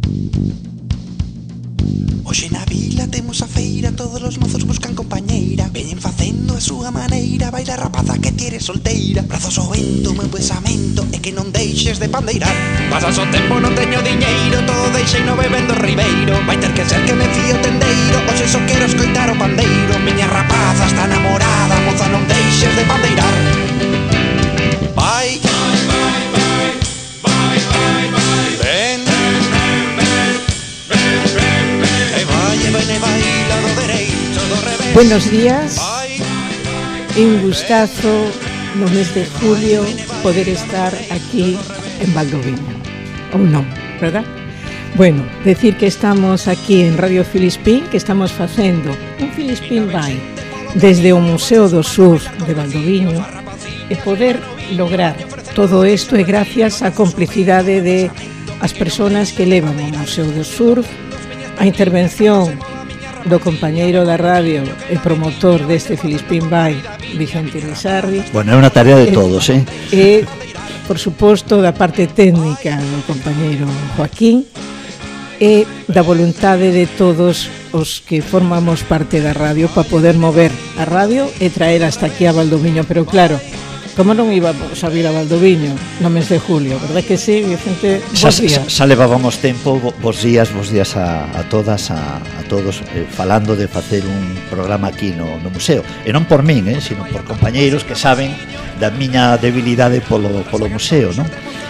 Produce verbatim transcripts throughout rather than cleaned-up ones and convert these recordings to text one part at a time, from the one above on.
Hoxe na vila temos a feira, todos os mozos buscan compañeira. Veñen facendo a súa maneira, baila rapaza que ti eres solteira. Brazos ao vento, meu pensamento é que non deixes de pandeirar. Pasas o tempo, non teño diñeiro, todo deixei no bebendo ribeiro. Vai ter que ser que me fío tendeiro, hoxe só quero escoitar o pandeiro. Miña rapaza está namorada, moza non deixes de pandeirar. Vai, vai, vai, vai, vai, vai, vai. Ven, ven, ven, ven, ven, ven, ven. E vai, e ven, e vai, lado dereito, do revés. Buenos días, é un gustazo no mes de julio poder estar aquí en Valdoviño, ou non, verdad? Bueno, decir que estamos aquí en Radio Filispín, que estamos facendo un Filispín Vai desde o Museo do Sur de Valdoviño, e poder lograr todo isto é gracias á complicidade de as persoas que levan o Museo do Sur, a intervención do compañeiro da radio e promotor deste Filispín Vai, Vicente Lizarri. Bueno, é unha tarea de todos, eh? E, por suposto, da parte técnica do compañeiro Joaquín e da voluntade de todos os que formamos parte da radio para poder mover a radio e traer hasta aquí a Valdoviño. Pero claro, como non íbamos a vir a Valdoviño no mes de julio, verdad que sí, Vicente? Bos días. Xa levábamos tempo, bos días, bos días a, a todas, a, a todos, eh, falando de facer un programa aquí no, no museo. E non por min, eh, sino por compañeiros que saben da miña debilidade polo, polo museo, non?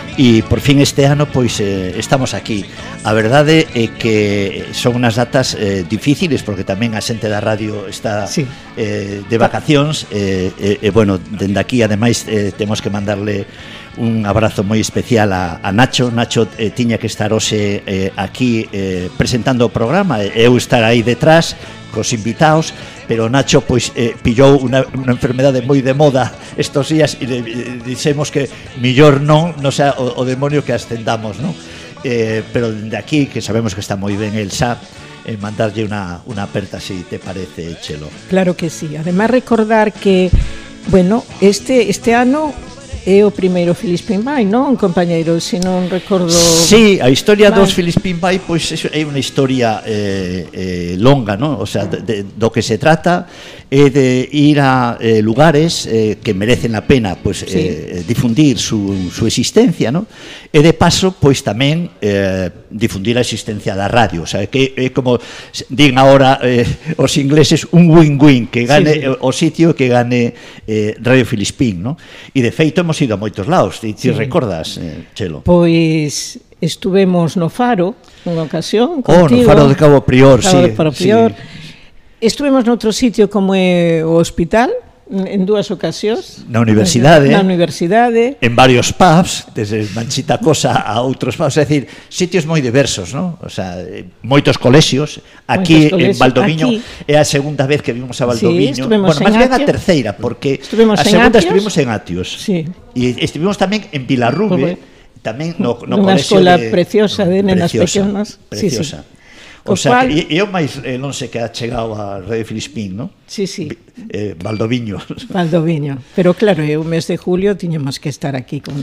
E por fin este ano pois eh, estamos aquí. A verdade é que son unhas datas eh, difíciles, porque tamén a xente da radio está sí. eh, de vacacións e eh, eh, bueno, dende aquí ademais eh, temos que mandarle un abrazo moi especial a, a Nacho. Nacho eh, tiña que estar hoxe eh, aquí eh, presentando o programa e eu estar aí detrás cos invitados, pero Nacho pois eh, pillou unha, unha enfermedade moi de moda estos días e eh, dixemos que millor non, non sea o, o demonio que ascendamos, non? Eh, pero dende aquí, que sabemos que está moi ben el xa, eh, mandarlle unha, unha aperta, si te parece, Chelo. Claro que sí. Además recordar que, bueno, este, este ano é o primeiro Filispín Vai, non, compañeiro? Se non recordo... Sí, a historia mal. Dos Filispín Vai pois é unha historia eh, eh, longa, non? O sea, de, de, do que se trata é de ir a eh, lugares eh, que merecen a pena pois, sí. eh, difundir su, su existencia, non? E de paso, pois tamén eh, difundir a existencia da radio. O sea, que é como din agora eh, os ingleses un win-win, que gane sí, sí. o sitio que gane eh, Radio Filispín, non? E de feito hemos ido a moitos lados, ti sí. recordas, eh, Chelo? Pois estuvemos no Faro nunha ocasión contigo. Oh, no Faro de Cabo Prior, Faro sí. de Cabo Prior. Sí. Estuvemos noutro sitio como é o hospital en dúas ocasións. Na universidade. Na universidade. En varios pubs, desde Manchita Cosa a outros pubs, é dicir, sitios moi diversos, non? O sea, moitos colexios. Aquí moitos colexios. En Valdoviño aquí. É a segunda vez que vimos a Valdoviño. Sí, bueno, máis ben a terceira, porque estuvimos a segunda estuvimos en Atios. Sí. E estivemos tamén en Vilarrube, tamén no, no unha colexio escola de... preciosa de nenas preciosa, pequenas. Preciosa. Sí, sí. O, o sea, cual... que é o máis eh, non sei que ha chegado a Radio Filispín, non? Sí, sí. Eh, Valdoviño. Valdoviño. Pero claro, é o mes de julio tiñamos que estar aquí con...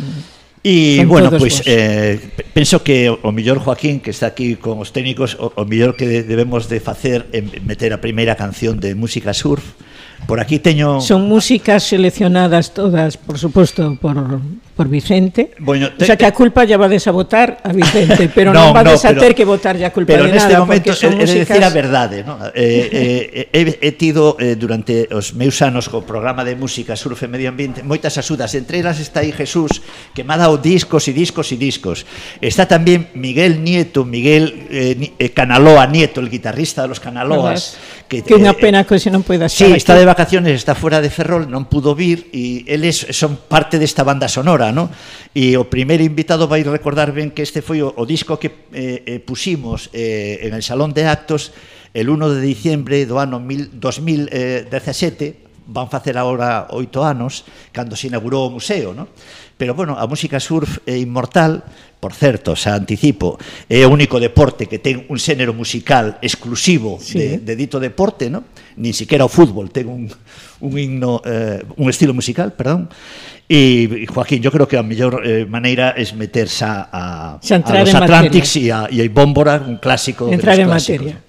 E, bueno, pois, pues, eh, penso que o mellor Joaquín, que está aquí con os técnicos, o, o mellor que debemos de facer é meter a primeira canción de música surf. Por aquí teño... Son músicas seleccionadas todas, por suposto, por, por Vicente. Bueno, te, o sea que a culpa ya vades a votar a Vicente, pero no, non vades no, a ter que votar ya a culpa de nada. Pero neste momento, son é músicas... decir a verdade, ¿no? eh, eh, he, he tido eh, durante os meus anos co programa de música surf e medio ambiente moitas axudas, entre elas está aí Jesús, que me ha dado discos e discos e discos. Está tamén Miguel Nieto, Miguel eh, Canaloa Nieto, el guitarrista de los Canaloas. Que, que unha pena que se non poida estar sí, aquí. Está de vacaciones, está fuera de Ferrol, non pudo vir e eles son parte desta banda sonora, ¿no? E o primeiro invitado vai recordar ben que este foi o, o disco que eh, eh, pusimos eh, en el Salón de Actos el uno de diciembre do ano dos mil dezasete, van facer agora oito anos cando se inaugurou o museo, non? Pero, bueno, a música surf é inmortal. Por certo, xa anticipo, é o único deporte que ten un xénero musical exclusivo sí. de, de dito deporte, non? Nin siquiera o fútbol ten un, un himno, eh, un estilo musical, perdón. E, Joaquín, yo creo que a mellor eh, maneira es meterse a, a, a los Atlantics e a, e a Bómbora, un clásico entrar de los en clásicos. Materia.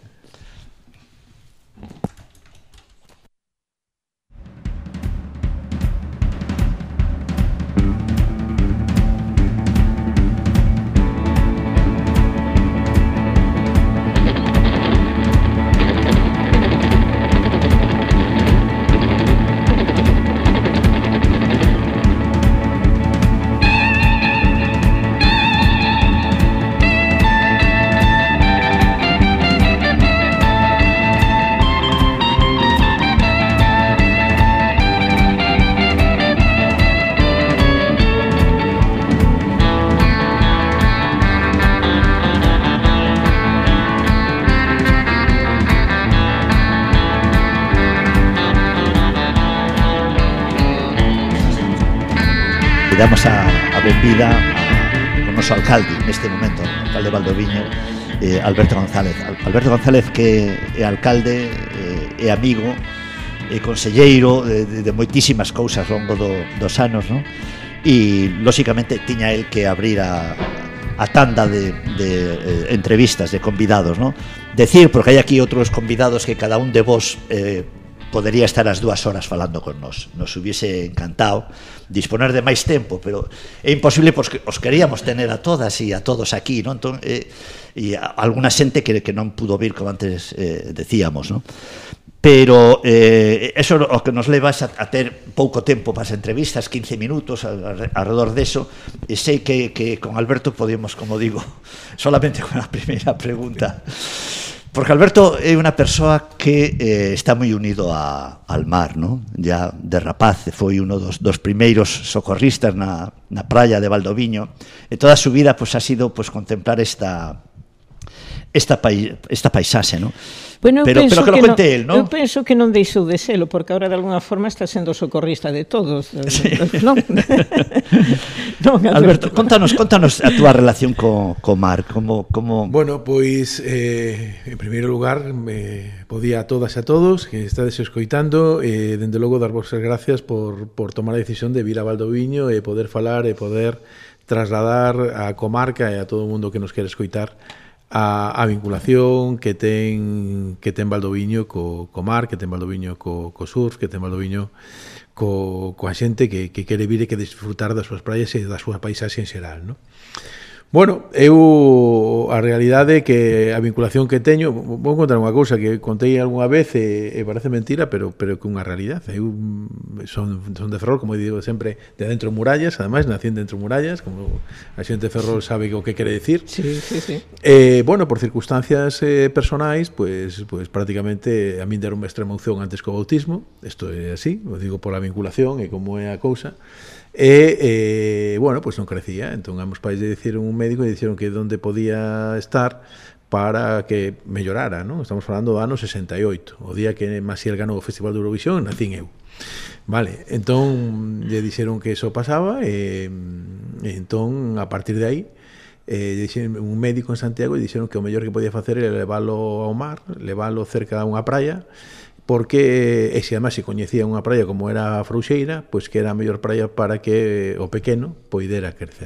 Damos a, a benvida ao noso alcalde neste momento, o alcalde de Valdoviño, eh, Alberto González. Alberto González, que é alcalde, eh, é amigo, é conselleiro de, de, de moitísimas cousas ao longo do, dos anos, non? E, lóxicamente, tiña el que abrir a, a tanda de, de eh, entrevistas, de convidados, non? Decir, porque hai aquí outros convidados que cada un de vos eh, podería estar as dúas horas falando con nós. Nos hubiese encantado disponer de máis tempo, pero é imposible porque os queríamos tener a todas e a todos aquí, non? Entón, eh, e a, alguna xente que, que non pudo vir, como antes eh, decíamos, non? Pero eh, eso o que nos leva a, a ter pouco tempo para as entrevistas, quince minutos alrededor deso, e sei que, que con Alberto podemos, como digo, solamente con a primeira pregunta. Porque Alberto é unha persoa que eh, está moi unido a, al mar, ¿no? Ya de rapaz foi uno dos, dos primeiros socorristas na, na praia de Valdoviño, e toda a súa vida pues, ha sido pues, contemplar esta, esta, pai, esta paisaxe, ¿no? Bueno, pero, pero que, que lo cuente no, él, ¿no? Eu penso que non deixou de selo, porque agora de alguna forma está sendo socorrista de todos. Sí. Non? Non, Alberto, contanos, contanos a túa relación co, co mar, como, como... Bueno, pois, eh, en primeiro lugar, me podía a todas e a todos que estades escoitando, e, eh, dende logo, dar vos as gracias por, por tomar a decisión de vir a Valdoviño e poder falar e poder trasladar a comarca e a todo o mundo que nos quere escoitar A, a vinculación que ten que ten Valdoviño co, co mar, que ten Valdoviño co, co surf, que ten Valdoviño co, coa xente que, que quere vir e que disfrutar das súas praias e da súa paisaxe en xeral, non? Bueno, eu a realidade que a vinculación que teño, vou contar unha cousa que contei algunha vez e, e parece mentira, pero pero que unha realidade. Eu son, son de Ferrol, como digo sempre, de dentro de murallas, ademais nacín dentro de murallas, como a xente de Ferrol sabe o que quere decir. Sí, sí, sí. Eh, bueno, por circunstancias eh, personais, pues, pues prácticamente a min deron unha extrema unción antes co bautismo. Isto é así, o digo pola vinculación e como é a cousa. E, eh, bueno, pues non crecía. Entón, a meus pais lle dixeron un médico e dixeron que onde podía estar para que mellorara, non? Estamos falando do ano sesenta e oito, o día que Maciel ganou o Festival de Eurovisión, nacín eu. Vale, entón lle dixeron que eso pasaba e, e entón, a partir de aí, eh, dixeron, un médico en Santiago e dixeron que o mellor que podía facer era leválo ao mar, leválo cerca de unha praia, porque, e se además se coñecía unha praia como era a Frouxeira, pois que era a mellor praia para que o pequeno poidera crecer.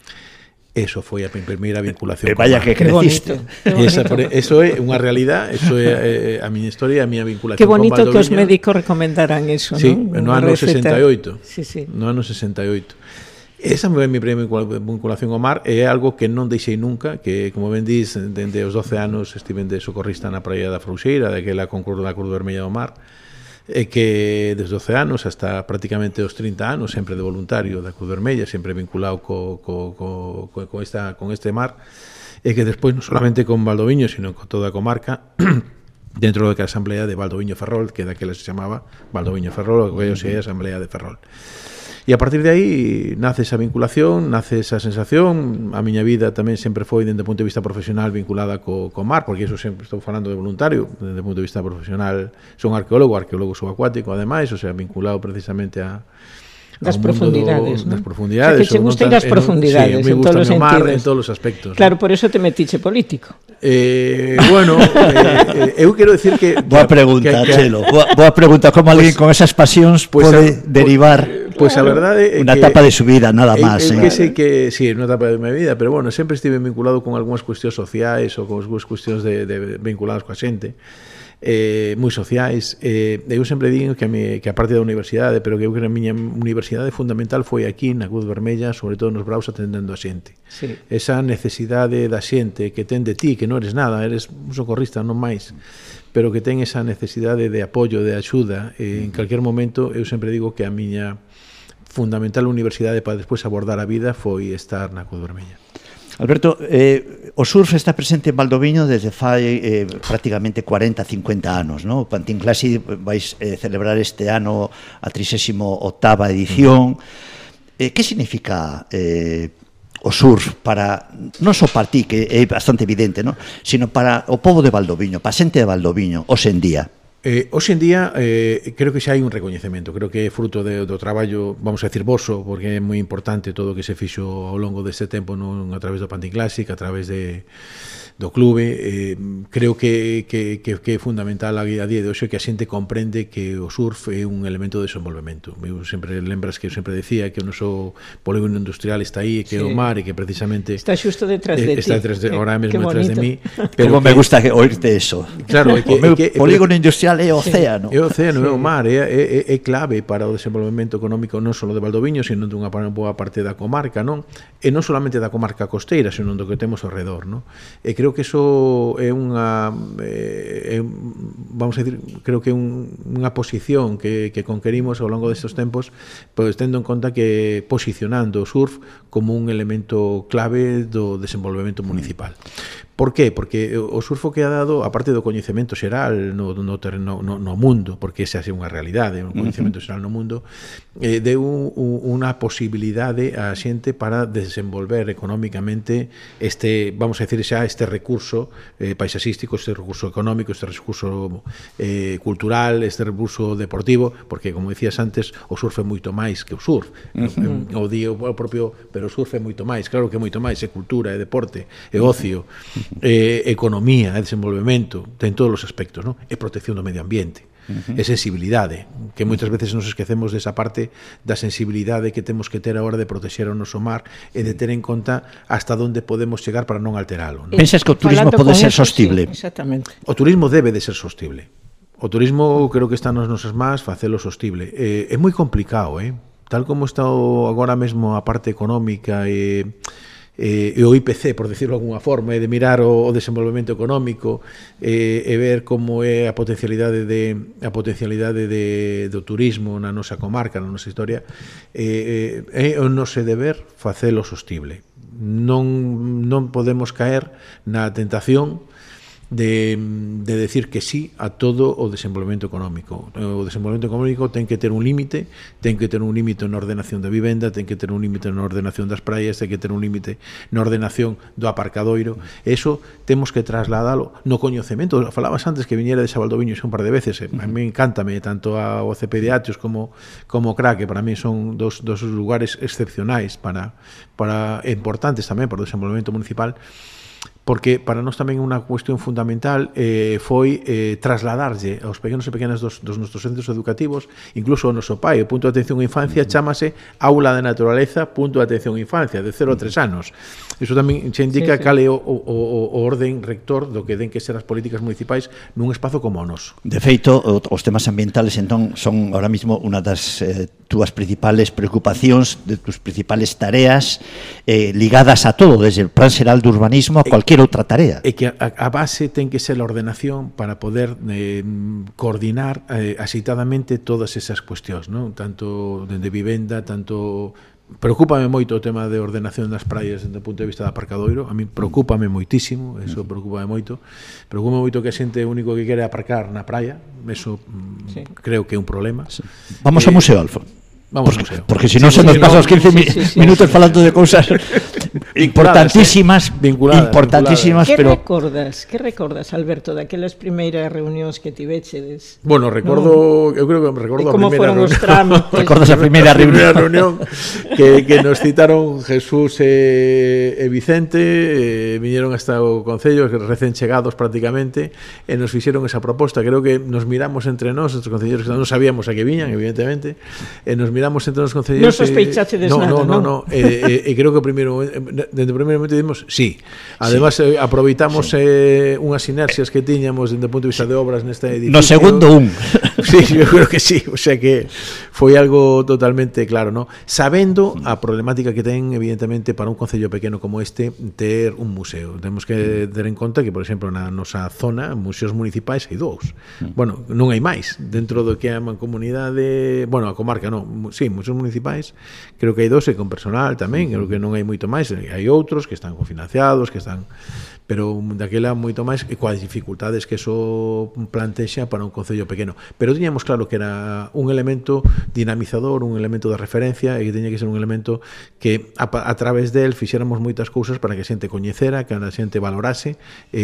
Eso foi a primeira vinculación. Eh, vaya que creciste. Esa, eso é unha realidade, eso é a miña historia, a miña vinculación con Valdoviño. Que bonito que os médicos recomendaran eso, sí, ¿no? No ano sesenta e oito. Sí, sí. No ano sesenta e oito. Esa é a miña primeira vinculación ao mar, é algo que non deixei nunca, que, como ben dís, dende os doce anos estiven de socorrista na praia da Frouxeira, daquela con da Cruz Vermella do Mar, e que desde doce anos hasta prácticamente os trinta anos sempre de voluntario da Cruz Vermella, sempre vinculado co, co, co, co, co esta, con este mar, e que despois non solamente con Valdoviño, sino con toda a comarca, dentro da asamblea de Valdoviño Ferrol, que daquela se chamaba Valdoviño Ferrol, o que hoxe é a asamblea de Ferrol. E a partir de aí nace esa vinculación, nace esa sensación. A miña vida tamén sempre foi, dende o punto de vista profesional, vinculada co, co mar, porque iso sempre estou falando de voluntario, dende o punto de vista profesional son arqueólogo, arqueólogo subacuático, ademais, o sea, vinculado precisamente a das profundidades, do, ¿no? das profundidades, o sea, que che gusten as profundidades, sí, en todos os mar, sentidos. En todos os aspectos. Claro, ¿no? Por eso te metiche político. Eh, bueno, eh, eh, eu quero decir que boa pregunta, que, que, Chelo. Boa, boa pregunta, como alguén pues, con esas pasións pues, pode a, derivar Pois pues a verdade é unha que etapa de su vida, nada máis. É, é eh. que sei que, sí, unha etapa de minha vida, pero bueno, sempre estive vinculado con algunhas cuestións sociais ou con algunhas cuestións de, de, vinculadas coa xente. Eh, moi sociais. Eh, eu sempre digo que a, mi, que a parte da universidade, pero que eu que a miña universidade fundamental foi aquí na Cruz Vermella, sobre todo nos Braus, atendendo a xente. Sí. Esa necesidade da xente que ten de ti, que non eres nada, eres un socorrista, non máis, pero que ten esa necesidade de apoio, de axuda. Eh, en calquer momento, eu sempre digo que a miña fundamental universidade para despois abordar a vida foi estar na Cruz Vermella. Alberto, eh, o surf está presente en Valdoviño desde fai eh, prácticamente cuarenta, cincuenta anos, ¿no? O Pantín Classic vais eh, celebrar este ano a trigésima octava edición. Eh, que significa eh, o surf para, non só para ti, que é bastante evidente, ¿no? Sino para o pobo de Valdoviño, para a xente de Valdoviño, hoxe en día? Eh, hoxe en día eh, creo que xa hai un recoñecemento, creo que é fruto de, do traballo, vamos a decir, voso, porque é moi importante todo o que se fixo ao longo deste tempo, non a través do Pantín Classic, a través de do clube. Eh, creo que, que, que, que é fundamental a día de hoxe que a xente comprende que o surf é un elemento de desenvolvemento. Eu sempre lembras que eu sempre decía que o noso polígono industrial está aí, que é sí. o mar, e que precisamente está xusto detrás de eh, está ti. detrás de, ahora mesmo detrás de mí. Pero como que, me gusta que oírte eso. Claro, é que, o meu que, polígono industrial é o océano. É o océano, sí. é o mar, é, é, é clave para o desenvolvemento económico non só de Valdoviño, sino dunha boa parte da comarca, non? E non solamente da comarca costeira, sino do que temos ao redor, non? E creo que iso é unha é, vamos a decir, creo que é un, unha posición que, que conquerimos ao longo destes tempos, pois tendo en conta que posicionando o surf como un elemento clave do desenvolvemento municipal. Por qué? Porque o surfo que ha dado, aparte do coñecemento xeral no, no, no, no mundo, porque esa é unha realidade, un coñecemento xeral no mundo, eh, deu unha posibilidade a xente para desenvolver económicamente este, vamos a decir xa, este recurso eh, paisaxístico, este recurso económico, este recurso eh, cultural, este recurso deportivo, porque, como decías antes, o surf é moito máis que o surf. Uh-huh. O digo o propio, pero o surf é moito máis, claro que é moito máis, é cultura, é deporte, é ocio, eh, economía, é desenvolvemento, ten todos os aspectos, non? É protección do medio ambiente, uh-huh. é sensibilidade, que moitas veces nos esquecemos desa parte da sensibilidade que temos que ter a hora de protexer o noso mar e de ter en conta hasta onde podemos chegar para non alteralo, non? Pensas que o turismo Falando pode ser eso, sostible? Sí, exactamente. O turismo debe de ser sostible. O turismo creo que está nos nosas más facelo sostible. Eh, é moi complicado, eh? Tal como está o, agora mesmo a parte económica e eh, e o I P C, por decirlo de alguna forma, é de mirar o, o desenvolvemento económico eh, e ver como é a potencialidade de a potencialidade de, do turismo na nosa comarca, na nosa historia, eh, é o noso deber facelo sostible. Non, non podemos caer na tentación de, de decir que sí a todo o desenvolvemento económico. O desenvolvemento económico ten que ter un límite, ten que ter un límite na ordenación da vivenda, ten que ter un límite na ordenación das praias, ten que ter un límite na ordenación do aparcadoiro. Eso temos que trasladalo no coñecemento. Falabas antes que viñera de Valdoviño un par de veces, a mí encántame tanto a O C P de Atios como como Crac, que para mí son dos, dos lugares excepcionais para, para importantes tamén para o desenvolvemento municipal, porque para nós tamén unha cuestión fundamental eh, foi eh, trasladarlle aos pequenos e pequenas dos, dos nosos centros educativos, incluso o noso pai, o punto de atención á infancia chámase Aula de Naturaleza, punto de atención á infancia, de cero a tres anos. Iso tamén se indica sí, sí. cal é o, o, o orden rector do que den que ser as políticas municipais nun espazo como o noso. De feito, os temas ambientales entón son ahora mismo unha das eh, túas principales preocupacións, de tus principales tareas eh, ligadas a todo, desde o Plan Xeral de Urbanismo a cualquier outra tarea. É que a, a base ten que ser a ordenación para poder eh, coordinar eh, axeitadamente todas esas cuestións, non? Tanto de vivenda, tanto... Preocúpame moito o tema de ordenación das praias desde o punto de vista do aparcadoiro. A mí preocúpame moitísimo, eso preocúpame moito. Preocúpame moito que a xente único que quere aparcar na praia, eso sí. creo que é un problema. Sí. Vamos eh, ao Museo Alfa. Vamos ao museo. Porque se non se nos pasa os quince sí, sí, sí, minutos sí, falando de cousas importantísimas, vinculadas, importantísimas, vinculadas. pero Que recordas? Que recordas, Alberto, daquelas primeiras reunións que tivechedes? Bueno, recordo, no. eu creo que me recordo a primeira reunión. Trámites? Recordas a primeira reunión? reunión que, que nos citaron Jesús e, e Vicente, e viñeron hasta o Concello, recén chegados prácticamente, e nos fixeron esa proposta. Creo que nos miramos entre nós, os concelleiros que non sabíamos a que viñan, evidentemente, e nos miramos entre os concelleiros. Non sospechachedes no, nada, no, no, non? no. E, e, e creo que o primeiro, dende o primeiro momento dimos sí. Además, sí. eh, aproveitamos sí. eh, unhas sinerxias que tiñamos desde o punto de vista de obras neste edificio. No segundo un. Sí, eu creo que sí. O sea que foi algo totalmente claro, ¿no? Sabendo a problemática que ten, evidentemente, para un concello pequeno como este, ter un museo. Temos que ter en conta que, por exemplo, na nosa zona, museos municipais hai dous. Bueno, non hai máis. Dentro do que é a mancomunidade, bueno, a comarca, non, sí, museos municipais, creo que hai dous e con personal tamén, creo que non hai moito máis, hai outros que están cofinanciados, que están, pero daquela moito máis, e coas dificultades que eso plantexa para un concello pequeno. Pero tiñamos claro que era un elemento dinamizador, un elemento de referencia, e que teña que ser un elemento que a, a través del fixéramos moitas cousas para que a xente coñecera, que a xente valorase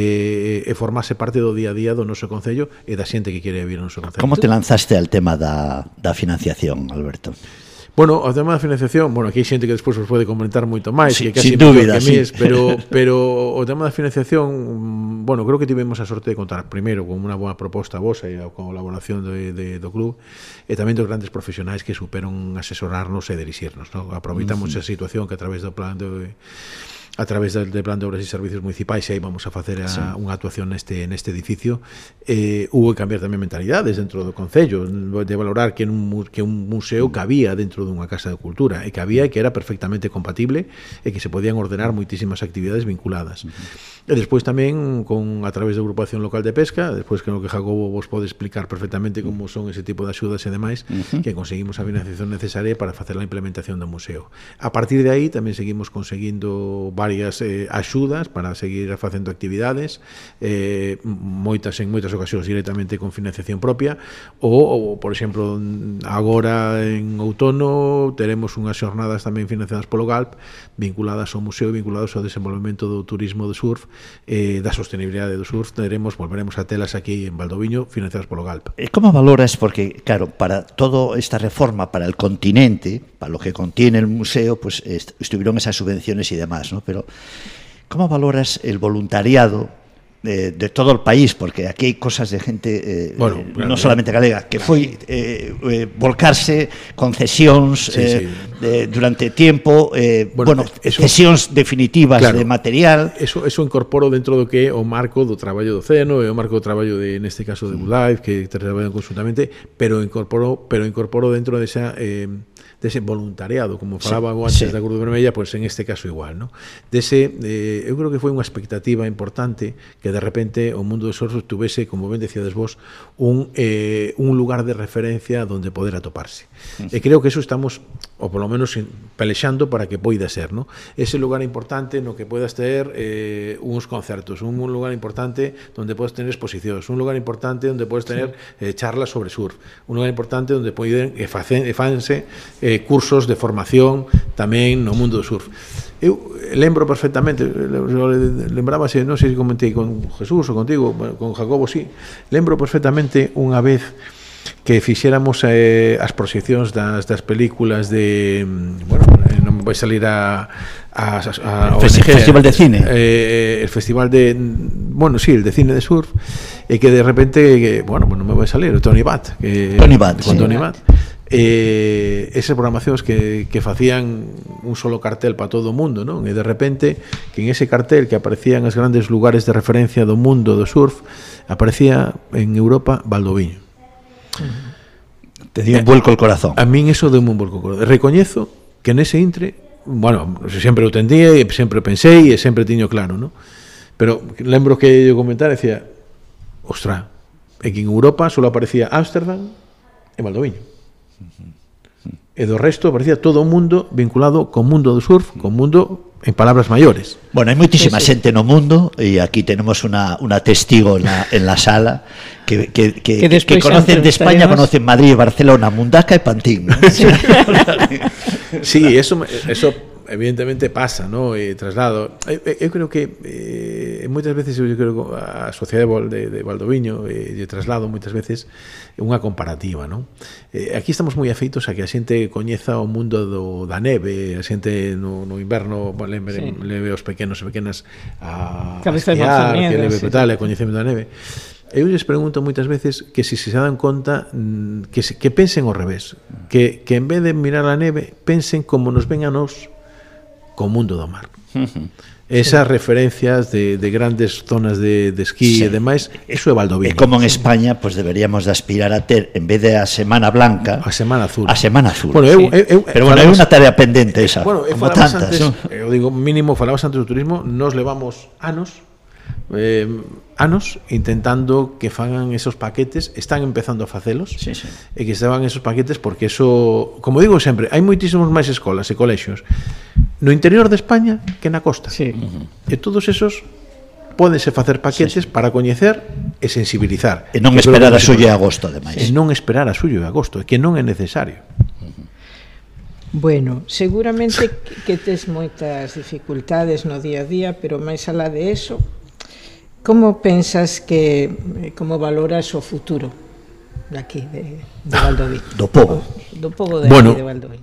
e, e formase parte do día a día do noso concello e da xente que quere vir ao noso concello. Como te lanzaste al tema da, da financiación, Alberto? Bueno, o tema da financiación, bueno, aquí hai xente que despois os pode comentar moito máis, sí, que casi sin dúbida, que mí, sí. pero pero o tema da financiación, bueno, creo que tivemos a sorte de contar primeiro con unha boa proposta vosa e a colaboración de, de, do club, e tamén dos grandes profesionais que superon asesorarnos e dirixirnos, ¿no? Aproveitamos uh -huh. a situación que a través do plan de a través del de plan de obras e servicios municipais, e aí vamos a facer a, sí. unha actuación neste neste edificio. Eh, hubo que cambiar tamén mentalidades dentro do concello, de valorar que un que un museo cabía dentro dunha casa de cultura, e que había que era perfectamente compatible e que se podían ordenar moitísimas actividades vinculadas. Uh -huh. E despois tamén con a través da agrupación local de pesca, despois que no que Jacobo vos pode explicar perfectamente como son ese tipo de axudas e demais, uh -huh. que conseguimos a financiación necesaria para facer a implementación do museo. A partir de aí tamén seguimos conseguindo varias eh, axudas para seguir facendo actividades, eh, moitas en moitas ocasións directamente con financiación propia, ou, ou por exemplo, agora en outono teremos unhas xornadas tamén financiadas polo Galp, vinculadas ao museo, vinculadas ao desenvolvemento do turismo do surf, eh, da sostenibilidade do surf. Teremos, volveremos a telas aquí en Valdoviño, financiadas polo Galp. Como valoras, porque claro, para toda esta reforma para el continente, para lo que contiene el museo, pues est estuvieron esas subvenciones y demás, ¿no? Pero ¿cómo valoras el voluntariado de, de todo el país? Porque aquí hay cosas de gente, eh, bueno, eh, claro, no solamente galega, que foi eh, eh, volcarse concesións sí, eh, sí. Eh, durante tiempo, eh, bueno, bueno eso, cesións definitivas claro, de material. Eso, eso incorporo dentro do que é o marco do traballo do Océano e o marco do traballo de, neste caso, de Woodlife, que traballan conjuntamente, pero incorporo, pero incorporo dentro desa... Eh, dese voluntariado, como falaba sí, antes sí. da Cruz Vermella, pues en este caso igual, ¿no? Dese, eh, eu creo que foi unha expectativa importante que de repente o mundo do surf tuvese, como ben decíades vos, un, eh, un lugar de referencia donde poder atoparse. Uh -huh. E creo que eso estamos, ou polo menos pelexando para que poida ser, ¿no? Ese lugar importante no que podas ter eh, uns concertos, un, un lugar importante donde podes tener exposicións, un lugar importante onde podes tener eh, charlas sobre surf, un lugar importante onde poden e facen, e fanse eh, cursos de formación tamén no mundo do surf. Eu lembro perfectamente, lembrábase, non sei se comentei con Jesús ou contigo, con Jacobo, sí, lembro perfectamente unha vez que fixéramos eh, as proxeccións das, das películas de, bueno, non me vai salir a, a, a, a el Festival de Cine, eh, el Festival de, bueno, sí, el de Cine de Surf, e que de repente, que, bueno, pues non me vai salir, Tony Bat, que, Tony Bat, con sí. Tony Bat. Eh, esas programacións que, que facían un solo cartel para todo o mundo, non? E de repente que en ese cartel que aparecían os grandes lugares de referencia do mundo do surf, aparecía en Europa Valdoviño. Te dio un vuelco el corazón. A min eso deu un vuelco el corazón. Recoñezo que nese intre, bueno, sempre o tendía e sempre o pensei e sempre tiño claro, non? Pero lembro que eu comentara, decía, ostra, é que en Europa só aparecía Ámsterdam e Valdoviño. E do resto aparecía todo o mundo vinculado co mundo do surf, co mundo en palabras mayores. Bueno, hai moitísima Sí, sí. xente no mundo e aquí tenemos una, una testigo en la, en la sala que, que, que, Que que, que despois conocen de España, entrevistaremos. conocen Madrid, Barcelona, Mundaca e Pantín, ¿no? Sí, eso, eso evidentemente pasa, ¿no? E traslado. Eu, eu creo que eh, moitas veces eu creo que a sociedade de, de Valdoviño eh, de traslado moitas veces unha comparativa, ¿no? Eh, aquí estamos moi afeitos a que a xente coñeza o mundo do, da neve, a xente no, no inverno le, Sí. leve os pequenos e pequenas a, a Cabeza de esquiar, Manzaneda, que leve sí. tal, e coñecemento da neve. Eu lles pregunto moitas veces que se se dan conta mm, que, se, que pensen ao revés, que, que en vez de mirar a neve pensen como nos ven a nós co mundo do mar. Esas sí. referencias de, de grandes zonas de, de esquí sí. e demais, eso é Valdoviño. E como en España, pues deberíamos de aspirar a ter, en vez de a Semana Blanca, a Semana Azul. A Semana Azul. Bueno, eu, sí. eu, eu, Pero bueno, é unha tarea pendente esa, bueno, como antes, tantas, ¿no? Eu digo, mínimo, falabas antes do turismo, nos levamos anos eh, anos intentando que fagan esos paquetes, están empezando a facelos, sí, sí. e que se fagan esos paquetes porque eso, como digo sempre, hai moitísimos máis escolas e colexios no interior de España que na costa. Sí. Uh-huh. E todos esos pódense facer paquetes sí, sí. para coñecer e sensibilizar. E non que esperar a xullo e agosto, ademais. E non esperar a xullo e agosto, que non é necesario. Bueno, seguramente que tes moitas dificultades no día a día, pero máis alá de eso, como pensas que, como valoras o futuro daqui de, de Valdoviño? Do pobo. Do pobo de, bueno, de Valdoviño.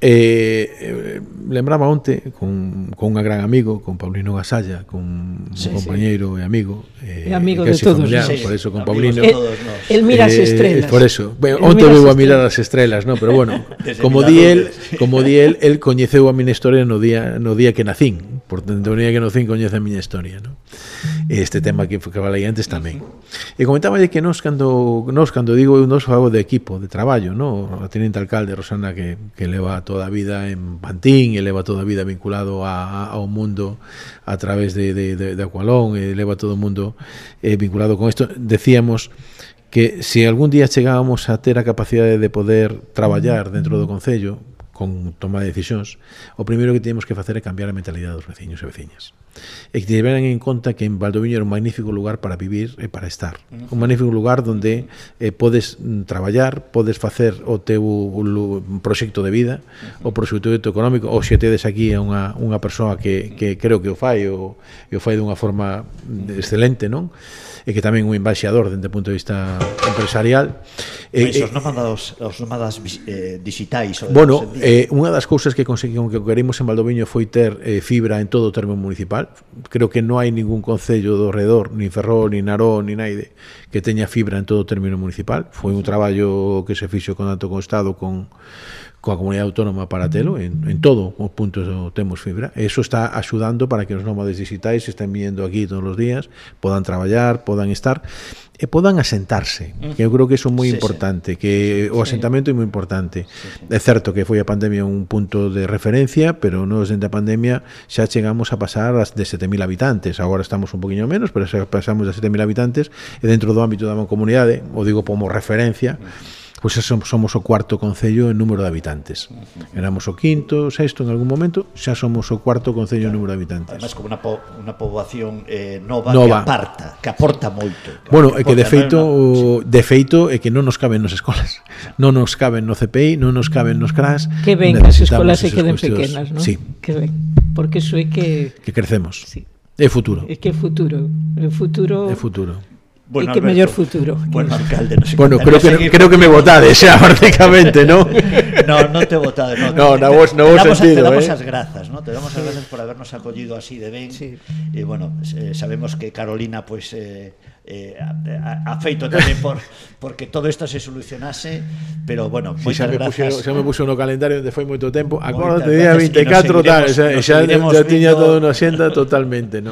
Eh, eh, lembraba onte con, con un gran amigo, con Paulino Gasalla, con sí, un compañeiro sí. e amigo, eh, e amigo de todos, familiar, sí, por eso con Paulino. El, el mira as estrellas. Eh, por eso. Bueno, onte veu a mirar as estrelas, no, pero bueno, como di el, como di el, el coñeceu a miña historia no día no día que nacín, por tanto, no día que nacín coñece a miña historia, no? Este tema que que falei antes tamén. E comentaba que nós cando nós cando digo eu nós fago de equipo, de traballo, no? A teniente alcalde Rosana que que leva toda a vida en Pantín, e leva toda a vida vinculado a, a, ao mundo a través de de de, de Aqualón, e leva todo o mundo eh, vinculado con isto. Decíamos que se algún día chegábamos a ter a capacidade de poder traballar dentro do concello con toma de decisións, o primeiro que temos que facer é cambiar a mentalidade dos veciños e veciñas. E que tiveran en conta que en Valdoviño era un magnífico lugar para vivir e para estar. Un magnífico lugar donde eh, podes traballar, podes facer o teu proxecto de vida, o proxecto económico, ou se tedes aquí a unha, unha persoa que, que creo que o fai, o, e o fai dunha forma excelente, non? E que tamén un embaixador dende o punto de vista empresarial. E, os nómadas, os nómadas eh, digitais. Bueno, eh, unha das cousas que conseguimos que queremos en Valdoviño foi ter eh, fibra en todo o termo municipal. Creo que non hai ningún concello do redor, ni Ferrol, ni Narón, ni Naide, que teña fibra en todo o término municipal. Foi un traballo que se fixo con tanto con o Estado, con coa comunidade autónoma para telo, en, en todo os puntos temos fibra. Eso está axudando para que os nómades digitais estén vindo aquí todos os días, podan traballar, podan estar e podan asentarse, que eu creo que iso é moi sí, importante, sí. que o asentamento sí. é moi importante. Sí, sí. É certo que foi a pandemia un punto de referencia, pero nos dentro da pandemia xa chegamos a pasar de sete mil habitantes, agora estamos un poquinho menos, pero xa pasamos de sete mil habitantes, e dentro do ámbito da comunidade, o digo como referencia, pois pues somos o cuarto concello en número de habitantes. Éramos o quinto, sexto en algún momento, xa somos o cuarto concello en número de habitantes. Además, como unha, po, unha poboación eh, nova, nova que aparta, que aporta moito. Que bueno, é que de feito, no, de feito é que non nos caben nas escolas. Non nos caben no C P I, non nos caben nos C R A S. Que ven as escolas e queden pequenas, non? Sí. Que ven. Porque iso é que que crecemos. Sí. É futuro. É que é futuro. É futuro. É futuro. Bueno, e que Alberto, mellor futuro. Bueno, alcalde, nos bueno, creo que creo que me votades xa prácticamente, ¿no? No, non te votades, no. No, na vos, no vos sentido, te damos eh. as grazas, ¿no? Te damos as grazas por habernos acollido así de ben. Sí. E bueno, eh, sabemos que Carolina pues eh, eh, ha, ha feito tamén por porque todo isto se solucionase, pero bueno, sí, moitas xa me grazas. Puxo, xa me puxo no calendario onde foi moito tempo. Acórdate día veinticuatro tal, xa, xa, xa tiña vindo... todo na xenda totalmente, ¿no?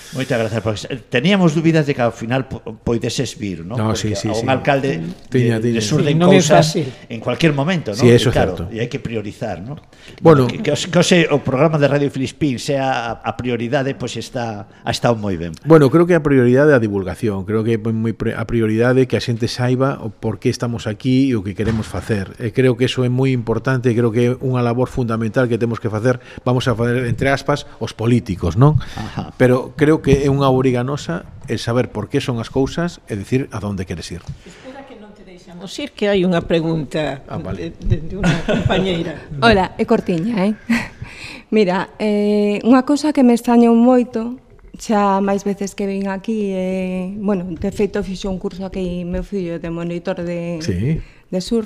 Moitas grazas, porque teníamos dúbidas de que ao final poideses vir, ¿no? No, sí, sí, un sí. alcalde Tiña, de, tiña. de surden Sí, non é cousas fácil. en cualquier momento, ¿no? Sí, eso E, é claro, certo. E hai que priorizar, ¿no? Bueno, que, que, os, que os, o programa de Radio Filispín sea a, a prioridade, pois pues está ha estado moi ben. Bueno, creo que a prioridade é a divulgación. Creo que é moi pre- a prioridade que a xente saiba o por que estamos aquí e o que queremos facer. E creo que eso é moi importante, creo que é unha labor fundamental que temos que facer, vamos a facer entre aspas os políticos, non? Ajá. Pero creo que é unha obriganosa el saber por que son as cousas e decir a donde queres ir. Espera que non te deixamos ir, que hai unha pregunta Ah, vale. de, de, de unha compañeira. Hola, é cortiña, eh? Mira, eh, unha cousa que me extrañou moito, xa máis veces que vin aquí, eh, bueno, de feito fixo un curso aquí meu fillo de monitor de, Sí. de surf,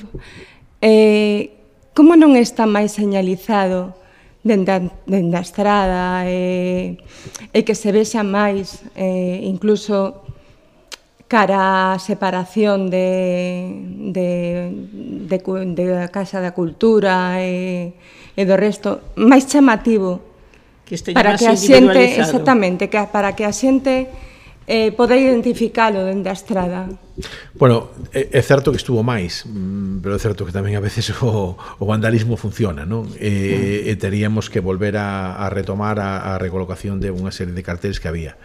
eh, como non está máis señalizado dende a, dende a estrada e, e que se vexa máis eh, incluso cara a separación de, de, de, de a Casa da Cultura e, e do resto, máis chamativo Que esteja para máis que a xente, individualizado. exactamente, que para que a xente eh, poda identificalo dende a estrada. Bueno, é, é certo que estuvo máis, mm, pero é certo que tamén a veces o, o vandalismo funciona, non? E, e teríamos que volver a, a retomar a, a recolocación de unha serie de carteles que había.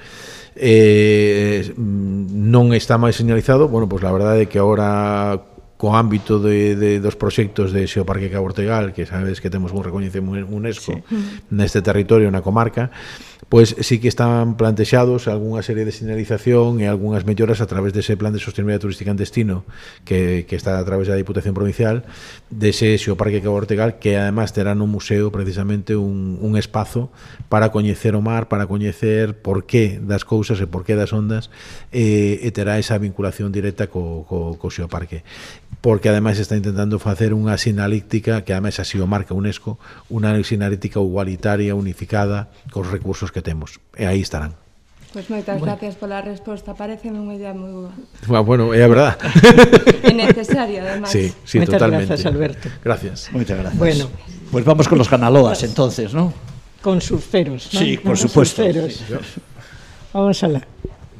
Eh, non está máis señalizado, bueno, pois pues la verdade é que agora co ámbito de, de, dos proxectos de Xeoparque Cabo Ortegal, que sabes que temos un recoñecemento UNESCO sí. neste territorio, na comarca, pois sí que están plantexados algunha serie de señalización e algunhas melloras a través dese plan de sostenibilidade turística en destino que, que está a través da Diputación Provincial dese Xeoparque Cabo Ortegal, que además terá no museo precisamente un, un espazo para coñecer o mar, para coñecer por qué das cousas e por qué das ondas, e, e terá esa vinculación directa co, co, co Xeoparque, porque ademais está intentando facer unha sinalítica que ademais así o marca UNESCO, unha sinalítica igualitaria, unificada, cos recursos que temos, e aí estarán. Pois moitas bueno. gracias pola resposta, parece unha idea moi boa. Bueno, é a verdad. É necesaria, además. Sí, sí, Moitas totalmente. Gracias, Alberto. Gracias. Moitas gracias. Bueno. Pues vamos con los canaloas, entonces, ¿no? Con surferos, ¿no? Sí, por Con supuesto. Surferos. Sí, Vamos a la.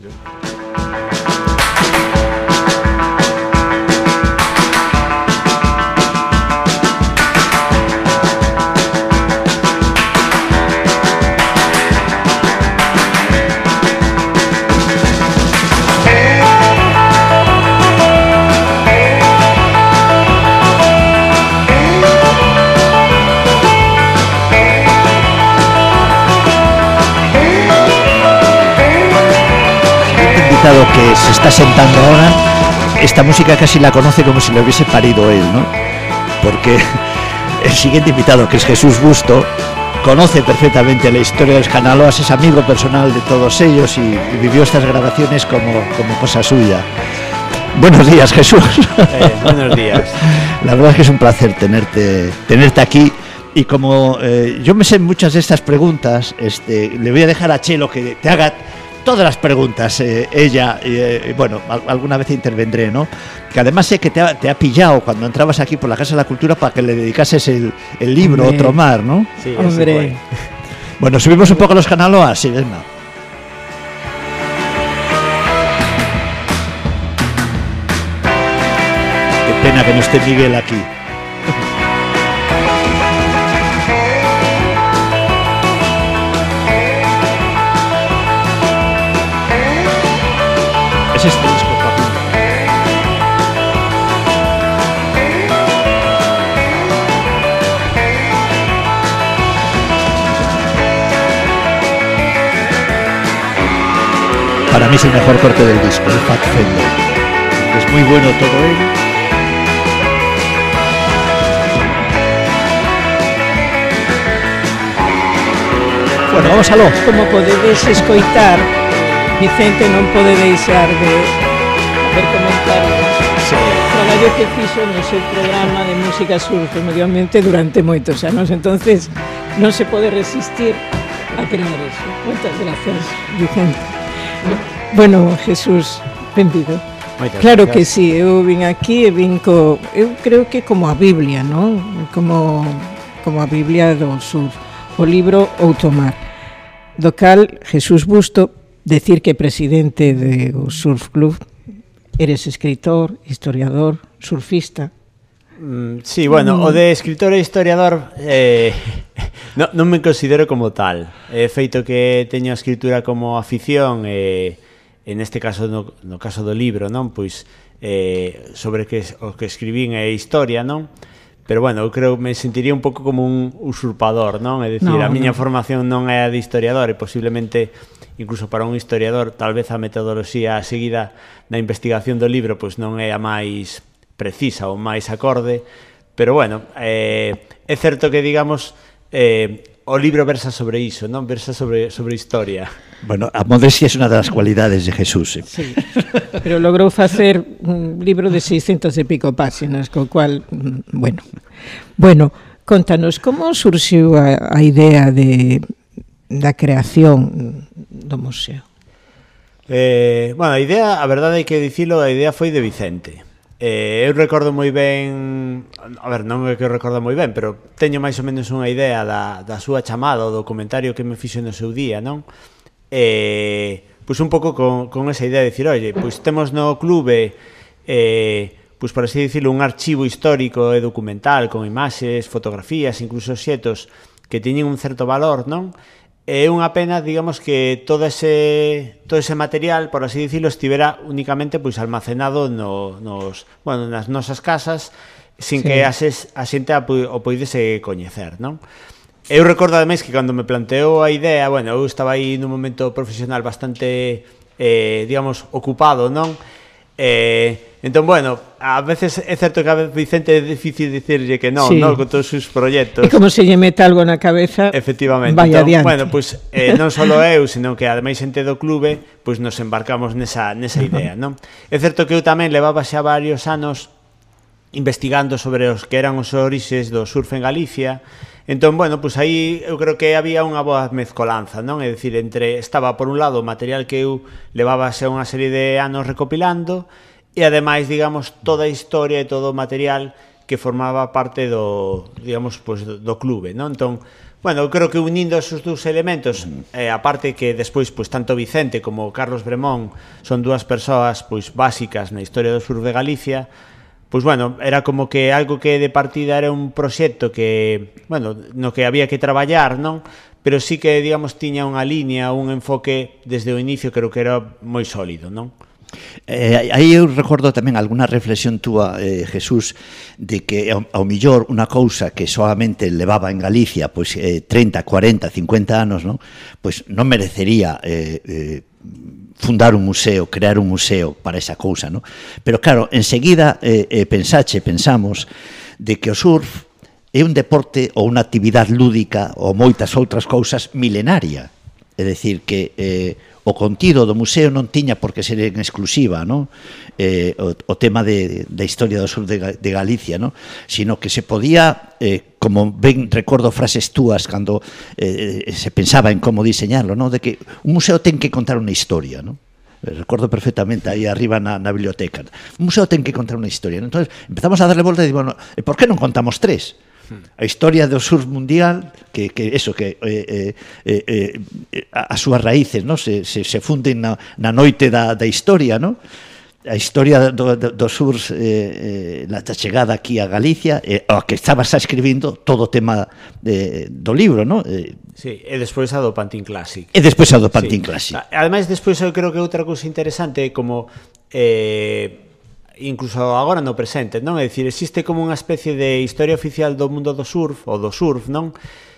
Que se está sentando ahora, esta música casi la conoce como si lo hubiese parido él, ¿no? Porque el siguiente invitado, que es Jesús Busto, conoce perfectamente la historia de los Canaloas, es amigo personal de todos ellos y, y vivió estas grabaciones como, como cosa suya. Buenos días, Jesús. Eh, buenos días. La verdad es que es un placer tenerte, tenerte aquí. Y como eh, yo me sé muchas de estas preguntas, este, le voy a dejar a Chelo que te haga todas las preguntas, eh, ella, eh, bueno, al, alguna vez intervendré, ¿no? Que además sé que te ha, te ha pillado cuando entrabas aquí por la Casa de la Cultura para que le dedicases el, el libro, Hombre. Otro Mar, ¿no? Sí, Hombre. Bueno, subimos un poco los Canaloas, sí, venga. Qué pena que no esté Miguel aquí. Es este disco, papi. Para mí es el mejor corte del disco, el Fat Fender. Es muy bueno todo ello. Bueno, vamos aló. Como podedes escoitar, Vicente non pode deixar de ver comentarios Sí. o traballo que fixo no seu programa de música surf e medio ambiente durante moitos anos, entonces non se pode resistir a crear eso. Moitas gracias, Vicente. Bueno, Jesús, benvido. Moitas Claro gracias. que sí, eu vin aquí e vin co, eu creo que como a Biblia, non? Como como a Biblia do surf, o libro Outomar, do cal Jesús Busto decir que presidente do Surf Club, eres escritor, historiador, surfista. Mm, sí, bueno, o de escritor e historiador eh, no, non me considero como tal. É feito que teño a escritura como afición e, en este caso, no, no caso do libro, non? Pois eh, sobre que o que escribín é historia, non? Pero, bueno, eu creo que me sentiría un pouco como un usurpador, non? É dicir, no, a miña no. formación non é a de historiador e posiblemente, incluso para un historiador, tal vez a metodoloxía seguida na investigación do libro pois non é a máis precisa ou máis acorde, pero, bueno, eh, é certo que, digamos, eh, o libro versa sobre iso, non? Versa sobre, sobre historia. Bueno, a modestia é unha das cualidades de Jesús. Eh? Sí, pero logrou facer un libro de seiscentas e pico páxinas, co cual, bueno, bueno, contanos, como surxiu a, a idea de, da creación do museo? Eh, bueno, a idea, a verdade hai que dicilo, a idea foi de Vicente. Eh, eu recordo moi ben, a ver, non é que eu recordo moi ben, pero teño máis ou menos unha idea da, da súa chamada, o do comentario que me fixo no seu día, non? Eh, pois un pouco con, con esa idea de dicir, oye, pois temos no clube, eh, pois por así dicirlo, un archivo histórico e documental con imaxes, fotografías, incluso xetos que teñen un certo valor, non? É unha pena, digamos, que todo ese todo ese material, por así dicirlo, estivera únicamente pois almacenado no, nos, bueno, nas nosas casas sin sí. que a, ses, a xente a, o poidese coñecer, non? Eu recordo, ademais, que cando me planteou a idea, bueno, eu estaba aí nun momento profesional bastante, eh, digamos, ocupado, non? Eh, entón, bueno, a veces é certo que a Vicente é difícil dicirlle que non, sí. non, con todos os proxectos. É como se lle mete algo na cabeza, efectivamente. Vai entón, adiante. Bueno, pois pues, eh, non só eu, senón que ademais xente do clube, pois pues, nos embarcamos nesa, nesa idea, non? É certo que eu tamén levaba xa varios anos investigando sobre os que eran os orixes do surf en Galicia. Entón, bueno, pois pues aí eu creo que había unha boa mezcolanza, non? É dicir, entre estaba por un lado o material que eu levaba xa unha serie de anos recopilando e ademais, digamos, toda a historia e todo o material que formaba parte do, digamos, pois pues, do clube, non? Entón, bueno, eu creo que unindo esos dous elementos, eh, aparte que despois, pois, tanto Vicente como Carlos Bremón son dúas persoas, pois, básicas na historia do sur de Galicia. Pois, bueno, era como que algo que de partida era un proxecto que, bueno, no que había que traballar, non? Pero sí que, digamos, tiña unha línea, un enfoque desde o inicio, creo que era moi sólido, non? Eh, aí eu recordo tamén alguna reflexión túa, eh, Jesús, de que ao, ao millor unha cousa que solamente levaba en Galicia pois eh, treinta, cuarenta, cincuenta anos, non? Pois non merecería eh, eh, fundar un museo, crear un museo para esa cousa, non? Pero claro, enseguida eh, eh, pensache, pensamos de que o surf é un deporte ou unha actividade lúdica ou moitas outras cousas milenaria. É dicir, que eh, o contido do museo non tiña por que ser en exclusiva, non? Eh, o, o tema de, da historia do sur de, de Galicia, non? Sino que se podía, eh, como ben recordo frases túas cando eh, se pensaba en como diseñarlo, non? De que un museo ten que contar unha historia, non? Recordo perfectamente aí arriba na, na biblioteca. Un museo ten que contar unha historia, non? Entón, empezamos a darle volta e digo, bueno, por que non contamos tres? A historia do surf mundial, que, que eso, que eh, eh, eh, as súas raíces, no? se, se, se funden na, na noite da, da historia, no? A historia do, do, do surf, eh, eh, la chegada aquí a Galicia, eh, o que estabas escribindo todo o tema de, do libro, no? Eh, sí, e despois a do Pantin Classic. E despois a do Pantin sí. Classic. Ademais, despois eu creo que outra cousa interesante é como... Eh, incluso agora no presente, non? É dicir, existe como unha especie de historia oficial do mundo do surf, ou do surf, non?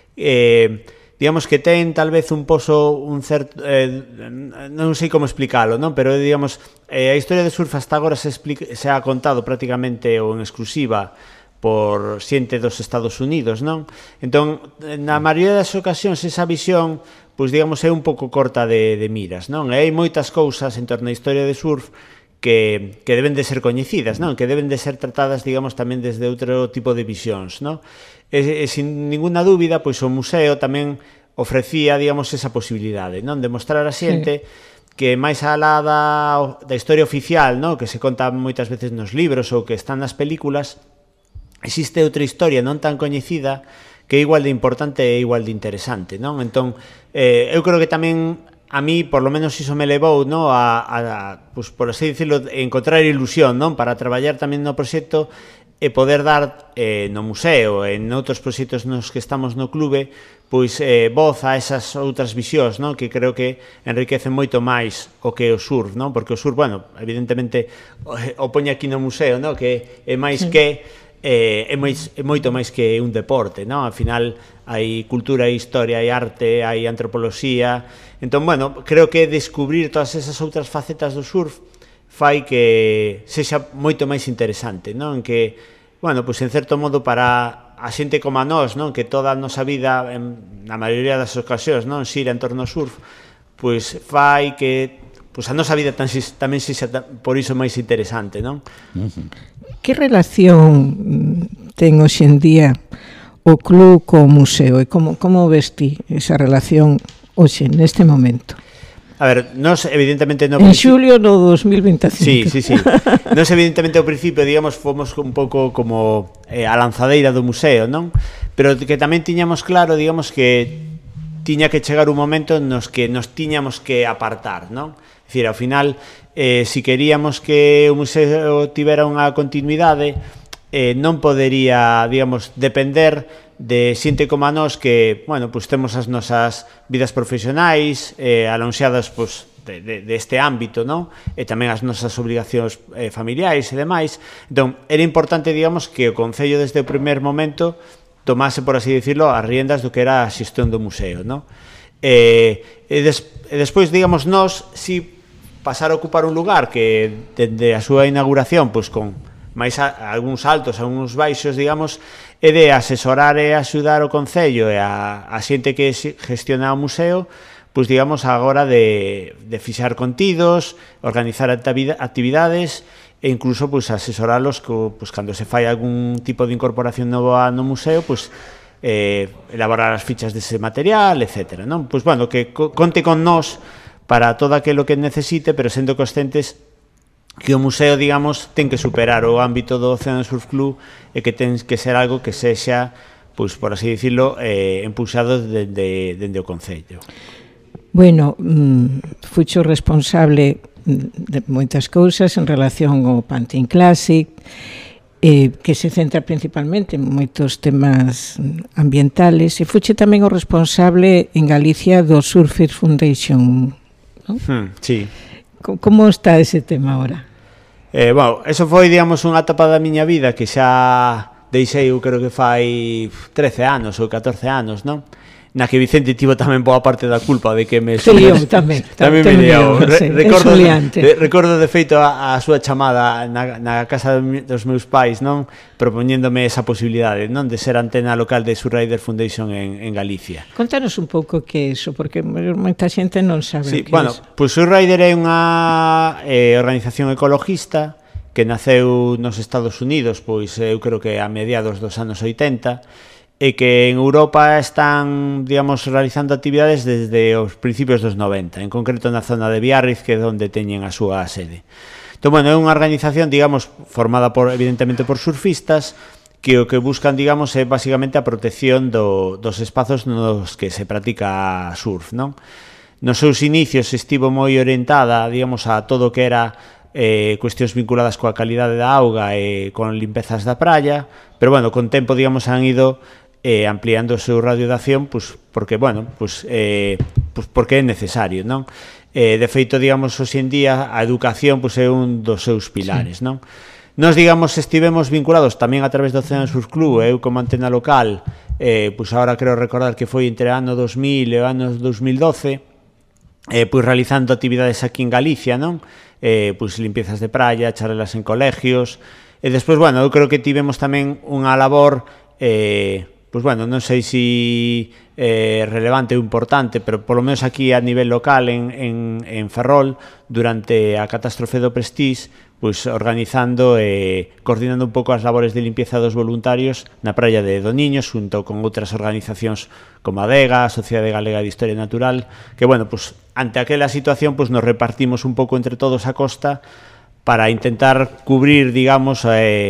Eh, digamos que ten tal vez un poso, un certo, eh, non sei como explicalo, non? Pero, digamos, eh, a historia do surf hasta agora se, explica, se ha contado prácticamente ou en exclusiva por xente dos Estados Unidos, non? Entón, na maioría das ocasións, esa visión, pois, digamos, é un pouco corta de, de miras, non? E hai moitas cousas en torno á historia de surf que, que deben de ser coñecidas, non? Que deben de ser tratadas, digamos, tamén desde outro tipo de visións, non? E, e sin ninguna dúbida, pois o museo tamén ofrecía, digamos, esa posibilidade, non? De mostrar a xente sí. que máis alá da, da historia oficial, non? Que se conta moitas veces nos libros ou que están nas películas, existe outra historia non tan coñecida que é igual de importante e igual de interesante, non? Entón, eh, eu creo que tamén a mí, por lo menos, iso me levou, no, a, a pues, por así decirlo, encontrar ilusión, non, para traballar tamén no proxecto e poder dar eh, no museo e en outros proxectos nos que estamos no clube pois eh, voz a esas outras visións, non, que creo que enriquecen moito máis o que o surf, non, porque o surf, bueno, evidentemente o, o poñe aquí no museo, non, que é máis sí. que eh, é, máis, é moito máis que un deporte, non, ao final hai cultura, hai historia, hai arte, hai antropoloxía. Entón, bueno, creo que descubrir todas esas outras facetas do surf fai que sexa moito máis interesante, non? Que, bueno, pois en certo modo para a xente como a nós, non? Que toda a nosa vida, en, na maioría das ocasións, non? Xira en torno ao surf, pois fai que pois a nosa vida tan, tamén sexa por iso máis interesante, non? Uh-huh. Que relación ten hoxe en día o club co museo e como, como ves ti esa relación hoxe, neste momento? A ver, nos evidentemente no en xulio do dos mil veinticinco. Sí, sí, sí. Nos evidentemente ao principio, digamos, fomos un pouco como eh, a lanzadeira do museo, non? Pero que tamén tiñamos claro, digamos, que tiña que chegar un momento nos que nos tiñamos que apartar, non? É dicir, ao final, eh, si queríamos que o museo tivera unha continuidade, eh, non podería, digamos, depender de xente como a nós que, bueno, pues temos as nosas vidas profesionais eh, alonxadas, pues, de, de, de este ámbito, non? E tamén as nosas obrigacións eh, familiares e demais. Entón, era importante, digamos, que o Concello desde o primer momento tomase, por así decirlo, as riendas do que era a xestión do museo, non? E, e, des, e despois, digamos, nós, si pasar a ocupar un lugar que, dende a súa inauguración, pues, con máis a, a algúns altos, a algúns baixos, digamos, e de asesorar e axudar o Concello e a, a xente que gestiona o museo, pois digamos agora de, de fixar contidos, organizar actividades e incluso pois asesoralos co, pois, cando se fai algún tipo de incorporación nova no museo, pois eh, elaborar as fichas dese material, etcétera, non? Pois bueno, que co, conte con nós para todo aquilo que necesite, pero sendo conscientes que o museo, digamos, ten que superar o ámbito do Océano Surf Club e que ten que ser algo que sexa, pois, por así dicirlo, eh, impulsado dende, dende o Concello. Bueno, mmm, fucho responsable de moitas cousas en relación ao Pantin Classic, eh, que se centra principalmente en moitos temas ambientales, e fuche tamén o responsable en Galicia do Surfers Foundation, non? Hmm, sí. Como está ese tema ahora? Eh, bueno, eso foi, digamos, unha etapa da miña vida que xa deixei, eu creo que fai trece anos ou catorce anos, non? Na que Vicente tivo tamén boa parte da culpa de que me... Sí, eu tamén. Tamén me liou. Re, recordo, de, recordo de feito a, a súa chamada na, na casa dos meus pais, non? Propoñéndome esa posibilidade, non? De ser antena local de Surrider Foundation en, en Galicia. Contanos un pouco que é iso, porque moita xente non sabe sí, o que bueno, é iso. Pois Surrider é unha eh, organización ecologista que naceu nos Estados Unidos, pois eu creo que a mediados dos anos oitenta, e que en Europa están, digamos, realizando actividades desde os principios dos noventa, en concreto na zona de Biarritz, que é onde teñen a súa sede. Entón, bueno, é unha organización, digamos, formada por, evidentemente, por surfistas, que o que buscan, digamos, é basicamente a protección do, dos espazos nos que se practica surf, non? Nos seus inicios estivo moi orientada, digamos, a todo o que era eh, cuestións vinculadas coa calidade da auga e con limpezas da praia, pero, bueno, con tempo, digamos, han ido eh, ampliando o seu radio de acción, pues, porque, bueno, pues, eh, pues porque é necesario, non? Eh, de feito, digamos, hoxe en día a educación pues, é un dos seus pilares, sí. Non? Nos, digamos, estivemos vinculados tamén a través do Océano Surf Club, eu como antena local, eh, pues agora creo recordar que foi entre o ano dos mil e o ano dos mil doce, eh, pues realizando actividades aquí en Galicia, non? Eh, pues limpiezas de praia, charlas en colegios, e despois, bueno, eu creo que tivemos tamén unha labor, eh, pues bueno, non sei se eh, relevante ou importante, pero polo menos aquí a nivel local en, en, en Ferrol, durante a catástrofe do Prestige, pues organizando e eh, coordinando un pouco as labores de limpieza dos voluntarios na praia de Doniños, junto con outras organizacións como a DEGA, a Sociedade Galega de Historia Natural, que, bueno, pues ante aquela situación, pues nos repartimos un pouco entre todos a costa para intentar cubrir, digamos, eh,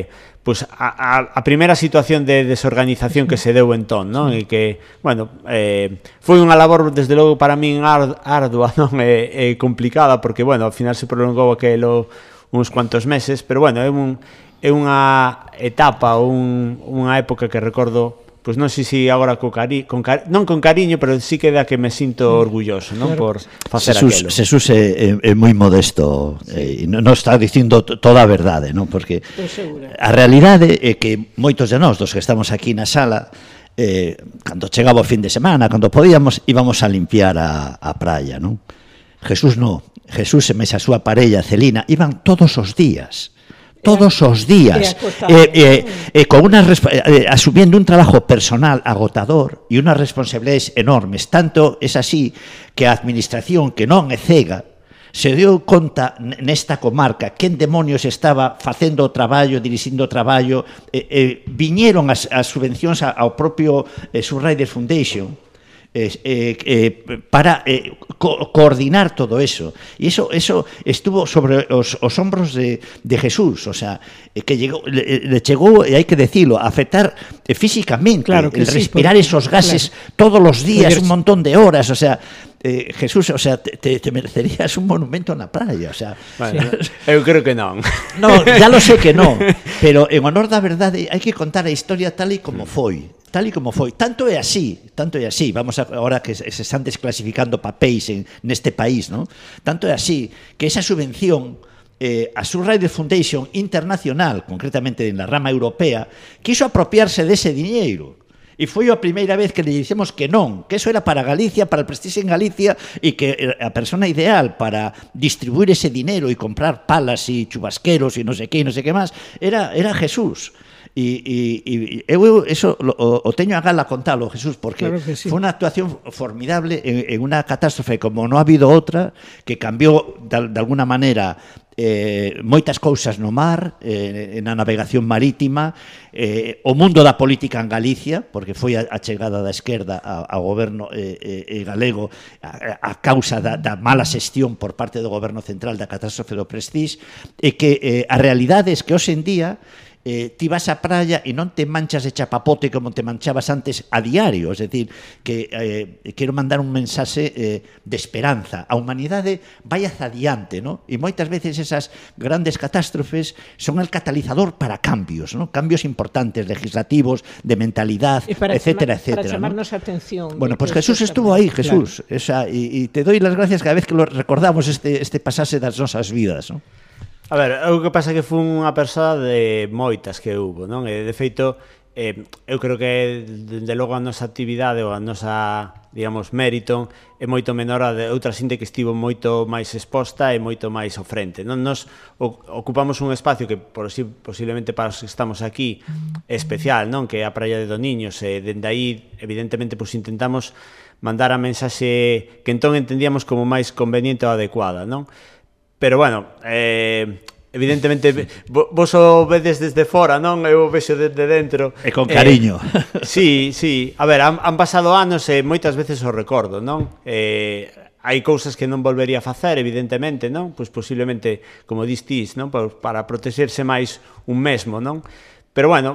pues a, a, a primeira situación de desorganización que se deu entón, non? E que, bueno, eh, foi unha labor desde logo para min ardua, non? E, e complicada, porque, bueno, ao final se prolongou aquelo uns cuantos meses, pero, bueno, é, un, é unha etapa ou un, unha época que recordo, pois non sei se agora co cari, con cari, non con cariño, pero sí que da que me sinto orgulloso, non, por facer Jesús, aquelo. Jesús é, é, é moi modesto, sí. E non no está dicindo toda a verdade, non? Porque a realidade é que moitos de nós, dos que estamos aquí na sala, eh, cando chegaba o fin de semana, cando podíamos, íbamos a limpiar a, a praia, non? Jesús non. Jesús e a súa parella Celina iban todos os días. Todos os días, eh, eh, eh, con una eh, asumiendo un trabajo personal agotador e unas responsabilidades enormes. Tanto es así que a administración, que non é cega, se deu conta nesta comarca quen demonios estaba facendo o traballo, dirixindo o traballo, eh, eh, viñeron as, as subvencións ao propio eh, Surriders Foundation, Eh, eh, para eh, co coordinar todo eso, y eso eso estuvo sobre os, os hombros de, de Jesús, o sea, eh, que llegó, le, le llegó, y hay que decirlo, a afectar eh, físicamente, claro que el sí, respirar porque, esos gases claro, todos los días, porque, un montón de horas, o sea, eh, Jesús, o sea, te, te, te merecerías un monumento na praia, o sea, bueno, eu creo que non. No, ya lo sé que no, pero en honor da verdade hai que contar a historia tal e como foi. Tal e como foi. Tanto é así, tanto é así, vamos a, ahora que se están desclasificando papéis en, neste país, ¿no? Tanto é así que esa subvención, eh, a Surriders Foundation Internacional, concretamente en la rama europea, quiso apropiarse dese diñeiro. E foi a primeira vez que le dixemos que non, que eso era para Galicia, para el prestigio en Galicia, e que a persona ideal para distribuir ese dinero e comprar palas e chubasqueros e non sei que, non sei que máis, era, era Jesús. E, e, e eu eso lo, o, o teño a gala contalo, Jesús, porque claro que sí. Foi unha actuación formidable en, en unha catástrofe como non ha habido outra, que cambiou de, de alguna maneira eh, moitas cousas no mar, eh, na navegación marítima, eh, o mundo da política en Galicia, porque foi a, a chegada da esquerda ao, ao goberno eh, eh, galego a, a causa da, da mala xestión por parte do goberno central da catástrofe do Prestige, e que eh, a realidade é que hoxe en día Eh, ti vas á praia e non te manchas de chapapote como te manchabas antes a diario, es decir, que eh, quero mandar un mensaxe eh, de esperanza. A humanidade vai hacia adiante, ¿no? E moitas veces esas grandes catástrofes son el catalizador para cambios, ¿no? Cambios importantes, legislativos, de mentalidad, etcétera, etcétera. Para chamarnos a atención. Bueno, pues Jesús estuvo aí, Jesús, claro. Esa, y, y te doy las gracias cada vez que lo recordamos este, este pasase das nosas vidas, ¿no? A ver, o que pasa é que fui unha persoa de moitas que hubo, non? E, de feito, eh, eu creo que, dende logo, a nosa actividade ou a nosa, digamos, mérito é moito menor a de outra xente que estivo moito máis exposta e moito máis ao frente, non? Nos ocupamos un espacio que, por si, posiblemente para os que estamos aquí, é especial, non? Que é a Praia de Doniños, e dende aí, evidentemente, pois intentamos mandar a mensaxe que entón entendíamos como máis conveniente ou adecuada, non? Pero, bueno, eh, evidentemente, vos o vedes desde fora, non? Eu o vexo desde dentro. E con cariño. Eh, sí, sí. A ver, han, han pasado anos e moitas veces o recordo, non? Eh, hai cousas que non volvería a facer, evidentemente, non? Pois posiblemente, como distís, non? Para protexerse máis un mesmo, non? Pero, bueno,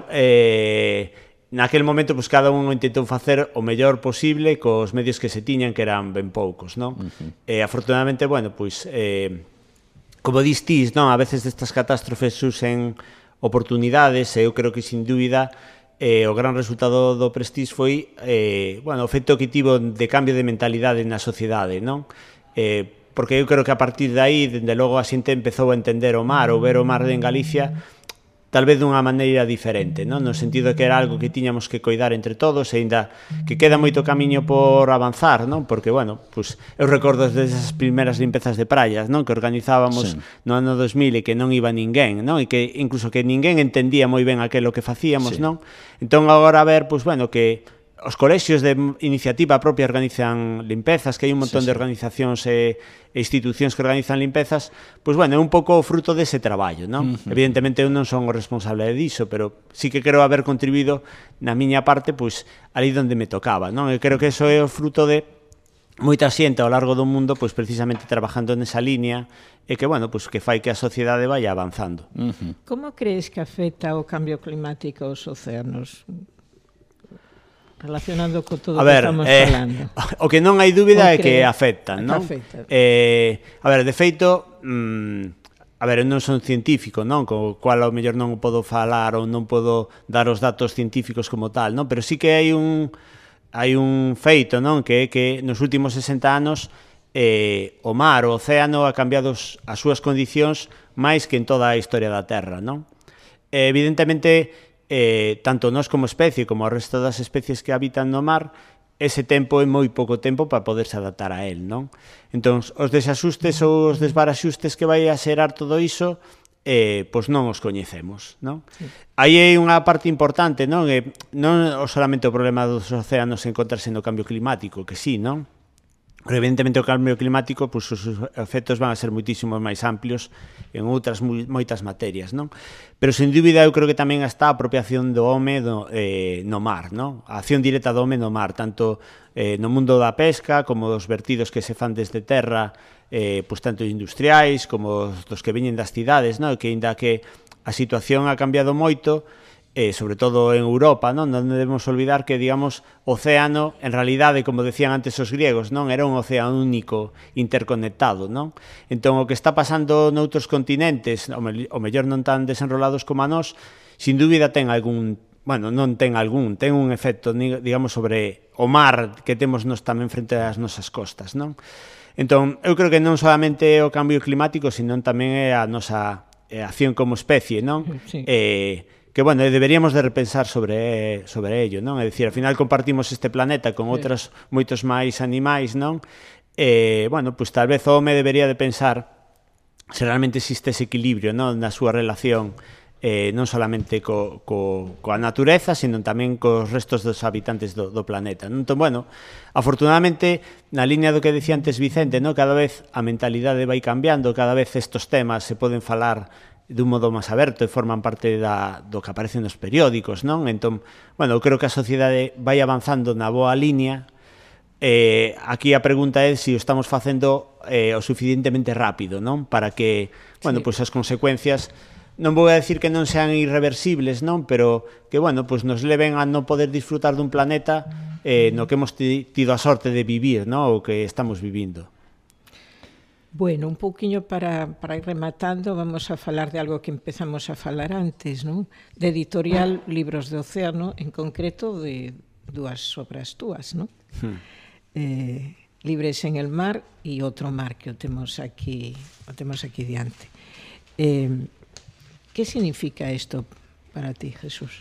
eh, naquel momento, pois, cada un intentou facer o mellor posible cos medios que se tiñan, que eran ben poucos, non? Uh-huh. E, afortunadamente, bueno, pois... Eh, como distís, non? A veces destas catástrofes surxen oportunidades e eu creo que, sin dúbida, eh, o gran resultado do Prestige foi eh, bueno, o efecto que tivo de cambio de mentalidade na sociedade, non? Eh, porque eu creo que a partir de aí, dende logo, a xente empezou a entender o mar ou ver o mar en Galicia tal vez dunha maneira diferente, non? No sentido que era algo que tiñamos que coidar entre todos, e ainda que queda moito camiño por avanzar, non? Porque, bueno, pues, eu recordo desde esas primeiras limpezas de praias, non? Que organizábamos sí. no ano dos mil e que non iba ninguén, non? E que incluso que ninguén entendía moi ben aquilo que facíamos, sí. non? Entón, agora a ver, pues, bueno, que os colexios de iniciativa propia organizan limpezas, que hai un montón sí, sí. de organizacións e, e institucións que organizan limpezas, pois, bueno, é un pouco fruto dese traballo, non? Uh-huh. Evidentemente eu non son o responsable diso, pero sí que quero haber contribuído na miña parte, pois, ali onde me tocaba, non? Eu creo que eso é o fruto de moita xente ao largo do mundo pois precisamente trabajando nesa línea e que, bueno, pois que fai que a sociedade vaya avanzando. Uh-huh. Como crees que afecta o cambio climático aos océanos? Relacionando con todo o que estamos eh, falando. O que non hai dúbida é que afectan, non? Afecta. Eh, a ver, de feito, mmm, a ver, eu non son científico, non? Co cual ao mellor non podo falar ou non podo dar os datos científicos como tal, non? Pero sí que hai un hai un feito, non? Que é que nos últimos sesenta anos eh, o mar, o océano ha cambiado as súas condicións máis que en toda a historia da Terra, non? Eh, evidentemente, Eh, tanto nós como especie como o resto das especies que habitan no mar, ese tempo é moi pouco tempo para poderse adaptar a él, non? Entón, os desaxustes ou os desbaraxustes que vai a xerar todo iso, eh, pois non os coñecemos, non? Sí. Aí hai unha parte importante, non? Eh, non solamente o problema dos océanos encontrarse no cambio climático, que sí, non? Pero evidentemente o cambio climático, pois os efectos van a ser moitísimo máis amplios en outras moitas materias, non? Pero sen dúbida eu creo que tamén está a apropiación do home do, eh, no mar, non? A acción directa do home no mar, tanto eh, no mundo da pesca como dos vertidos que se fan desde terra, eh, pois tanto industriais como dos que veñen das cidades, non? Que ainda que a situación ha cambiado moito, eh, sobre todo en Europa, non? Non debemos olvidar que, digamos, o océano, en realidade, como decían antes os griegos, non? Era un océano único, interconectado, non? Entón, o que está pasando noutros continentes, o, me, o mellor non tan desenrolados como a nós, sin dúbida ten algún, bueno, non ten algún, ten un efecto, digamos, sobre o mar que temos nos tamén frente ás nosas costas, non? Entón, eu creo que non solamente é o cambio climático, sino tamén é a nosa eh, acción como especie, non? Sí. Eh, que, bueno, deberíamos de repensar sobre sobre ello, non? É dicir, ao final compartimos este planeta con outros moitos máis animais, non? Eh, bueno, pois tal vez o home debería de pensar se realmente existe ese equilibrio, non? Na súa relación eh, non solamente co, co, coa natureza, sino tamén cos restos dos habitantes do, do planeta. Entón, bueno, afortunadamente, na línea do que decía antes Vicente, non? Cada vez a mentalidade vai cambiando, cada vez estos temas se poden falar dun modo máis aberto e forman parte da, do que aparece nos periódicos, non? Entón, bueno, eu creo que a sociedade vai avanzando na boa línea. Eh, aquí a pregunta é se o estamos facendo eh, o suficientemente rápido, non? Para que, bueno, sí. Pois as consecuencias, non vou a decir que non sean irreversibles, non? Pero que, bueno, pois nos leven a non poder disfrutar dun planeta eh, no que hemos tido a sorte de vivir, non? O que estamos vivindo. Bueno, un pouquiño para, para ir rematando, vamos a falar de algo que empezamos a falar antes, non? De editorial Libros de Océano, en concreto de dúas obras túas, non? Hmm. Eh, Libres en el mar e Outro mar, que o temos aquí, o temos aquí diante. Eh, que significa isto para ti, Jesús?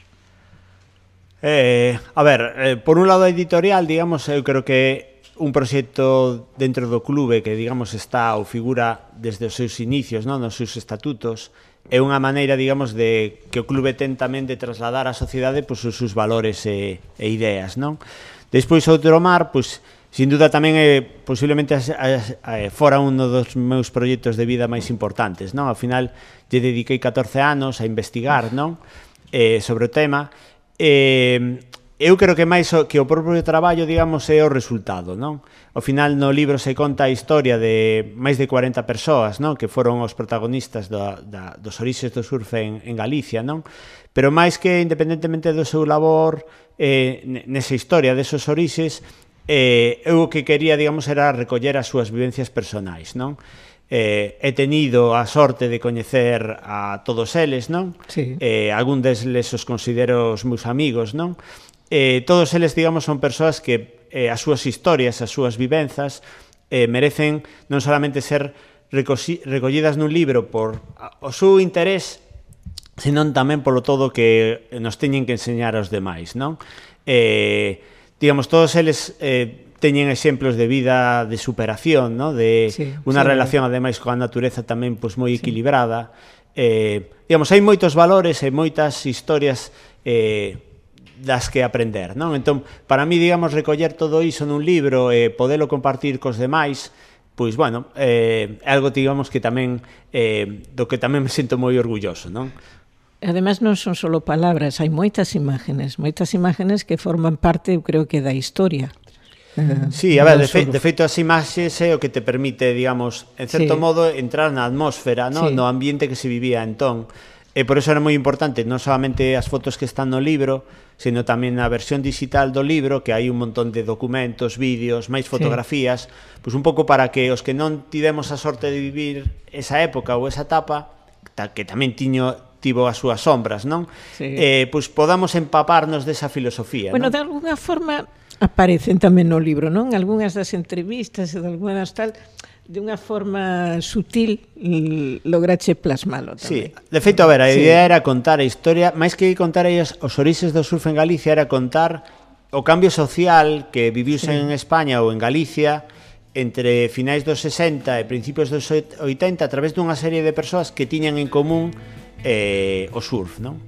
Eh, a ver, eh, por un lado a editorial, digamos, eu creo que un proxecto dentro do clube que, digamos, está ou figura desde os seus inicios, non? Nos seus estatutos, é unha maneira, digamos, de que o clube ten tamén de trasladar á sociedade pois, os seus valores e, e ideas, non? Despois, Outro mar, pois, sin duda tamén é posiblemente a, a, a, fora un dos meus proxectos de vida máis importantes, non? Ao final, lle dediquei catorce anos a investigar, non? Eh, sobre o tema. Eh, Eu creo que máis que o propio traballo, digamos, é o resultado, non? Ao final, no libro se conta a historia de máis de corenta persoas, non? Que foron os protagonistas da, da, dos orixes do surf en, en Galicia, non? Pero máis que, independentemente do seu labor, eh, nesa historia desos orixes, eh, eu o que quería, digamos, era recoller as súas vivencias personais, non? Eh, he tenido a sorte de coñecer a todos eles, non? Sí. Eh, algún deles os considero os meus amigos, non? Eh, todos eles, digamos, son persoas que eh, as súas historias, as súas vivenzas eh, merecen non solamente ser recollidas nun libro por o seu interés, senón tamén polo todo que nos teñen que enseñar aos demais, non? Eh, digamos, todos eles eh, teñen exemplos de vida de superación, non? De sí, unha sí, relación, ademais, coa natureza tamén pois moi equilibrada. Eh, digamos, hai moitos valores e moitas historias eh, das que aprender, non? Entón, para mí, digamos, recoller todo iso nun libro e podelo compartir cos demais, pois, bueno, é eh, algo, digamos, que tamén eh, do que tamén me sinto moi orgulloso, non? Ademais, non son só palabras, hai moitas imágenes, moitas imágenes que forman parte, eu creo que, da historia. Eh, Sí, a ver, de, fe, surf. de feito as imaxes é o que te permite, digamos, en certo Sí. modo entrar na atmósfera, ¿no? Sí. No ambiente que se vivía entón. E por eso era moi importante non solamente as fotos que están no libro, sino tamén na versión digital do libro, que hai un montón de documentos, vídeos, máis fotografías, pois un pouco para que os que non tivemos a sorte de vivir esa época ou esa etapa, ta, que tamén tiño tivo as súas sombras, non? Sí. Eh, pois podamos empaparnos desa filosofía, Bueno, non? de alguna forma aparecen tamén no libro, non? Algúnas das entrevistas e de algunhas tal, de unha forma sutil l- lograche plasmalo Sí, tamén. de feito, a ver, a Sí. idea era contar a historia, máis que contar aí os, os orixes do surf en Galicia, era contar o cambio social que viviuse Sí. en España ou en Galicia entre finais dos sesenta e principios dos oitenta a través dunha serie de persoas que tiñan en común eh, o surf, non?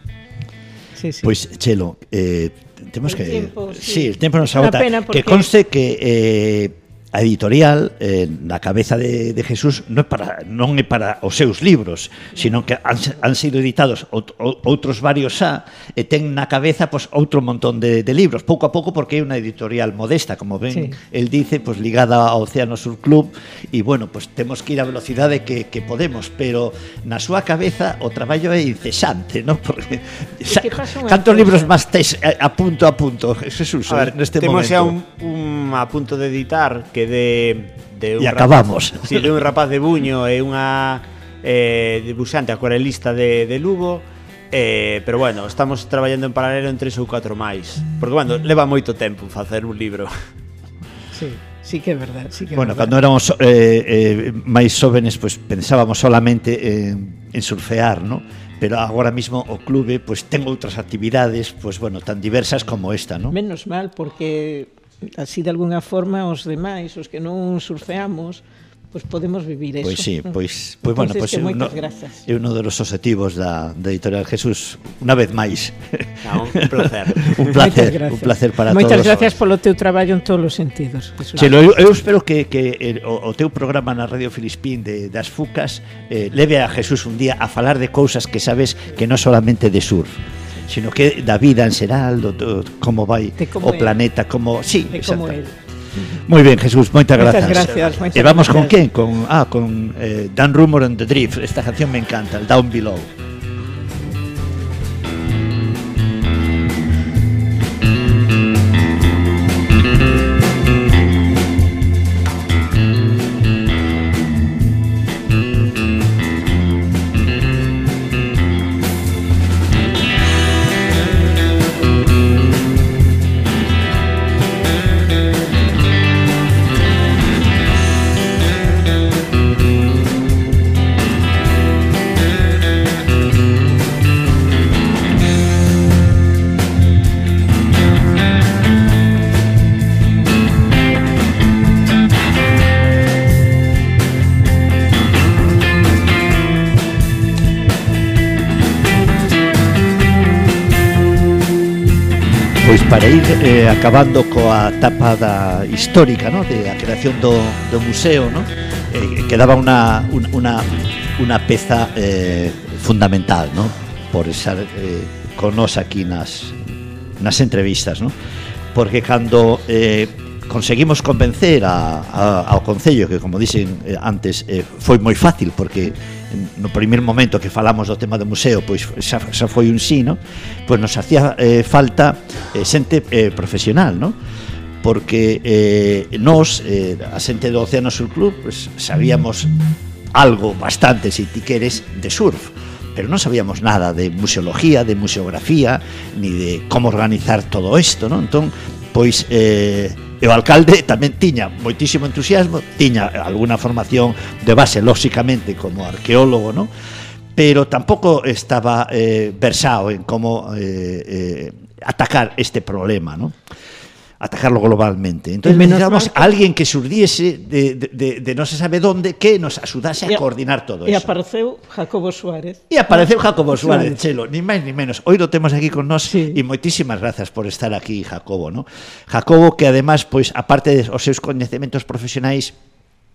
Sí, sí. Pois, Chelo, eh, temos O que... tempo, sí. Sí, el tempo nos Unha agota. pena porque- Que conste que eh, a editorial eh, na cabeza de, de Jesús non é para non é para os seus libros, sino que han, han sido editados out, outros varios xa e ten na cabeza pois, outro montón de, de libros, pouco a pouco, porque é unha editorial modesta, como ben Sí. el dice, pois ligada ao Océano Sur Club, e bueno, pois temos que ir a velocidade que, que podemos, pero na súa cabeza o traballo é incesante, ¿no? Porque xa, que pasa unha cantos cousa. libros máis tes a, a punto a punto, Jesús, A ver, neste temos momento? xa un, un a punto de editar que de, de un E acabamos. rapaz, sí, de un rapaz de Buño e unha eh, dibuixante acuarelista de, de Lugo, eh, pero bueno, estamos traballando en paralelo en tres ou catro máis, porque bueno, leva moito tempo facer un libro. Sí, sí que é verdad, sí que é Bueno, verdad. cando éramos eh, eh, máis jóvenes, pues pensábamos solamente en, en surfear, ¿no? Pero agora mismo o clube pues ten outras actividades, pues bueno, tan diversas como esta, ¿no? Menos mal, porque así de alguna forma os demais, os que non surfeamos, pues podemos vivir eso. Pois sí, pois, pois bueno, Entonces, pois que é moitas uno, grazas. é uno dos obxectivos da, da editorial Jesús, unha vez máis. Ah, un placer. un Moitas placer, grazas. un placer para Moitas todos. gracias polo teu traballo en todos os sentidos, Jesús. Chelo, eu, eu espero que, que el, o, o teu programa na Radio Filispín de, das Fucas eh, leve a Jesús un día a falar de cousas que sabes que non solamente de surf, sino que da vida en xeral, do, do, como vai De como o é. planeta, como... Sí, De como exacto. él. Moi ben, Jesús, moitas Moitas grazas. gracias, moitas E vamos con gracias. quen? Con, ah, con eh, Dan Rumor and the Drift. Esta canción me encanta, el Down Below. Pois para ir eh, acabando coa etapa da histórica, ¿no? De a creación do, do museo, ¿no? Eh, quedaba unha, un, unha, unha peza eh, fundamental, ¿no? Por estar eh, con nós aquí nas, nas entrevistas, ¿no? Porque cando eh, conseguimos convencer a, a, ao Concello, que como dixen eh, antes, eh, foi moi fácil, porque no primeiro momento que falamos do tema do museo, pois xa, xa foi un sí, no? Pois nos hacía eh, falta eh, xente eh, profesional, no? Porque eh, nós, eh, a xente do Océano Sur Club, pues, sabíamos algo bastante, se ti queres, de surf, pero non sabíamos nada de museología, de museografía, ni de como organizar todo isto, no? Entón, pois eh, e o alcalde tamén tiña moitísimo entusiasmo, tiña alguna formación de base, lóxicamente, como arqueólogo, ¿no? Pero tampouco estaba eh, versado en como eh, eh, atacar este problema, ¿no? Atacarlo globalmente. Entonces necesitamos a alguien que surdiese de, de, de, de non se sabe donde, que nos axudase a, a coordinar todo e eso. E apareceu Jacobo Suárez. E apareceu Jacobo Suárez, Chelo, ni máis ni menos. Hoy lo temos aquí con nós, sí. E moitísimas grazas por estar aquí, Jacobo, ¿no? Jacobo, que además, pois, aparte dos seus coñecementos profesionais,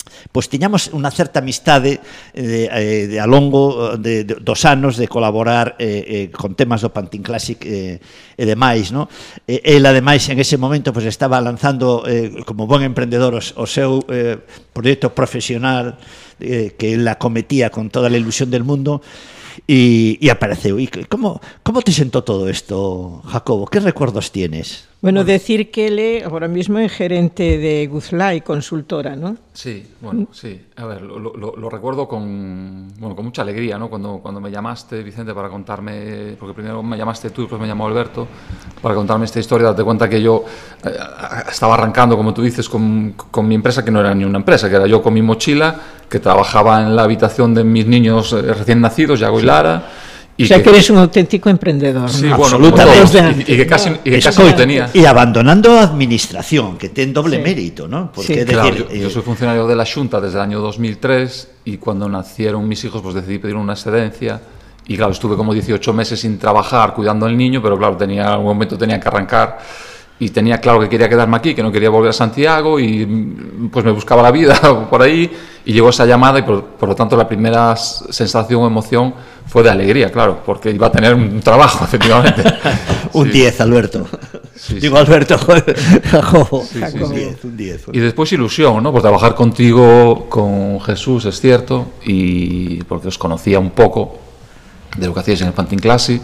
pois tiñamos unha certa amistade de, eh, de a longo de, de, dos anos de colaborar eh, eh, con temas do Pantin Classic eh, e demais, no? E, el, ademais, en ese momento pois, estaba lanzando eh, como bon emprendedor o, o seu eh, proxecto profesional eh, que el acometía con toda a ilusión del mundo e, e apareceu. E como, como te sentó todo isto, Jacobo? Que recuerdos tienes? Bueno, decir que él ahora mismo es gerente de Guzlay, consultora, ¿no? Sí, bueno, sí. A ver, lo, lo, lo recuerdo con, bueno, con mucha alegría, ¿no? Cuando, cuando me llamaste, Vicente, para contarme, porque primero me llamaste tú y después me llamó Alberto, para contarme esta historia, date cuenta que yo eh, estaba arrancando, como tú dices, con, con mi empresa, que no era ni una empresa, que era yo con mi mochila, que trabajaba en la habitación de mis niños eh, recién nacidos, Yago y Lara. Y o sea que, que eres un auténtico emprendedor, sí, ¿no? Bueno, absolutamente. Y, y que casi, y que casi no tenía. Y abandonando a administración, que ten doble sí. mérito, ¿no? Porque sí. decir, claro, yo, eh, yo soy funcionario de la Xunta desde el año dos mil tres y cuando nacieron mis hijos pues decidí pedir una excedencia y claro, estuve como dieciocho meses sin trabajar cuidando al niño, pero claro, tenía, en algún momento tenía que arrancar y tenía claro que quería quedarme aquí, que no quería volver a Santiago y pues me buscaba la vida por ahí y llegó esa llamada y por, por lo tanto la primera sensación o emoción fue de alegría, claro, porque iba a tener un trabajo, efectivamente. un diez, sí. Alberto. Sí, Digo, sí. Alberto, Jacobo. Sí, sí, un diez, un diez. Y después ilusión, ¿no? Por trabajar contigo, con Jesús, es cierto, y porque os conocía un poco de lo que hacíais en el Pantin Classic.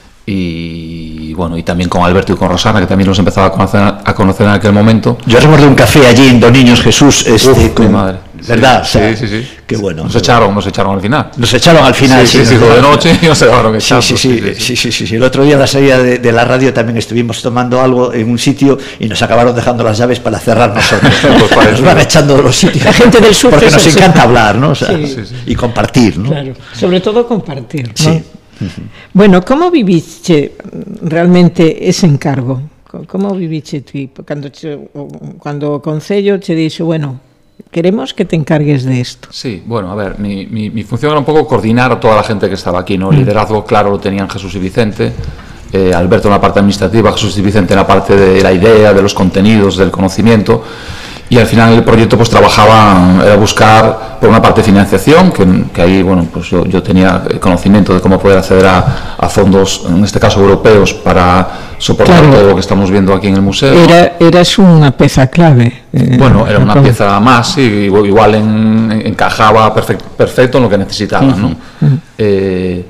Y bueno, y también con Alberto y con Rosana, que también los empezaba a conocer, a conocer en aquel momento. Yo recuerdo un café allí en Doniños Jesús, este, Uf, con, mi madre. ¿verdad? Sí, o sea, sí, sí, sí. Qué bueno. Nos echaron, nos echaron al final. Nos echaron al final, sí. Sí, sí, sí, de noche y nos echaron echando. Sí, sí, sí, sí, sí, sí, sí. El otro día a la salida de, de la radio también estuvimos tomando algo en un sitio y nos acabaron dejando las llaves para cerrar nosotros. Pues nos van echando de los sitios. La gente del sur. Porque nos eso, encanta sí. hablar, ¿no? O sea, sí. Sí, sí. Y compartir, ¿no? Claro, sobre todo compartir, ¿no? Sí. Bueno, ¿cómo viviste realmente ese encargo? ¿Cómo viviste tú? Cuando, cuando o Concello te dice, bueno, queremos que te encargues de esto. Sí, bueno, a ver, mi, mi, mi función era un poco coordinar a toda la gente que estaba aquí, ¿no? El liderazgo, claro, lo tenían Jesús y Vicente, eh, Alberto en la parte administrativa, Jesús y Vicente en la parte de la idea, de los contenidos, del conocimiento. Y al final el proyecto pues trabajaba, era buscar por una parte financiación, que, que ahí bueno pues yo, yo tenía conocimiento de cómo poder acceder a, a fondos, en este caso europeos, para soportar claro. todo lo que estamos viendo aquí en el museo. Era, eras una pieza clave. Eh, bueno, era una pieza más, y igual en, en, encajaba perfecto, perfecto en lo que necesitaban, uh-huh. ¿no? Uh-huh. Eh,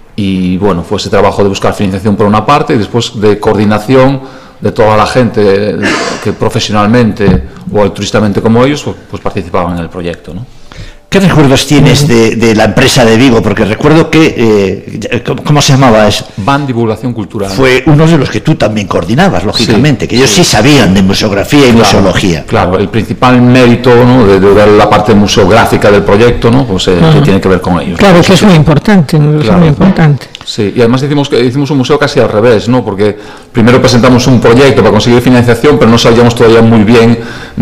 y bueno, fue ese trabajo de buscar financiación por una parte y después de coordinación de toda la gente que profesionalmente o altruistamente como ellos pues, pues participaban en el proyecto, ¿no? ¿Qué recuerdos tienes de, de la empresa de Vigo? Porque recuerdo que, eh, ¿cómo se llamaba eso? Ban Divulgación Cultural. Fue uno de los que tú también coordinabas, lógicamente, sí, que ellos sí. sí sabían de museografía y claro, museología. Claro, el principal mérito, ¿no? de, de ver la parte museográfica del proyecto, ¿no? Pues eh, uh-huh. que tiene que ver con ellos. Claro, que es muy importante, ¿no? Claro, es muy importante. Sí, y además hicimos, hicimos un museo casi al revés, ¿no? Porque primero presentamos un proyecto para conseguir financiación, pero no sabíamos todavía muy bien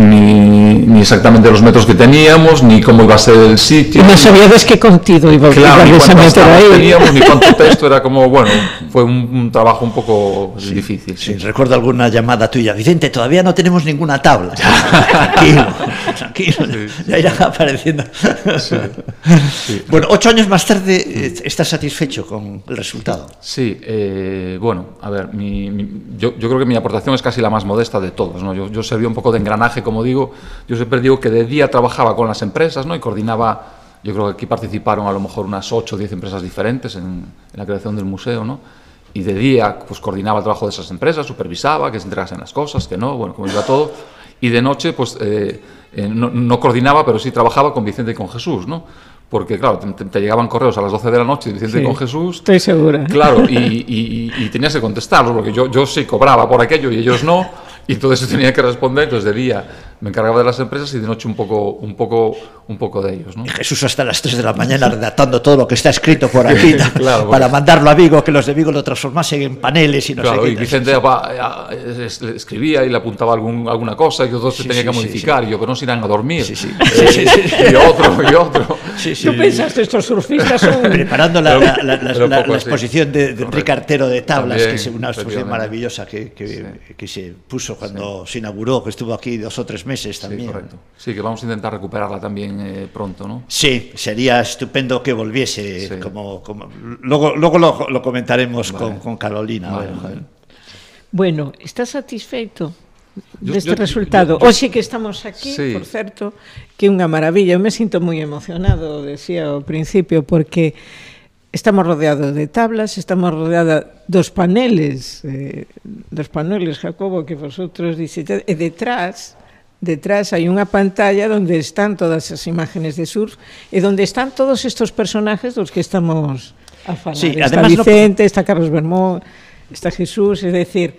ni, ni exactamente los metros que teníamos, ni cómo iba a ser el sitio. Y no sabías qué contido iba, claro, iba a meter ahí. Teníamos, ni cuánto texto, era como, bueno, fue un, un trabajo un poco sí, difícil. Sí. Sí, recuerdo alguna llamada tuya, Vicente, todavía no tenemos ninguna tabla. Tranquilo, tranquilo, sí. Ya irán apareciendo. Sí. Sí. Bueno, ocho años más tarde, ¿estás satisfecho con el resultado? Sí, eh, bueno, a ver, mi, mi, yo, yo creo que mi aportación es casi la más modesta de todos, ¿no? Yo, yo serví un poco de engranaje, como digo, yo siempre digo que de día trabajaba con las empresas, ¿no? Y coordinaba, yo creo que aquí participaron a lo mejor unas ocho o diez empresas diferentes en, en la creación del museo, ¿no? Y de día, pues coordinaba el trabajo de esas empresas, supervisaba que se entregasen las cosas, que no, bueno, como iba todo. Y de noche, pues, eh, eh, no, no coordinaba, pero sí trabajaba con Vicente y con Jesús, ¿no? Porque, claro, te, te llegaban correos a las doce de la noche, Vicente sí, con Jesús. Estoy segura. Claro, y, y, y, y tenías que contestarlos, porque yo, yo sí cobraba por aquello y ellos no, y entonces tenía que responder. Entonces, de día me encargaba de las empresas y de noche un poco, un poco, un poco de ellos, ¿no? Y Jesús hasta las tres de la mañana redactando todo lo que está escrito por aquí, claro, para porque... mandarlo a Vigo, que los de Vigo lo transformasen en paneles y no claro, sé qué. Y Vicente sí. escribía y le apuntaba algún, alguna cosa y yo todo se sí, tenía sí, que modificar, sí, sí. y yo, pero no se irán a dormir. Sí, sí. Eh, sí, sí, sí. Y otro, y otro. Sí, sí. Tú pensaste, estos surfistas son... Preparando la, la, la, la, Pero la, poco la así. exposición de, de Enrique Artero de Tablas, También, que es una exposición efectivamente. maravillosa que, que, Sí. que se puso cuando se inauguró, que estuvo aquí dos o tres meses Sí, también. correcto. Sí, que vamos a intentar recuperarla también eh, pronto, ¿no? Sí, sería estupendo que volviese. Sí. Como, como, luego luego lo, lo comentaremos Vale. con, con Carolina. Vale, Bueno, vale. Bueno, estás satisfeito Yo- deste yo- resultado? yo- yo- Hoxe que estamos aquí, Sí. por certo, que é unha maravilla. Eu me sinto moi emocionado, decía ao principio, porque estamos rodeados de tablas, estamos rodeados dos paneles, eh, dos paneles, Jacobo, que vosotros diseñades, e detrás, detrás hai unha pantalla onde están todas as imágenes de surf e onde están todos estos personajes dos que estamos a falar. Sí, está además no- Vicente, está Carlos Bermón, está Jesús, é decir,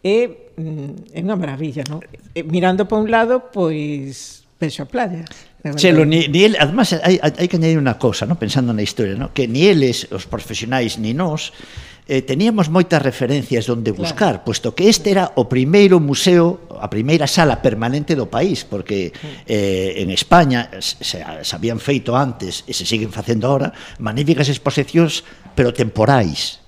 é, mm, é unha maravilla, non? E, mirando para un lado, pois vexo a playa. de verdade. Chelo, ni, ni el, además hai, hai que añadir unha cousa, ¿no? Pensando na historia, ¿no? Que ni eles, os profesionais, ni nós eh, teníamos moitas referencias onde buscar, claro. Puesto que este era o primeiro museo, a primeira sala permanente do país, porque eh, en España se, se habían feito antes e se siguen facendo ahora magníficas exposicións, pero temporais,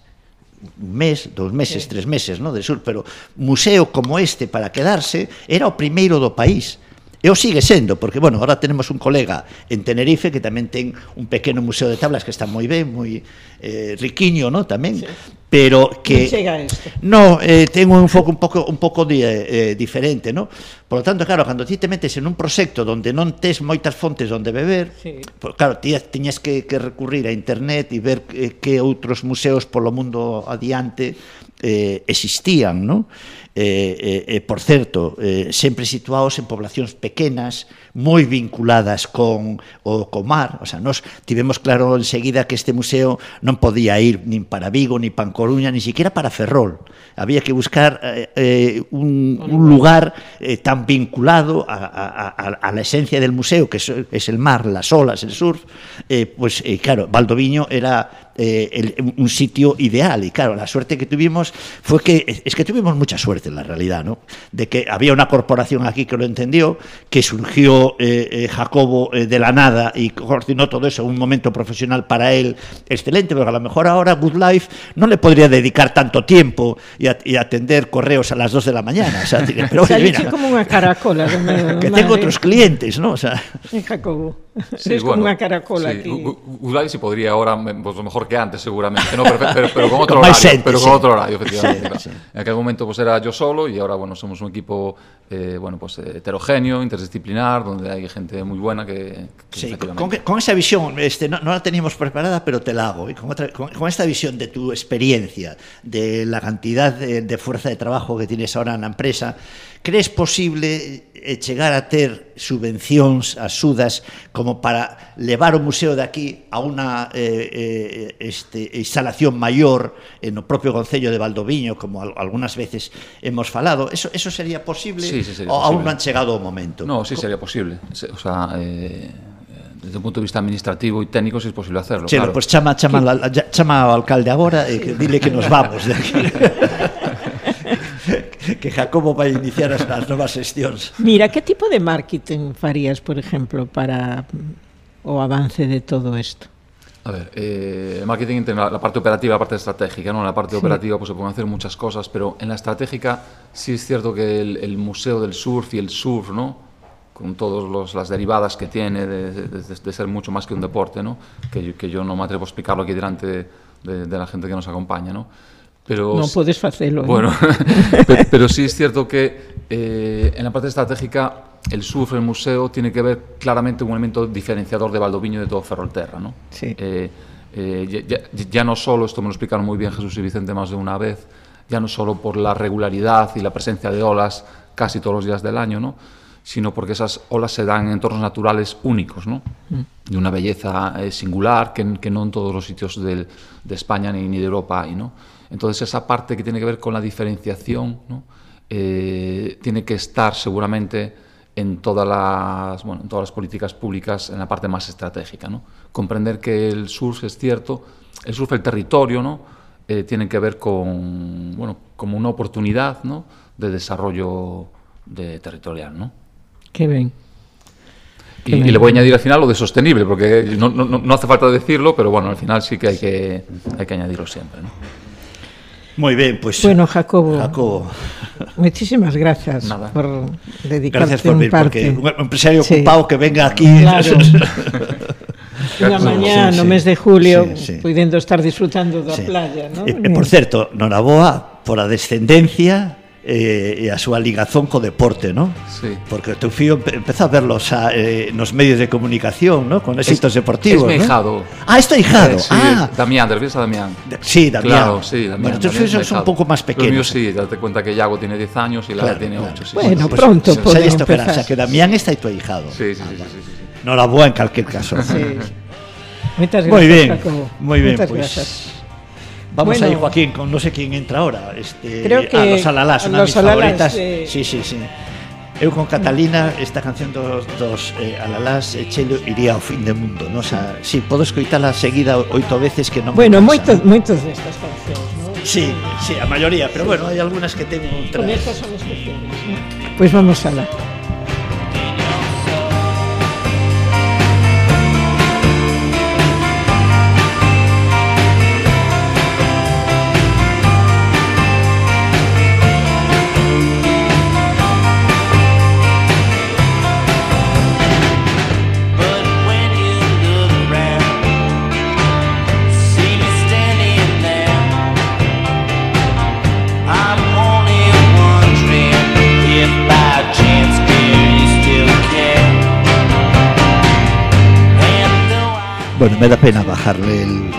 un mes, dous meses, sí. tres meses, ¿no? De sur, pero museo como este para quedarse era o primeiro do país. E o sigue sendo, porque, bueno, ahora tenemos un colega en Tenerife que tamén ten un pequeno museo de tablas que está moi ben, moi eh, riquiño, ¿no? Tamén, sí. Pero que... Non chega a isto. No, eh, ten un foco un pouco, un pouco de, eh, diferente, ¿no? Por lo tanto, claro, cando ti te metes en un proxecto onde non tes moitas fontes onde beber, Sí. pues, claro, ti tiñas que, que recurrir a internet e ver eh, que outros museos polo mundo adiante eh, existían, ¿no? Eh, eh, eh, por certo, eh, sempre situados en poblacións pequenas, moi vinculadas con o comar, o sea, nos tivemos claro enseguida que este museo non podía ir nin para Vigo, nin para Coruña, ni siquiera para Ferrol. Había que buscar eh, eh, un, un lugar eh, tan vinculado a, a, a, a la esencia del museo, que es, es el mar, las olas, el surf, eh, pues eh, claro, Valdoviño era eh, el, un sitio ideal, y claro, la suerte que tuvimos fue que, es que tuvimos mucha suerte en la realidad, ¿no? De que había una corporación aquí que lo entendió, que surgió eh, eh, Jacobo eh, de la nada y coordinó todo eso, un momento profesional para él excelente, porque a lo mejor ahora Good Life no le podría dedicar tanto tiempo y, a, y atender correos a las dos de la mañana, o sea, pero oye, mira, como unha caracola. que tengo otros clientes, ¿no? O sea, En Jacobo. Sí, es como unha caracola sí, aquí. Google sí podría ahora, pues lo mejor que antes seguramente, ¿no? Pero, pero, pero con otro Con más horario, gente, pero sí. con otro horario, efectivamente. Sí, claro. sí. En aquel momento pues era yo solo y ahora bueno somos un equipo eh, bueno pues heterogéneo, interdisciplinar, donde hay gente muy buena que, que sí, con, con, con esa visión, este, no, no la teníamos preparada, pero te la hago, ¿eh? con, otra, con, con esta visión de tu experiencia, de la cantidad de, de fuerza de trabajo que tienes ahora en la empresa, ¿crees posible eh, chegar a ter subvencións, axudas, como para levar o museo de aquí a unha eh, eh, este, instalación maior en o propio Concello de Valdoviño, como al, algunas veces hemos falado? ¿Eso, eso sería posible? Sí, sí, sería ¿O posible. aún no han chegado o momento? No, sí sería posible. O sea, eh, desde un punto de vista administrativo y técnico sí es posible hacerlo. Chelo, claro. pues chama, chama, la, chama ao alcalde agora e que dile que nos vamos de aquí. Que Jacobo vai iniciar as, as novas xestións. Mira, que tipo de marketing farías, por ejemplo, para o avance de todo esto? A ver, eh, marketing entre la, la parte operativa y la parte estratégica, ¿no? En la parte Sí. operativa pues se pueden hacer muchas cosas, pero en la estratégica sí es cierto que el, el Museo del Surf y el surf, ¿no? Con todas las derivadas que tiene de, de, de, de ser mucho más que un deporte, ¿no? Que, yo- que yo no me atrevo a explicarlo aquí delante de, de, de la gente que nos acompaña, ¿no? Pero Non podes facelo. ¿eh? Bueno, pe- pero sí es cierto que eh, en la parte estratégica el surf, el museo, tiene que ver claramente un elemento diferenciador de Valdoviño y de todo Ferrolterra, ¿no? Sí. Eh, eh, ya, ya no solo, esto me lo explicaron muy bien Jesús y Vicente más de una vez, ya no solo por la regularidad y la presencia de olas casi todos los días del año, ¿no? Sino porque esas olas se dan en entornos naturales únicos, ¿no? De una belleza eh, singular que, que no en todos los sitios del, de España ni, ni de Europa hay, ¿no? Entonces esa parte que tiene que ver con la diferenciación, ¿no? eh, tiene que estar seguramente en todas las, bueno, en todas las políticas públicas en la parte más estratégica, ¿no? Comprender que el surf es cierto, el surf, el territorio, ¿no? eh, tiene que ver con, bueno, como una oportunidad, ¿no? De desarrollo de territorial, ¿no? Que ben. Y, y le voy a añadir al final lo de sostenible, porque no, no, no hace falta decirlo, pero bueno, al final sí que hay que, hay que añadirlo siempre, ¿no? Muy bien, pues... Bueno, Jacobo, Jacobo. muchísimas gracias Nada. por dedicarte Gracias por un venir, parte. porque un empresario Sí. ocupado que venga aquí... Claro. Unha mañá Sí, no sí. mes de julio, Sí, sí. podendo estar disfrutando da Sí. playa, ¿no? E, e por certo, noraboa por a descendencia e, e a súa ligazón co deporte, ¿no? Sí. Porque o teu fillo empe- empezou a verlos a, eh, nos medios de comunicación, ¿no? Con éxitos deportivos, Es mi ¿no? ahijado. Ah, es tu ahijado. Eh, sí, ah, Damián, ¿te refieres a Damián? de- sí, Damián. Claro, sí, Damián. Bueno, tus Damián fillos es son un ahijado. poco más Los pequeños. míos sí, date cuenta que Iago tiene diez años y Lara Claro, tiene claro. ocho. Sí, Bueno, sí, sí, pronto sí, sí. podemos Sabes esto, empezar. o sea, que Damián está tu ahijado. Sí, sí, sí, sí, sí, sí. Noraboa en cualquier caso. Sí. Moitas gracias, Muy bien, Jacobo. muy bien, Moitas pues gracias. vamos Bueno. ahí, Joaquín, con no sé quién entra ahora. Este, Creo que a los Alalás, a una de los mis Alalás, favoritas. eh. Sí, sí, sí. Eu con Catalina, esta canción dos, dos eh, Alalás, eh, Chelo, iría ao fin do mundo, ¿no? O sea, sí, podo escoitala seguida oito veces que non me Bueno, cansa, moitos, ¿no? moitos destas cancións, ¿no? Sí, sí, a maioría, pero bueno, hai algunas que tengo outra. Con estas son especiales, ¿no? Pues vamos a la. But when you look around, see me standing there, I'm only wondering if by chance there you still care. And though I Bueno, me da pena bajarle el,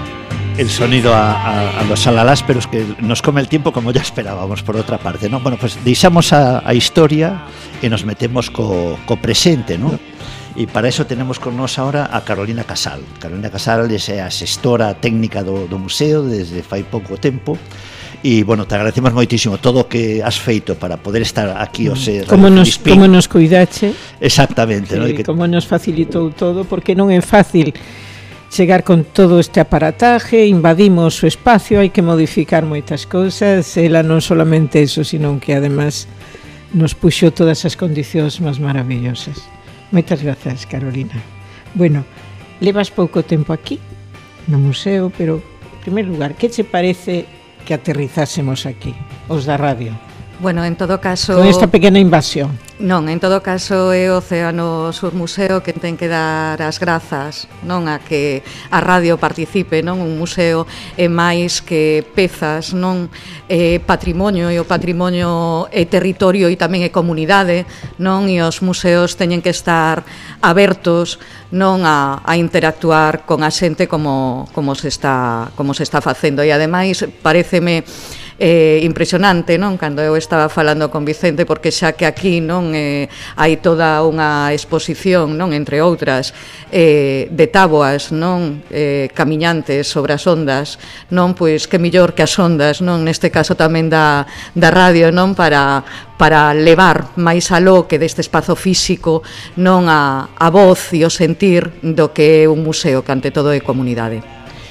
el sonido a, a, a los Alalás, pero es que nos come el tiempo como ya esperábamos, por otra parte, ¿no? Bueno, pues deixamos a, a historia e nos metemos co, co presente, ¿no? E para eso tenemos con nos ahora a Carolina Casal. Carolina Casal é a xestora técnica do, do museo desde fai pouco tempo. E, bueno, te agradecemos moitísimo todo o que has feito para poder estar aquí o ser Como nos, como nos cuidache, exactamente, sí, ¿no? E que, como nos facilitou todo, porque non é fácil chegar con todo este aparataje, invadimos o espacio, hai que modificar moitas cousas, ela non solamente eso, sino que además nos puxo todas as condicións máis maravillosas. Moitas grazas, Carolina. Bueno, levas pouco tempo aquí, no museo, pero, en primer lugar, que che parece que aterrizásemos aquí, os da radio, Bueno, en todo caso... con esta pequena invasión? Non, en todo caso é o Océano Sur Museo que ten que dar as grazas, non, a que a radio participe, non, un museo é máis que pezas, non, é patrimonio, e o patrimonio é territorio e tamén é comunidade, non, e os museos teñen que estar abertos, non, a, a interactuar con a xente como, como se está como se está facendo, e ademais paréceme eh, impresionante, non, cando eu estaba falando con Vicente, porque xa que aquí, non, eh, hai toda unha exposición, non, entre outras, eh, de táboas, non, eh, camiñantes sobre as ondas, non, pois que millor que as ondas, non, neste caso tamén da, da radio, non, para para levar máis aló que deste espazo físico, non, a, a voz e o sentir do que é un museo, que ante todo é comunidade.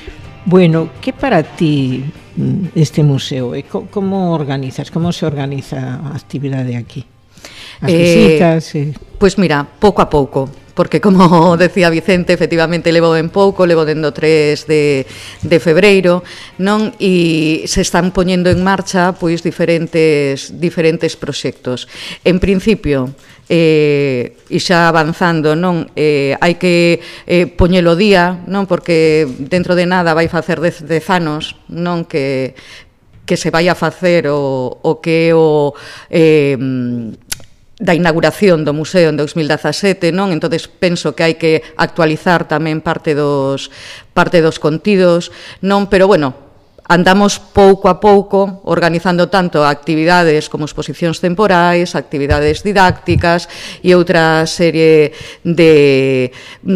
Bueno, que para ti este museo? E co, como organizas? Como se organiza a actividade aquí? As Eh, visitas? Eh... Pois mira, pouco a pouco, porque como decía Vicente, efectivamente levo ben pouco, levo dendo tres de, de febreiro, non, e se están poñendo en marcha pois diferentes diferentes proxectos. En principio, eh, e xa avanzando, non, eh, hai que eh, poñelo día, non, porque dentro de nada vai facer dez, dez anos, non, que que se vai a facer o, o que o eh, da inauguración do museo en dos mil dezasete, non? Entonces penso que hai que actualizar tamén parte dos parte dos contidos, non, pero bueno, andamos pouco a pouco organizando tanto actividades como exposicións temporais, actividades didácticas e outra serie de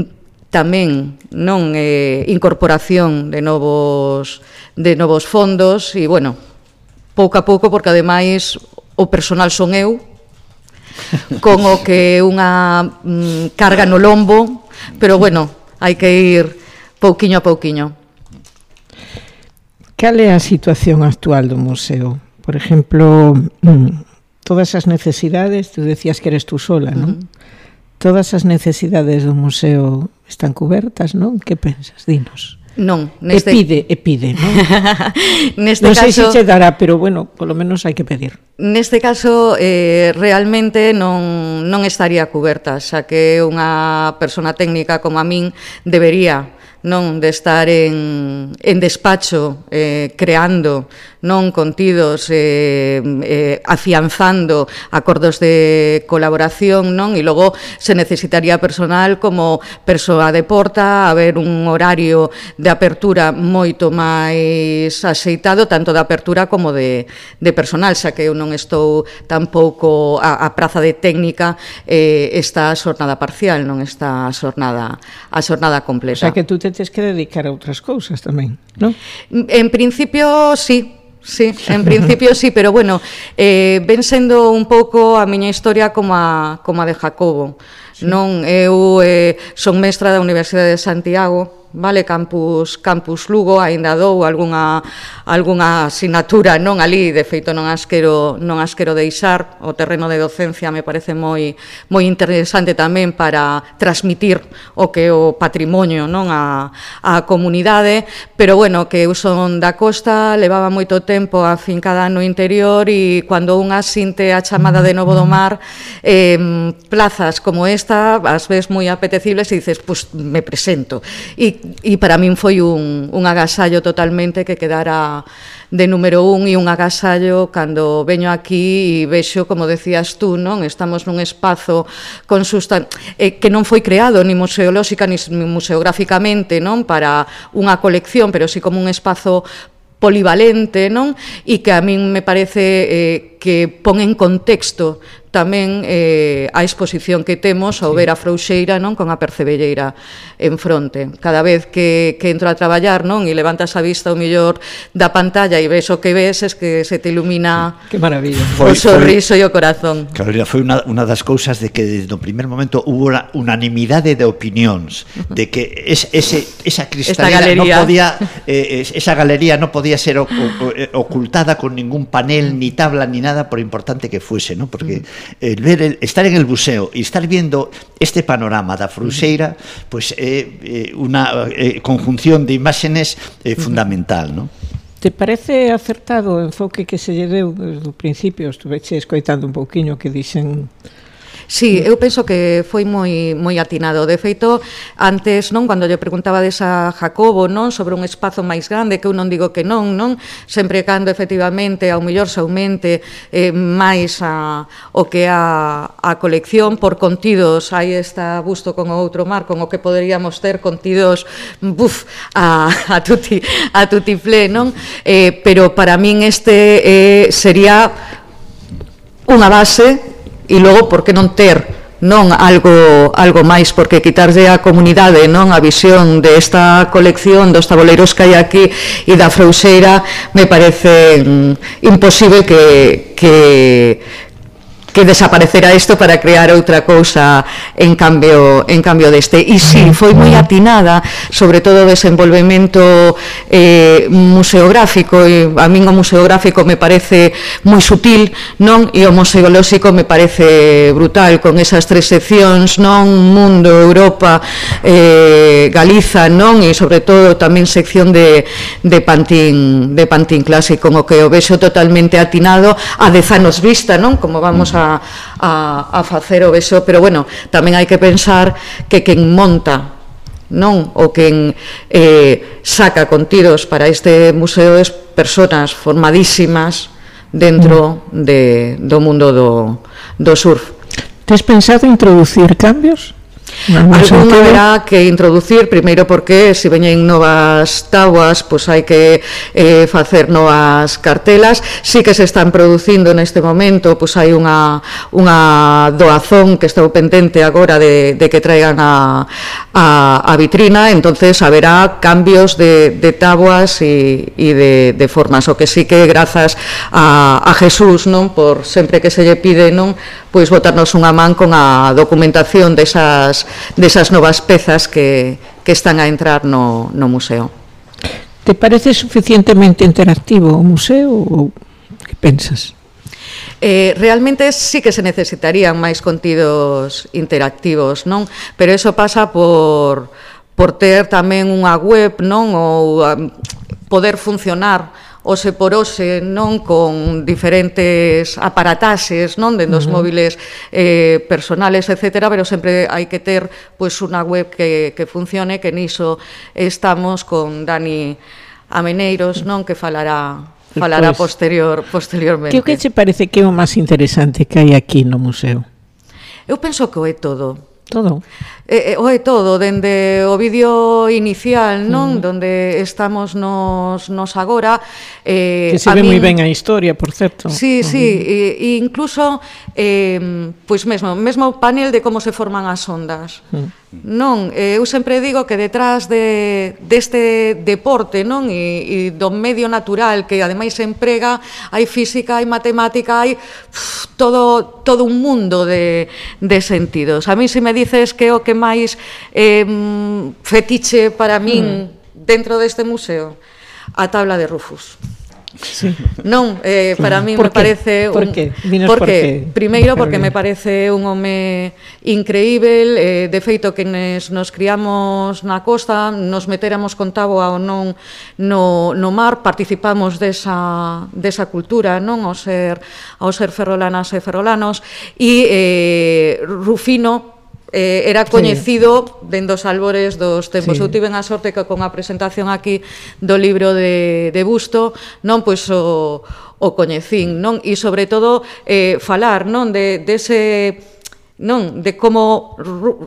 tamén, non, eh, incorporación de novos de novos fondos e bueno, pouco a pouco, porque ademais o personal son eu, con o que unha mm, carga no lombo, pero bueno, hai que ir pouquiño a pouquiño. Cal é a situación actual do museo? Por exemplo, todas as necesidades, tú decías que eres tú sola, non? Uh-huh. todas as necesidades do museo están cubertas, non? Que pensas? Dinos. Non, neste... E pide, e pide, non? Neste non sei caso... se che dará, pero bueno, polo menos hai que pedir. Neste caso, eh, realmente non, non estaría cuberta, xa que unha persona técnica como a min debería non de estar en, en despacho eh, creando non contidos eh, eh, afianzando acordos de colaboración non e logo se necesitaría personal como persoa de porta, haber un horario de apertura moito máis axeitado tanto de apertura como de, de personal, xa que eu non estou tampouco a, a praza de técnica eh, está a xornada parcial, non está a xornada a xornada completa. O sea que tú te tens que dedicar a outras cousas tamén, non? En principio, sí. Sí, en principio sí, pero bueno, eh, ven sendo un pouco a miña historia como a, como a de Jacobo. Sí. Non, eu eh, son mestra da Universidade de Santiago, vale, campus campus Lugo, aínda dou algunha algunha asignatura non ali, de feito non as quero non as quero deixar. O terreno de docencia me parece moi moi interesante tamén para transmitir o que é o patrimonio non a a comunidade, pero bueno, que eu son da costa, levaba moito tempo afincada no interior e cando unha sinte a chamada de novo do mar, eh, plazas como esta, as ves moi apetecibles e dices, pues me presento. E E para min foi un, un agasallo totalmente que quedara de número un e un agasallo cando veño aquí e vexo, como decías tú, non? Estamos nun espazo con sustan... eh, que non foi creado ni museolóxica ni museográficamente, non? Para unha colección, pero sí como un espazo polivalente, non? E que a min me parece eh, que pon en contexto tamén eh, a exposición que temos ao ver a Frouxeira non con a Percebelleira en fronte. Cada vez que, que entro a traballar non e levantas a vista o millor da pantalla e ves o que ves es que se te ilumina sí. Que maravilla. o sorriso e o corazón. Carolina, foi unha, unha das cousas de que desde o primer momento hubo una unanimidade de opinións de que es, ese, esa cristalera non podía eh, esa galería non podía ser o, o, ocultada con ningún panel ni tabla ni nada por importante que fuese, ¿no? Porque el ver el, estar en el museo y estar viendo este panorama da Frouxeira, pues é eh, eh, unha eh, conjunción de imágenes eh, fundamental, ¿no? Te parece acertado o enfoque que se lle deu desde o principio? Estuveche escoitando un pouquiño que dixen... Sí, eu penso que foi moi moi atinado. De feito, antes, non, cando lle preguntabades a Jacobo, non, sobre un espazo máis grande, que eu non digo que non, non, sempre cando efectivamente ao mellor se aumente eh, máis a, o que a, a colección por contidos, aí está busto con o outro mar, con o que poderíamos ter contidos buf, a, a tuti a tutiflé, non? Eh, pero para min este eh, sería unha base. E logo, por que non ter non algo algo máis, porque quitarlle á comunidade non a visión desta colección dos taboleiros que hai aquí e da Frouxeira me parece mm, imposible que, que que desaparecera isto para crear outra cousa en cambio en cambio deste. E si, sí, foi moi atinada, sobre todo o desenvolvemento eh, museográfico, e a min o museográfico me parece moi sutil, non? E o museolóxico me parece brutal, con esas tres seccións, non? Mundo, Europa, eh, Galiza, non? E sobre todo tamén sección de, de Pantín de Pantín clásico, como que o vexo totalmente atinado a dez anos vista, non? Como vamos a A, a, a facer o beso, pero bueno, tamén hai que pensar que quen monta non o quen eh, saca contidos para este museo es personas formadísimas dentro de, do mundo do, do surf. Tes pensado introducir cambios? Algún haberá que introducir, primeiro porque se veñen novas tabuas, pois hai que eh, facer novas cartelas. Sí que se están producindo neste momento, pois hai unha, unha doazón que estou pendente agora de, de que traigan a, a, a vitrina, entonces haberá cambios de, de tabuas e, e de, de formas, o que sí que grazas a, a Jesús, non, por sempre que se lle pide, non, pois botarnos unha man con a documentación desas desas novas pezas que, que están a entrar no, no museo. Te parece suficientemente interactivo o museo ou que pensas? Eh, realmente sí que se necesitarían máis contidos interactivos, non? Pero eso pasa por, por ter tamén unha web, non? Ou um, poder funcionar ose por ose, non, con diferentes aparataxes, non, dende os uh -huh. móviles eh, personales, etcétera, pero sempre hai que ter pois unha web que, que funcione, que niso estamos con Dani Ameneiros, non, que falará falará pues, posterior posteriormente. Que o que che parece que é o máis interesante que hai aquí no museo? Eu penso que o é todo. Todo. Eh, o é todo, dende o vídeo inicial, non? Mm. Donde estamos nos, nos agora. Eh, que se ve moi ben a historia, por certo. Sí, sí, mm. e, e incluso, eh, pois mesmo, mesmo panel de como se forman as ondas. Mm. Non, eh, eu sempre digo que detrás de, deste deporte, non? E, e do medio natural que ademais se emprega, hai física, hai matemática, hai uf, todo, todo un mundo de, de sentidos. A mí se me dices que o que máis eh, fetiche para min mm. dentro deste museo, a tabla de Rufus. Sí. Non, eh, para mí me parece ¿Por un... qué? Dinos por por qué. qué. Primeiro porque me parece un home increíble, eh, de feito que nos, nos criamos na costa, nos meteramos con táboa ou non no, no mar, participamos desa, desa cultura, non, ao ser, ao ser ferrolanas e ferrolanos, e eh, Rufino Eh, era coñecido sí. dende os albores dos tempos. Sí. Eu tiven a sorte que con a presentación aquí do libro de, de Busto, non, pois o, o coñecín, non? E sobre todo eh, falar, non, de, de ese, non, de como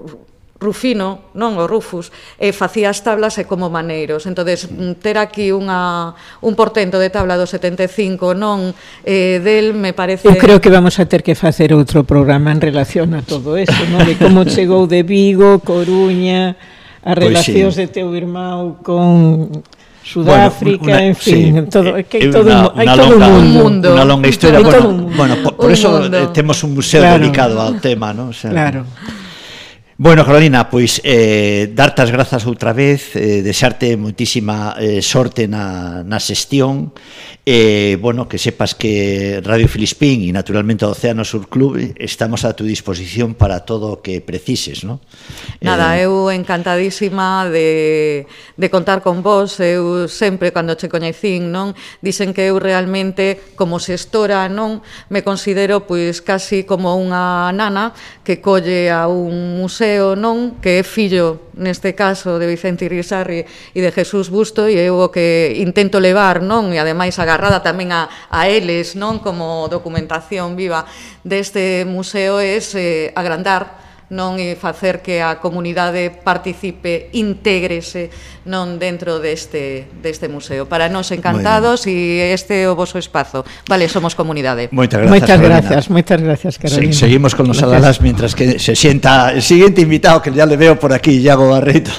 Rufino, non, o Rufus, eh, facía as tablas e como maneiros. Entonces, ter aquí unha, un portento de tabla do setenta e cinco, non, eh, del, me parece... Eu creo que vamos a ter que facer outro programa en relación a todo eso, non, de como chegou de Vigo, Coruña, as relacións pues sí. de teu irmão con... Sudáfrica, bueno, una, en fin, sí, todo, que hai todo, una, hai todo longa, un mundo. Unha longa historia, bueno, bueno, por, por eso mundo. Temos un museo claro. dedicado ao tema, ¿no? O sea, claro. Bueno, Carolina, pois eh, darte as grazas outra vez, eh, desarte moitísima eh, sorte na, na xestión, eh, bueno, que sepas que Radio Filispín e naturalmente o Océano Sur Club estamos a tu disposición para todo o que precises, ¿no? Nada, eh, eu encantadísima de, de contar con vos. Eu sempre, cando che coñecín, non, dicen que eu realmente, como xestora, non, me considero pois casi como unha nana que colle a un museo, non, que é fillo neste caso de Vicente Irisarri e de Jesús Busto, e eu o que intento levar, non, e ademais agarrada tamén a, a eles, non, como documentación viva deste museo, é eh, agrandar, non, e facer que a comunidade participe, intégrese, non, dentro deste deste museo. Para nós encantados e este é o voso espazo. Vale, somos comunidade. Moitas gracias. Moitas gracias, moitas gracias, Carolina. Se, seguimos con los alalas mientras que se sienta el siguiente invitado que ya le veo por aquí, Iago Barreto.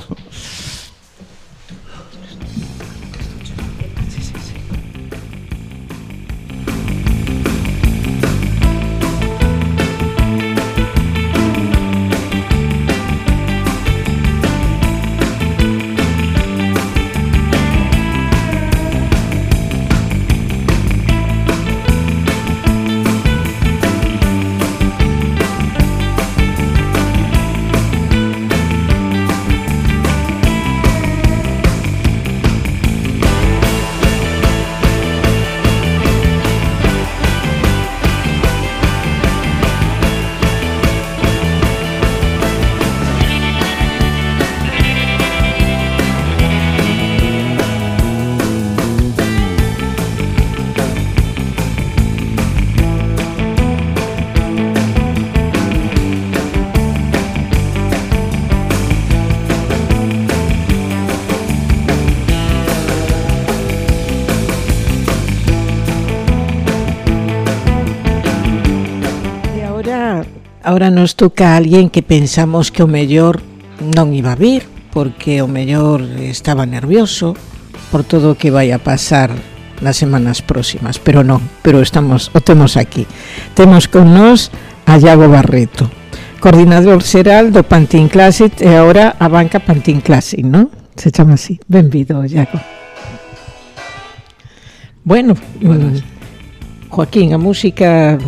Ahora nos toca a alguén que pensamos que o mellor non iba a vir, porque o mellor estaba nervioso por todo o que vai a pasar nas semanas próximas, pero non, pero estamos, o temos aquí. Temos con nós a Iago Barreto, coordinador xeral do Pantín Classic e agora a banca Pantín Classic, non? Se chama así. Benvido, Iago. Bueno, Joaquín, a música...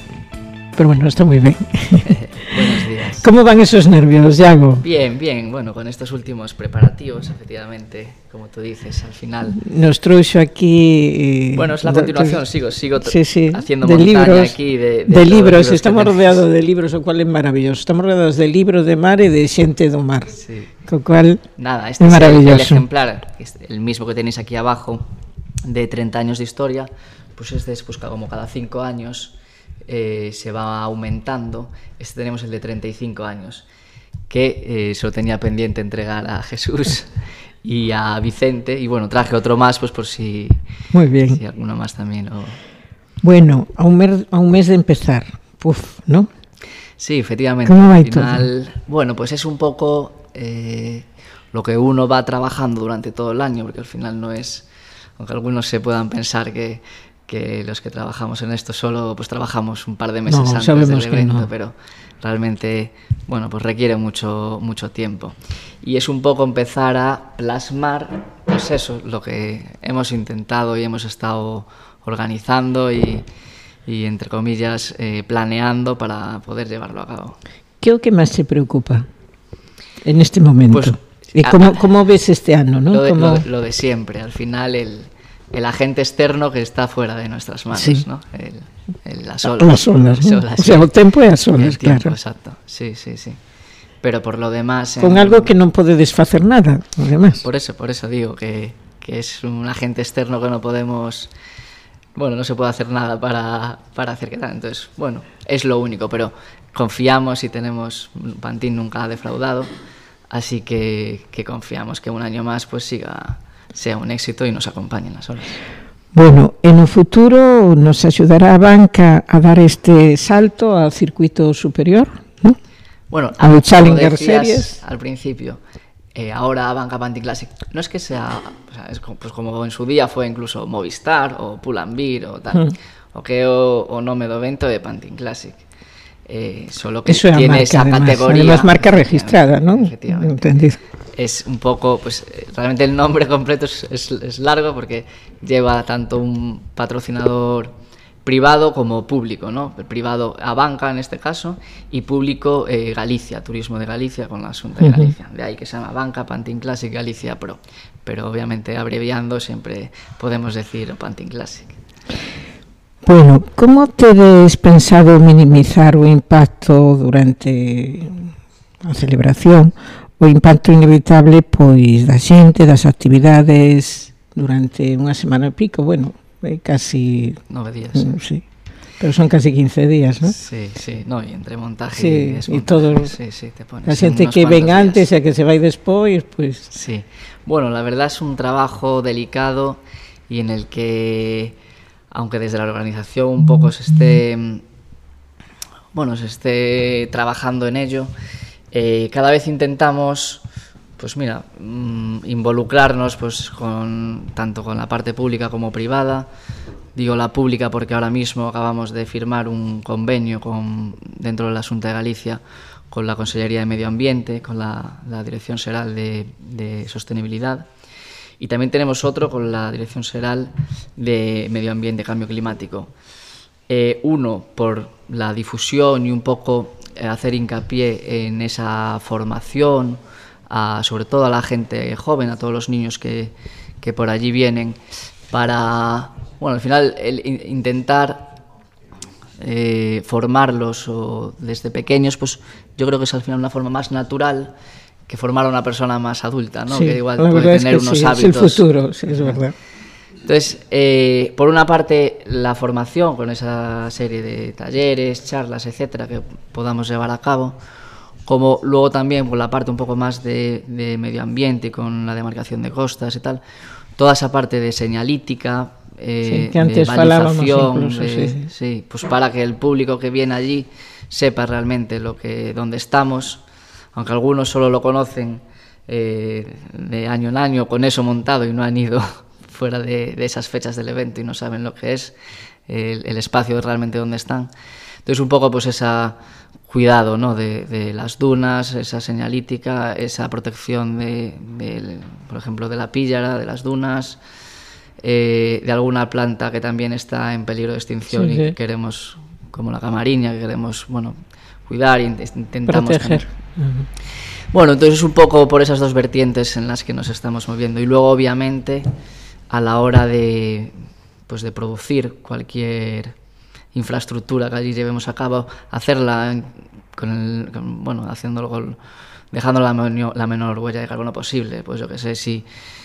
Pero bueno, está muy bien. Buenos días. ¿Cómo van esos nervios, Iago? Bien, bien. Bueno, con estos últimos preparativos, efectivamente, como tú dices, al final... Nos trouxo aquí... Bueno, es la continuación, sigo, sigo sí, sí, haciendo de montaña libros, aquí de... De, de libros, libros estamos que rodeados de libros, o cual é maravilloso. Estamos rodeados de libros de mar e de xente do mar. Sí. Co cual Nada, este é es el, el maravilloso. ejemplar, el mismo que tenéis aquí abajo, de treinta años de historia, pues este es pues, como cada cinco años eh, se va aumentando. Este tenemos el de treinta y cinco años, que eh, se lo tenía pendiente entregar a Jesús y a Vicente, y bueno, traje otro más pues por si, Muy bien. si alguno más también lo... Bueno, a un, mes, a un mes de empezar, puf, ¿no? Sí, efectivamente. ¿Cómo va al todo? final, bueno, pues es un poco eh, lo que uno va trabajando durante todo el año, porque al final no es, aunque algunos se puedan pensar que, que los que trabajamos en esto solo pues trabajamos un par de meses No, antes sabemos del que evento, no. pero realmente, bueno, pues requiere mucho, mucho tiempo. Y es un poco empezar a plasmar, pues eso, lo que hemos intentado y hemos estado organizando y, y entre comillas, eh, planeando para poder llevarlo a cabo. ¿Qué é o que máis te preocupa en este momento? Pues, ¿Y a- cómo, cómo ves este ano, no? Lo de, Como- lo de- lo de siempre, al final el, el agente externo que está fuera de nuestras manos, Sí. ¿no? El, el- las olas. Las olas, ¿no? Las O sea, sí. o tempo e as olas, El tiempo, claro. exacto, sí, sí, sí. Pero por lo demás... Con en- algo que non podedes facer nada, además. Por eso, por eso digo que, que es un agente externo que no podemos... Bueno, no se puede hacer nada para, para hacer que tal. Entonces, bueno, es lo único, pero confiamos y tenemos... Pantín nunca ha defraudado, así que, que confiamos que un año más pues siga, sea un éxito y nos acompañen las olas. Bueno, en o futuro nos axudará a banca a dar este salto ao circuito superior, ¿no? Bueno, Al como Challenger decías Series. al principio, eh, ahora Banca Panty Classic no es que sea, o sea, es como, pues como en su día fue incluso Movistar o Pull&Bear o tal, Mm. o que o, o nome do evento de Panty Classic. Eh, solo que Eso é a tiene marca, esa además. categoría. Además, marca registrada, ¿no? Efectivamente. Entendido. Es un poco, pues eh, realmente el nombre completo es, es, es largo porque lleva tanto un patrocinador privado como público, ¿no? El privado a banca en este caso y público eh, Galicia, Turismo de Galicia con la Xunta de Ujú. Galicia. De ahí que se llama Banca Pantin Classic Galicia Pro. Pero obviamente abreviando siempre podemos decir Pantin Classic. Bueno, como tedes pensado minimizar o impacto durante a celebración, o impacto inevitable pois da xente, das actividades durante unha semana e pico, bueno, é casi... Nove días. Mm, sí, pero son casi quince días, ¿no? Sí, sí, no, y entre montaje Sí, y y desmontaje, todo. sí, sí, te pones A en xente unos que ven cuantos antes días. e que se vai despois, pois... Sí, bueno, la verdad es un trabajo delicado y en el que, aunque desde la organización un poco se esté, bueno, se esté trabajando en ello, eh, cada vez intentamos, pues mira, mm, involucrarnos pues con tanto con la parte pública como privada. Digo la pública porque ahora mismo acabamos de firmar un convenio con, dentro de la Xunta de Galicia con la Consellería de Medio Ambiente, con la, la Dirección Xeral de, de Sostenibilidad, y también tenemos otro con la Dirección Xeral de Medio Ambiente y Cambio Climático. Eh, uno, por la difusión y un poco eh, hacer hincapié en esa formación, a, sobre todo a la gente joven, a todos los niños que, que por allí vienen, para, bueno, al final el, in- intentar eh, formarlos o desde pequeños, pues yo creo que es al final una forma más natural que formar a una persona más adulta, ¿no? Sí, Que igual la puede verdad es tener que unos sí, hábitos. es el futuro, sí, es verdad. Entonces, eh, por una parte, la formación con esa serie de talleres, charlas, etcétera, que podamos llevar a cabo, como luego también por la parte un poco más de, de medio ambiente, con la demarcación de costas y tal, toda esa parte de señalítica, eh, Sí, que antes de falábamos balización, incluso, de- sí. sí, pues para que el público que viene allí sepa realmente lo que, dónde estamos, aunque algunos solo lo conocen eh, de año en año con eso montado y no han ido fuera de, de esas fechas del evento y no saben lo que es el, el espacio realmente donde están. Entonces un poco pues esa cuidado, ¿no? de, de las dunas, esa señalítica, esa protección de, de, por ejemplo, de la píllara, de las dunas, eh, de alguna planta que también está en peligro de extinción Sí, y sí. que queremos, como la camariña, que queremos, bueno, cuidar e int- intentamos Proteger. también. Bueno, entonces un poco por esas dos vertientes en las que nos estamos moviendo. Y luego, obviamente, a la hora de, pues, de producir cualquier infraestructura que allí llevemos a cabo, hacerla en- con el, con- bueno, haciéndolo con- dejando la, menor- la menor huella de carbono posible. Pues yo que sé, si,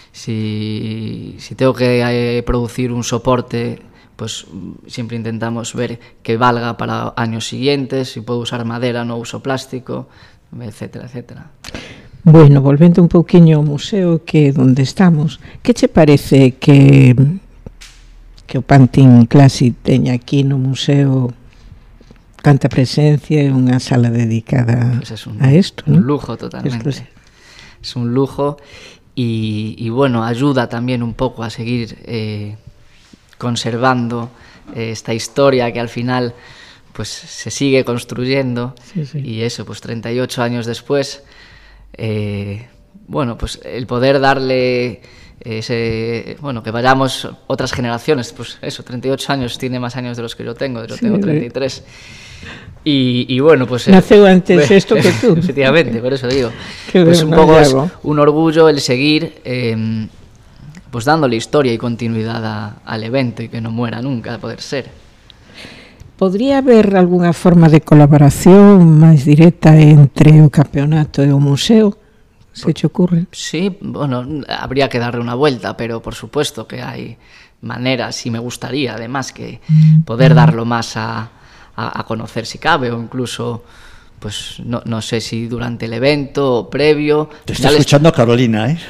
si, si tengo que eh, producir un soporte, pues mm, siempre intentamos ver que valga para años siguientes, si puedo usar madera, no uso plástico, etcétera, etcétera. Bueno, volvendo un pouquiño ao museo que onde estamos, que che parece que que o Pantin Classic teña aquí no museo tanta presencia e unha sala dedicada Pues es un, a isto, un ¿no? lujo totalmente. Esto es- Es un lujo y, y bueno, ayuda también un poco a seguir eh, conservando eh, esta historia que al final pues se sigue construyendo. Sí, sí. Y eso, pues treinta y ocho años después, eh, bueno, pues el poder darle ese, bueno, que vayamos otras generaciones, pues eso, treinta y ocho años, tiene más años de los que yo tengo, yo Sí, tengo sí. treinta y tres. Y, y bueno, pues... eh, Naceu antes esto que tú. Efectivamente, por eso digo. Qué Pues un bueno, poco es Iago. un orgullo el seguir eh, pues dándole historia y continuidad a- al evento y que no muera nunca, a poder ser. Podría haber algunha forma de colaboración máis directa entre o campeonato e o museo? Se che ocurre? Sí, bueno, habría que darle una vuelta, pero por supuesto que hay maneras y me gustaría además que poder darlo más a, a, a conocer si cabe o incluso, pues no, no sé si durante el evento o previo. Te está Ya les- escuchando Carolina, ¿eh?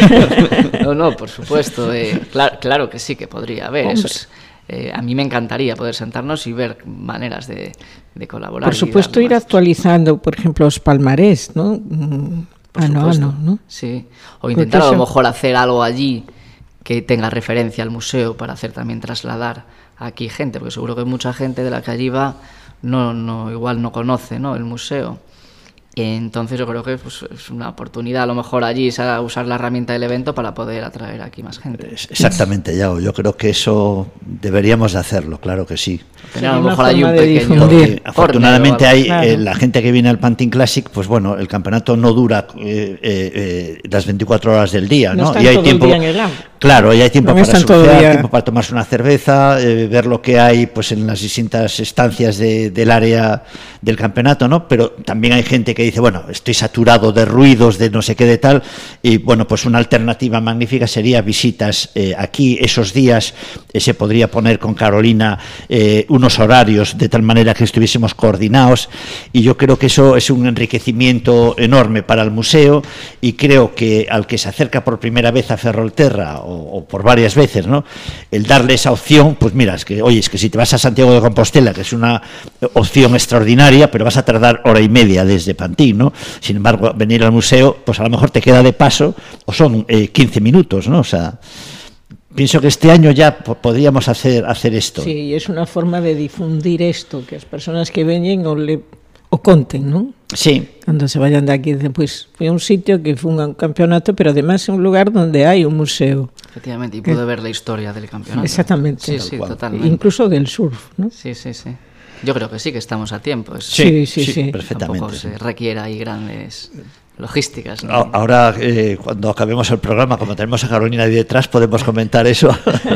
No, no, por supuesto. eh, claro, claro que sí que podría haber. Eso Hombre. es, eh, a mí me encantaría poder sentarnos y ver maneras de, de colaborar. Por y supuesto, darle ir más. actualizando, por ejemplo, os palmarés, ¿no? Mm, Por ano a supuesto. ano, ¿no? Sí. O Porque intentar a eso- lo mejor hacer algo allí que tenga referencia al museo para hacer también trasladar aquí gente, porque seguro que mucha gente de la que allí va no, no igual no conoce, ¿no?, el museo. Entonces yo creo que pues, es una oportunidad a lo mejor allí a usar la herramienta del evento para poder atraer aquí más gente. Exactamente, Iago. Yo creo que eso deberíamos de hacerlo, claro que sí. Tener a lo una mejor allí un forma de pequeño difundir. Porque afortunadamente horno o hay algo. Claro. eh, la gente que viene al Pantin Classic, pues bueno, el campeonato no dura eh, eh, eh, las veinticuatro horas del día, No ¿no? están y hay todo el tiempo, día en el agua. claro, y hay tiempo No para están todo el surfear, día. tiempo para tomarse una cerveza, eh, ver lo que hay, pues en las distintas estancias de- del área del campeonato, ¿no? Pero también hay gente que dice, bueno, estoy saturado de ruidos, de no sé qué de tal, y bueno, pues una alternativa magnífica sería visitas eh, aquí esos días. Eh, se podría poner con Carolina eh, unos horarios de tal manera que estuviésemos coordinados, y yo creo que eso es un enriquecimiento enorme para el museo, y creo que al que se acerca por primera vez a Ferrolterra o, o por varias veces, ¿no?, el darle esa opción, pues mira, es que oye, es que si te vas a Santiago de Compostela, que es una opción extraordinaria, pero vas a tardar hora y media desde Pantín, ¿no? Sin embargo, venir al museo, pues a lo mejor te queda de paso, o son eh, quince minutos, ¿no? O sea, pienso que este año ya po- podríamos hacer hacer esto. Sí, es una forma de difundir esto, que as persoas que veñen o, le, o conten, non? Sí, Cando se vayan de aquí, dicen, pues, foi un sitio que fue un campeonato, pero además é un lugar donde hai un museo. Efectivamente, y pude ver la historia del campeonato. Exactamente. Sí, Tal sí, cual. totalmente. Incluso del surf, ¿no? Sí, sí, sí. Yo creo que sí, que estamos a tiempo. Es- Sí, sí, sí. perfectamente. Tampoco se requiere ahí grandes logísticas. ¿no? A- Ahora, eh, cuando acabemos el programa, como tenemos a Carolina ahí detrás, podemos comentar eso.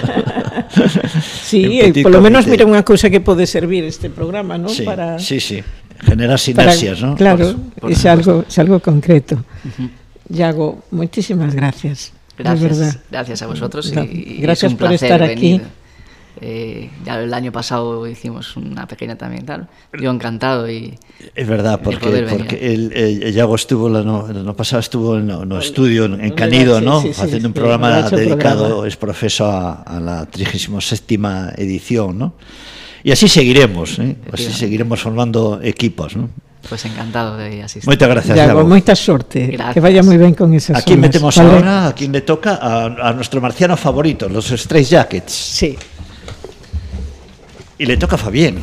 Sí, En eh, petit por lo menos comité. mira unha cousa que pode servir este programa, ¿no? Sí, para, sí, sí. Generar para- sinergias, ¿no? Claro, Por- por es, algo, es algo concreto. Iago, muchísimas gracias. De verdad. Gracias, gracias a vosotros y, No, y gracias es un por placer estar aquí. venir. Eh, ya el año pasado hicimos una pequeña también, tal. Yo encantado y Es verdad, de porque, poder venir. porque el, el, Iago estuvo, el ano, el ano pasado estuvo en no, no estudio en, en Verdad, Canido, sí, ¿no? sí, sí, Haciendo un sí, programa ha hecho dedicado, programa. es profeso a, a la trigésima séptima edición, ¿no? Y así seguiremos, ¿eh? Así seguiremos formando equipos, ¿no? pues encantado de asistir. Moitas gracias, Iago, Iago. moita sorte. Gracias. Que vaya moi ben con esas ¿A quién olas, metemos ¿vale? ahora? ¿A quién le toca? A, a nuestro marciano favorito, los Stray Jackets. Sí. Y le toca a Fabián.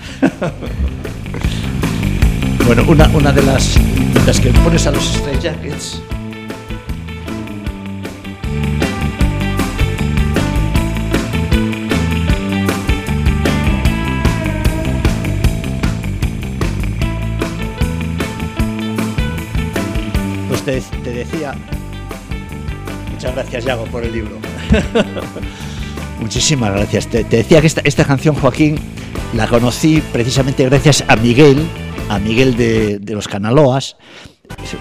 Bueno, una, una de las, de las que pones a los Stray Jackets. te, te decía... Muchas gracias, Yago, por el libro. Muchísimas gracias. Te, te decía que esta, esta canción, Joaquín, la conocí precisamente gracias a Miguel, a Miguel de, de los Canaloas. Se,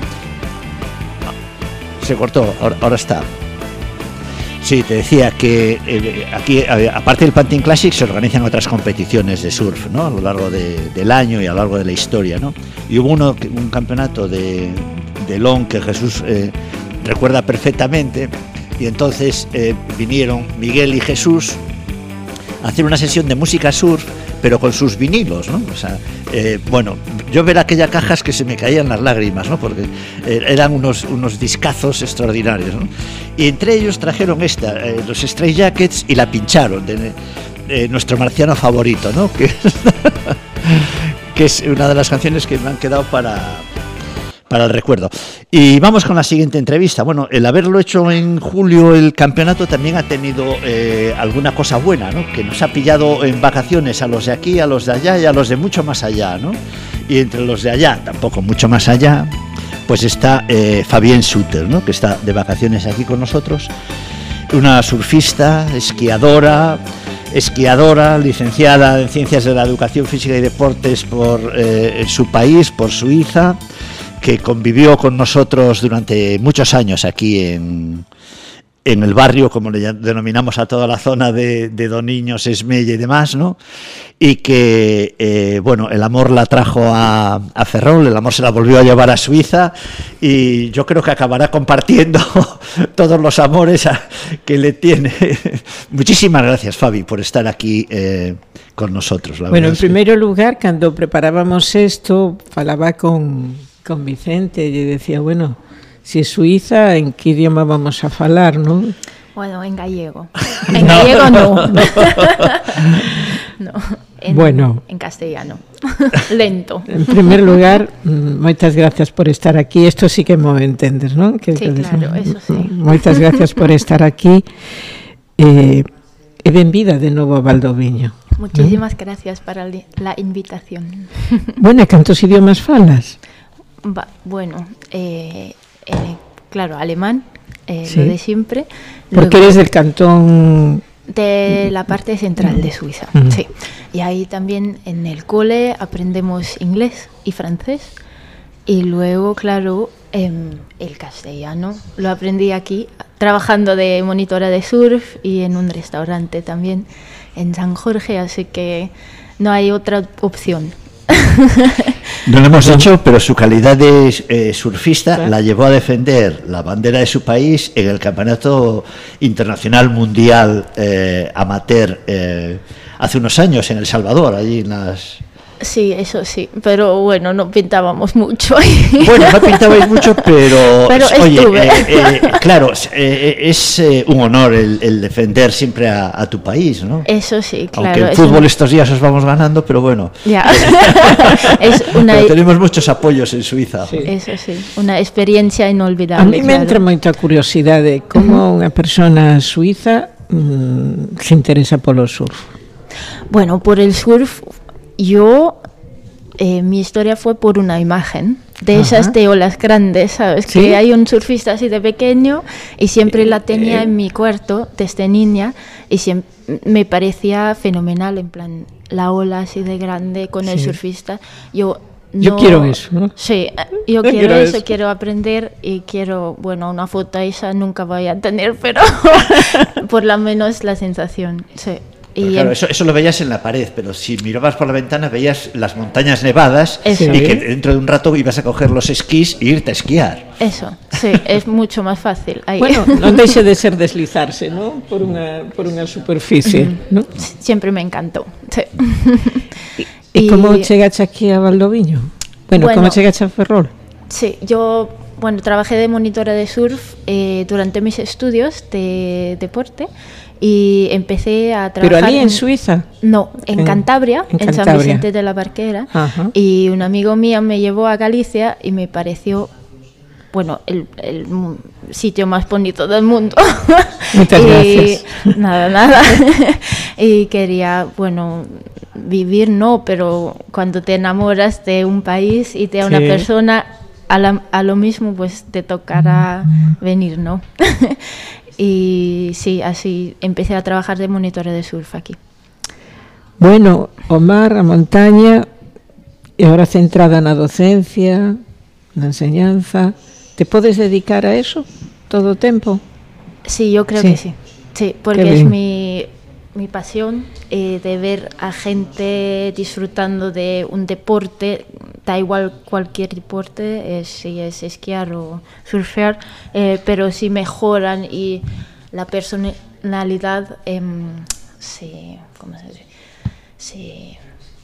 se cortó, ahora, ahora está. Sí, te decía que eh, aquí, aparte del Pantin Classic, se organizan otras competiciones de surf, ¿no? A lo largo de, del año y a lo largo de la historia, ¿no? Y hubo uno, un campeonato de, de long que Jesús eh, recuerda perfectamente, y entonces eh, vinieron Miguel y Jesús a hacer una sesión de música surf, pero con sus vinilos, ¿no? O sea, eh, bueno, yo ver aquella caja es que se me caían las lágrimas, ¿no? Porque eh, eran unos, unos discazos extraordinarios, ¿no? Y entre ellos trajeron esta, eh, los Stray Jackets, y la pincharon, de eh, nuestro marciano favorito, ¿no? Que, que es una de las canciones que me han quedado para... para el recuerdo. Y vamos con la siguiente entrevista. Bueno, el haberlo hecho en julio el campeonato también ha tenido eh, alguna cosa buena, ¿no? Que nos ha pillado en vacaciones a los de aquí, a los de allá y a los de mucho más allá, ¿no? Y entre los de allá, tampoco mucho más allá, pues está eh, Fabienne Suter, ¿no? Que está de vacaciones aquí con nosotros. Una surfista, esquiadora, esquiadora, licenciada en Ciencias de la Educación Física y Deportes por eh, su país, por Suiza, que convivió con nosotros durante muchos años aquí en, en el barrio, como le denominamos a toda la zona de, de Doniños, Esmella y demás, ¿no? Y que, eh, bueno, el amor la trajo a, a Ferrol, el amor se la volvió a llevar a Suiza, y yo creo que acabará compartiendo todos los amores a, que le tiene. Muchísimas gracias, Fabi, por estar aquí eh, con nosotros. La bueno, en es que... primeiro lugar, cando preparábamos isto, falaba con... con Vicente, y decía, bueno, si es Suiza, ¿en qué idioma vamos a falar, no? Bueno, en gallego. En no. gallego no. no. En, bueno. En castellano. Lento. En primer lugar, moitas gracias por estar aquí. Esto sí que mo entendes, ¿no? Que, sí, que claro, decimos, eso sí. Moitas gracias por estar aquí. Eh, e benvida de novo a Valdoviño. Muchísimas ¿no? gracias para la invitación. Bueno, ¿cantos idiomas falas? Va, bueno, eh, eh, claro, alemán, eh, ¿sí? Lo de siempre. Porque Luego, eres del cantón... De la parte central de Suiza, uh-huh. sí. Y ahí también en el cole aprendemos inglés y francés. Y luego, claro, eh, el castellano lo aprendí aquí, trabajando de monitora de surf y en un restaurante también en San Jorge, así que no hay otra opción. No lo hemos hecho, pero su calidad de eh, surfista ¿sí? la llevó a defender la bandera de su país en el Campeonato Internacional Mundial eh, Amateur eh, hace unos años en El Salvador, allí en las... Sí, eso sí, pero bueno, no pintábamos mucho ahí. Bueno, no pintabais mucho, pero, pero oye, eh, eh, claro, eh, es eh, un honor el, el defender siempre a, a tu país, ¿no? Eso sí, claro. Aunque en fútbol un... estos días os vamos ganando, pero bueno. Ya. es una... Pero tenemos muchos apoyos en Suiza. Sí. Eso sí, una experiencia inolvidable. A mí me claro. entra moita curiosidade como uh-huh. unha persona suiza mmm, se interesa polo surf. Bueno, por el surf... Yo, eh, mi historia fue por una imagen de Ajá. esas de olas grandes, ¿sabes? ¿Sí? Que hay un surfista así de pequeño y siempre la tenía en mi cuarto desde niña y siempre me parecía fenomenal, en plan, la ola así de grande con sí. el surfista. Yo, no, yo quiero eso, ¿no? Sí, yo, yo quiero, quiero eso, eso, quiero aprender y quiero, bueno, una foto esa nunca voy a tener, pero por lo menos la sensación, sí. Y claro, eso, eso lo veías en la pared, pero si mirabas por la ventana veías las montañas nevadas eso. Y que dentro de un rato ibas a coger los esquís e irte a esquiar. Eso, sí, es mucho más fácil. Ahí. Bueno, non deixe de ser deslizarse, ¿no? Por unha, por unha superficie, ¿no? Siempre me encantó, sí. E como chegaste aquí a Valdoviño? Bueno, bueno como chegaste a Ferrol? Sí, yo, bueno, trabajé de monitora de surf eh, durante mis estudios de deporte. Y empecé a trabajar... ¿Pero allí en, en Suiza? No, en, en Cantabria, en, en Cantabria. San Vicente de la Barquera. Ajá. Y un amigo mío me llevó a Galicia y me pareció, bueno, el, el sitio más bonito del mundo. Muchas y, gracias. Nada, nada. Y quería, bueno, vivir no, pero cuando te enamoras de un país y de sí. una persona... a, la- a lo mismo pues te tocará venir, ¿no? Y sí, así empecé a trabajar de monitora de surf aquí. Bueno, o mar, a montaña, e agora centrada na docencia, na enseñanza. Te podes dedicar a eso todo o tempo? Sí, yo creo Sí. que sí. Sí, porque Qué es bien. mi, mi pasión eh, de ver a gente disfrutando de un deporte, da igual cualquier deporte, eh, si es esquiar o surfear, eh, pero si mejoran y la personalidad em, se, ¿cómo se dice? Se,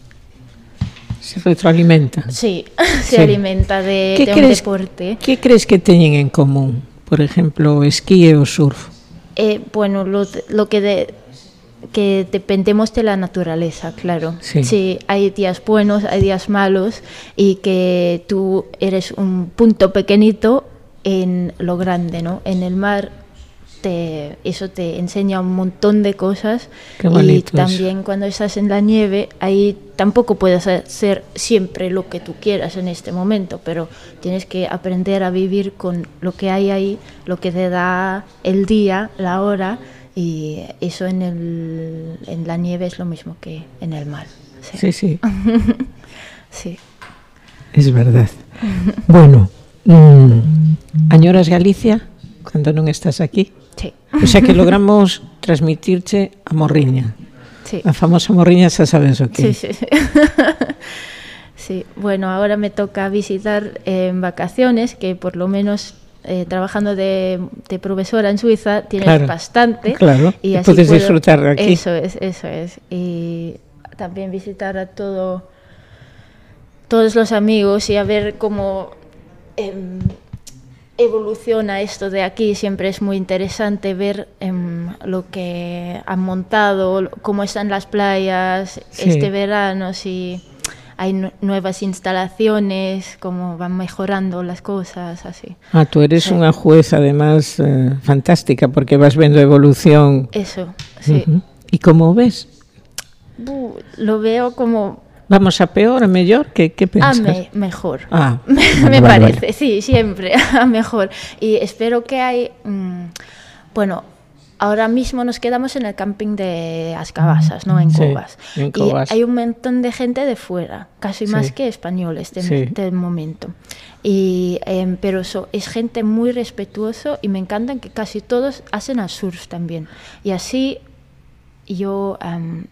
Se retroalimenta. sí, se Sí. alimenta de, ¿Qué de un crees- deporte. Que crees que teñen en común? Por exemplo, o esquí e o surf. Eh, bueno, lo, lo que de, que dependemos de la naturaleza, claro. Sí. Hay días buenos, hay días malos y que tú eres un punto pequeñito en lo grande, ¿no? En el mar te, eso te enseña un montón de cosas. Qué y bonito eso. también cuando estás en la nieve, ahí tampoco puedes hacer siempre lo que tú quieras en este momento, pero tienes que aprender a vivir con lo que hay ahí, lo que te da el día, la hora, y eso en, el, en la nieve es lo mismo que en el mar. Sí, sí. Sí. Es verdad. Bueno, mm, añoras Galicia cando non estás aquí? Sí. O sea que logramos transmitirche a morriña. Sí. A famosa morriña, xa sabes o que. Sí, sí, sí. Sí, bueno, ahora me toca visitar eh, en vacaciones, que por lo menos eh, trabajando de, de profesora en Suiza tienes Claro, bastante. claro, y así puedes puedo- disfrutar de aquí. Eso es, eso es. Y también visitar a todo, todos los amigos y a ver cómo em, evoluciona esto de aquí. Siempre es muy interesante ver em, lo que han montado, lo- cómo están las playas Sí. este verano, si hay nu- nuevas instalaciones, cómo van mejorando las cosas, así. Ah, tú eres Sí. unha jueza, además, eh, fantástica, porque vas vendo a evolución. Eso, sí. Ujú. E como o ves? Bu, lo veo como Vamos a peor, a mellor? Que, que a pensas? me- mejor. Ah, me vale, vale, parece, sí, siempre a mejor. Y espero que hay, mm, bueno, ahora mismo nos quedamos en el camping de Ascabasas, ¿no? En Sí, Cobas. en Y Cobas. hay un montón de gente de fuera, casi Sí. más que españoles de, Sí. del momento. Y, em, pero eso, es gente muy respetuoso y me encantan que casi todos hacen a surf también. Y así yo em,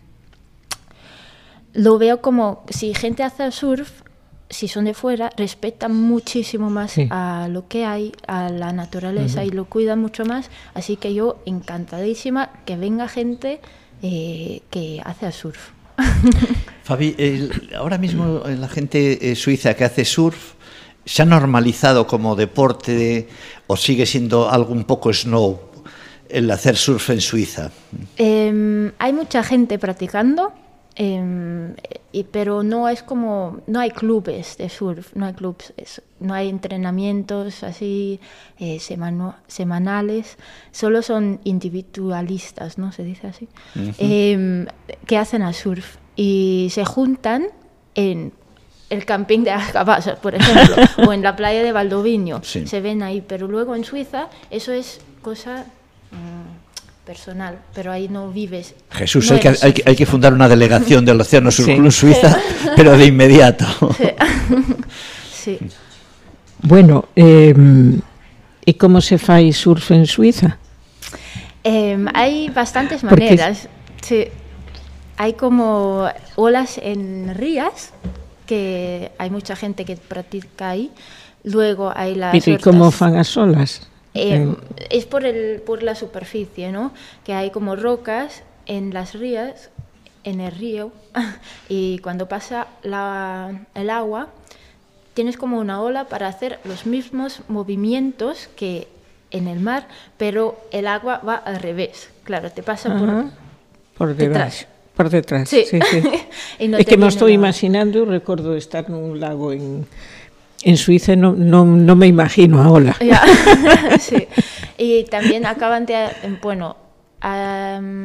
lo veo como si gente hace surf, si son de fuera, respetan muchísimo más Sí. a lo que hay, a la naturaleza, Ujú. y lo cuidan mucho más. Así que yo encantadísima que venga gente eh, que hace surf. Fabi, el- ahora mismo eh, la gente eh, suiza que hace surf se ha normalizado como deporte de- o sigue siendo algo un poco snow el hacer surf en Suiza. Em, hay mucha gente practicando, em, y, pero no es como, no hay clubes de surf, no hay clubs, es- no hay entrenamientos así eh, semanu- semanales, solo son individualistas, ¿no? Se dice así, Ujú. em, que hacen a surf y se juntan en el camping de Ascabasas, por ejemplo, o en la playa de Valdoviño, Sí. se ven ahí, pero luego en Suiza eso es cosa mm, personal, pero ahí no vives. Jesús, no hay, que, eres hay, que, hay que fundar una delegación del Océano Sur Sí. Club Suiza, pero de inmediato. Sí. Bueno, eh, e como se fai surf en Suiza? Em, hay bastantes Porque- maneras. Sí. Hay como olas en rías, que hay mucha gente que practica ahí. Luego hay las Pero e otras- como fan as olas? Eh, En- es por, el, por la superficie, ¿no? Que hay como rocas en las rías, en el río, y cuando pasa la, el agua, tienes como una ola para hacer los mismos movimientos que en el mar, pero el agua va al revés. Claro, te pasa Ajá. por, Por detrás. detrás. Por detrás, Sí. sí, sí. Y no É te que me viene estou nada. imaginando, eu recordo estar nun lago en, en Suiza, non, non, non me imagino a ola. Ya, sí. Y también acaban de, bueno, am,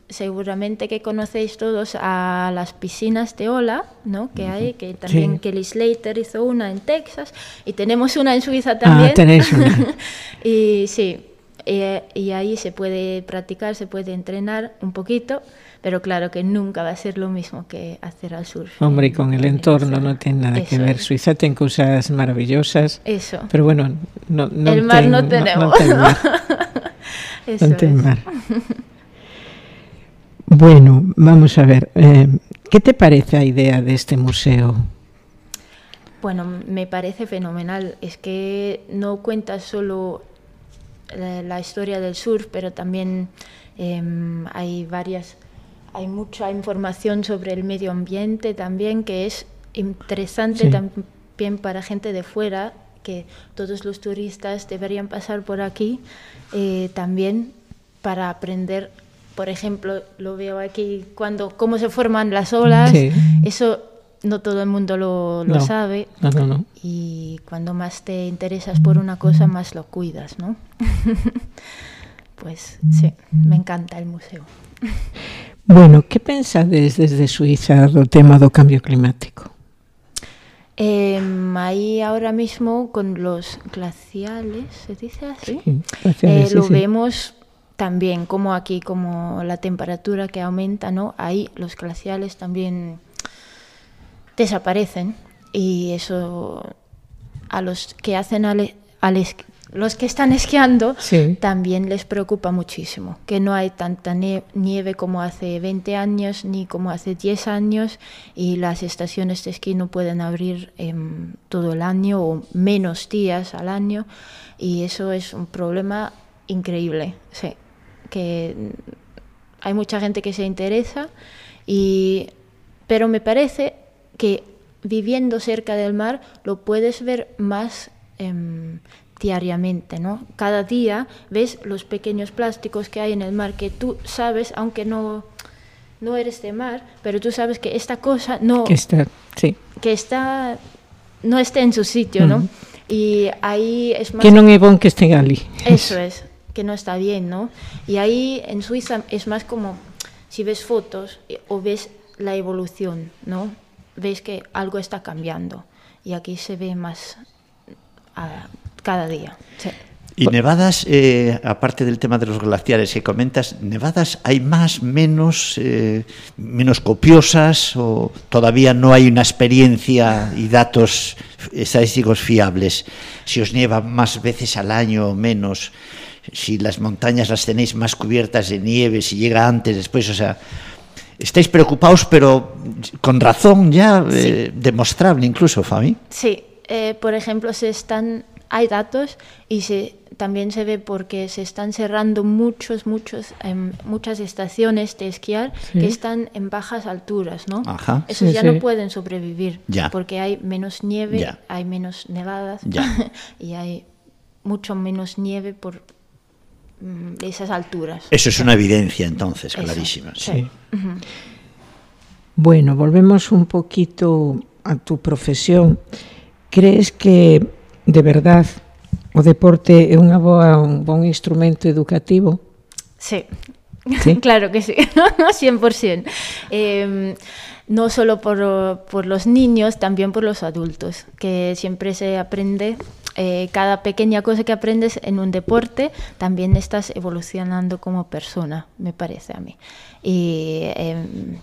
seguramente que conocéis todos a las piscinas de ola, ¿no? Que hay, que también Sí. Kelly Slater hizo una en Texas y tenemos una en Suiza también. Ah, tenéis una. Y sí, eh, y ahí se puede practicar, se puede entrenar un poquito, pero claro que nunca va a ser lo mismo que hacer al surf. Hombre, y en- con el en entorno Suiza. no tiene nada que Eso ver. es. Suiza ten cousas maravillosas, Eso. pero bueno, no, non El mar ten, no non- tenemos. non ten mar. Eso Non ten es. mar. Bueno, vamos a ver, eh, ¿qué te parece a idea de este museo? Bueno, me parece fenomenal. Es que no cuenta solo la, la historia del surf, pero también eh, hay varias, hay mucha información sobre el medio ambiente también, que es interesante Sí. también para gente de fuera, que todos los turistas deberían pasar por aquí eh, también para aprender. Por ejemplo, lo veo aquí cuando cómo se forman las olas. Sí. Eso no todo el mundo lo, lo No. sabe. No, no, no. Y cuando más te interesas por una cosa, más lo cuidas, ¿no? Pues sí, me encanta el museo. Bueno, que pensades desde Suiza do tema do cambio climático? Eh, ahí ahora mismo con los glaciales, ¿se dice así? Sí, glaciales, Eh, sí, lo sí. vemos también como aquí, como la temperatura que aumenta, ¿no? Ahí los glaciales también desaparecen y eso a los que hacen al, al es- los que están esquiando Sí. también les preocupa muchísimo, que no hay tanta nie- nieve como hace veinte años ni como hace diez años y las estaciones de esquí no pueden abrir em, todo el año o menos días al año y eso es un problema increíble, sí, que mm, hay mucha gente que se interesa y pero me parece que viviendo cerca del mar lo puedes ver más em, diariamente, ¿no? Cada día ves los pequeños plásticos que hay en el mar que tú sabes, aunque no, no eres de mar, pero tú sabes que esta cosa no, Que está, sí. que está, no está en su sitio, ¿no? Ujú. Y ahí es más... Que non é bon que estén ali. Eso es, que no está bien, ¿no? Y ahí en Suiza es más como si ves fotos eh, o ves la evolución, ¿no? Ves que algo está cambiando y aquí se ve más a, cada día. Sí. Y nevadas, eh, aparte del tema de los glaciares que comentas, nevadas hay más, menos, eh, menos copiosas o todavía no hay una experiencia y datos estadísticos fiables. Si os nieva más veces al año o menos, si las montañas las tenéis más cubiertas de nieve, si llega antes, después, o sea, estáis preocupados, pero con razón ya, eh, demostrable incluso, Fabi. Sí, eh, por ejemplo, se están, hay datos y se, también se ve porque se están cerrando muchos, muchos, em, muchas estaciones de esquiar Sí. que están en bajas alturas, ¿no? Ajá. Esos Sí, ya sí. no pueden sobrevivir Ya. porque hay menos nieve, Ya. hay menos nevadas Ya. y hay mucho menos nieve por mm, esas alturas. Eso es una evidencia entonces, Eso, clarísima. sí. Sí. Bueno, volvemos un poquito a tu profesión. Crees que, de verdad, o deporte é unha boa, un bon instrumento educativo? Sí, ¿Sí? claro que sí, cien por ciento. Eh, no solo por, por los niños, también por los adultos, que siempre se aprende, eh, cada pequeña cosa que aprendes en un deporte, también estás evolucionando como persona, me parece a mí. Y eh,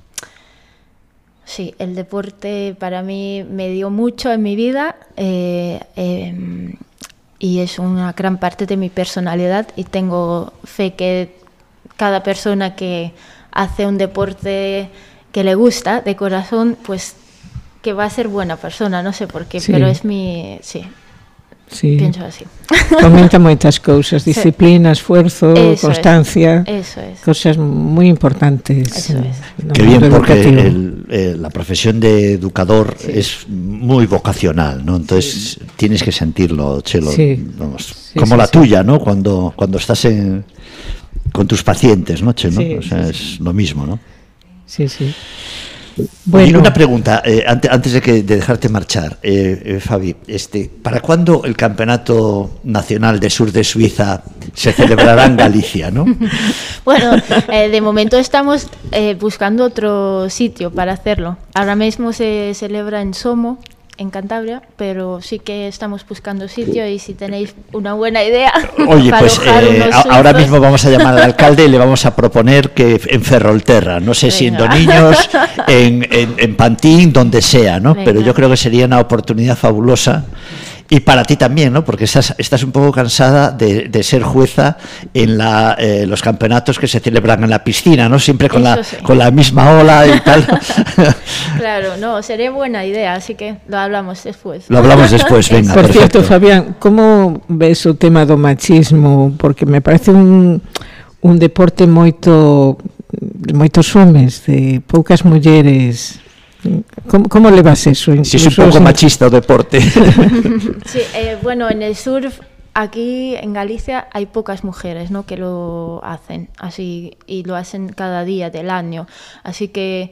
sí, el deporte para mí me dio mucho en mi vida. Eh, eh, y es una gran parte de mi personalidad y tengo fe que cada persona que hace un deporte que le gusta de corazón, pues que va a ser buena persona, no sé por qué, Sí. pero es mi, sí, Sí. pienso así. Comenta moitas cousas, disciplina, esfuerzo, Eso constancia, es, eso es. cosas moi importantes. Eso es. no Qué bien, mundo porque educativo. el, eh, la profesión de educador es muy vocacional, ¿no? Entonces tienes que sentirlo, Chelo, Sí. vamos, Sí, como sí, la sí. tuya, ¿no? Cuando, cuando estás en, con tus pacientes, ¿no, Chelo? Sí, O sea, sí, es lo mismo, ¿no? Sí, sí. Bueno. Oye, una pregunta, eh, antes, antes de, que, de dejarte marchar, eh, eh, Fabi, este, ¿para cuándo el Campeonato Nacional de Sur de Suiza se celebrará en Galicia, no? Bueno, eh, de momento estamos eh, buscando otro sitio para hacerlo. Ahora mismo se celebra en Somo, en Cantabria, pero sí que estamos buscando sitio y si tenéis una buena idea. Oye, para pues alojar eh, unos a- ahora suizos. mismo vamos a llamar al alcalde y le vamos a proponer que en Ferrolterra, no sé si en Venga. Doniños, en, en, en Pantín, donde sea, ¿no? Venga. Pero yo creo que sería una oportunidad fabulosa. Y para ti también, ¿no? Porque estás, estás un poco cansada de, de ser jueza en la, eh, los campeonatos que se celebran en la piscina, ¿no? Siempre con, la, Eso sí. con la misma ola y tal. Claro, no, sería buena idea, así que lo hablamos después. Lo hablamos después, venga. Por perfecto. cierto, Fabián, como ves o tema do machismo? Porque me parece un, un deporte moito de moitos homes, de poucas mulleres. Como, como levas eso? Si es un Incluso poco sin- machista o deporte. Sí, eh, bueno, en el surf, aquí en Galicia hay pocas mujeres, ¿no?, que lo hacen así y lo hacen cada día del año. Así que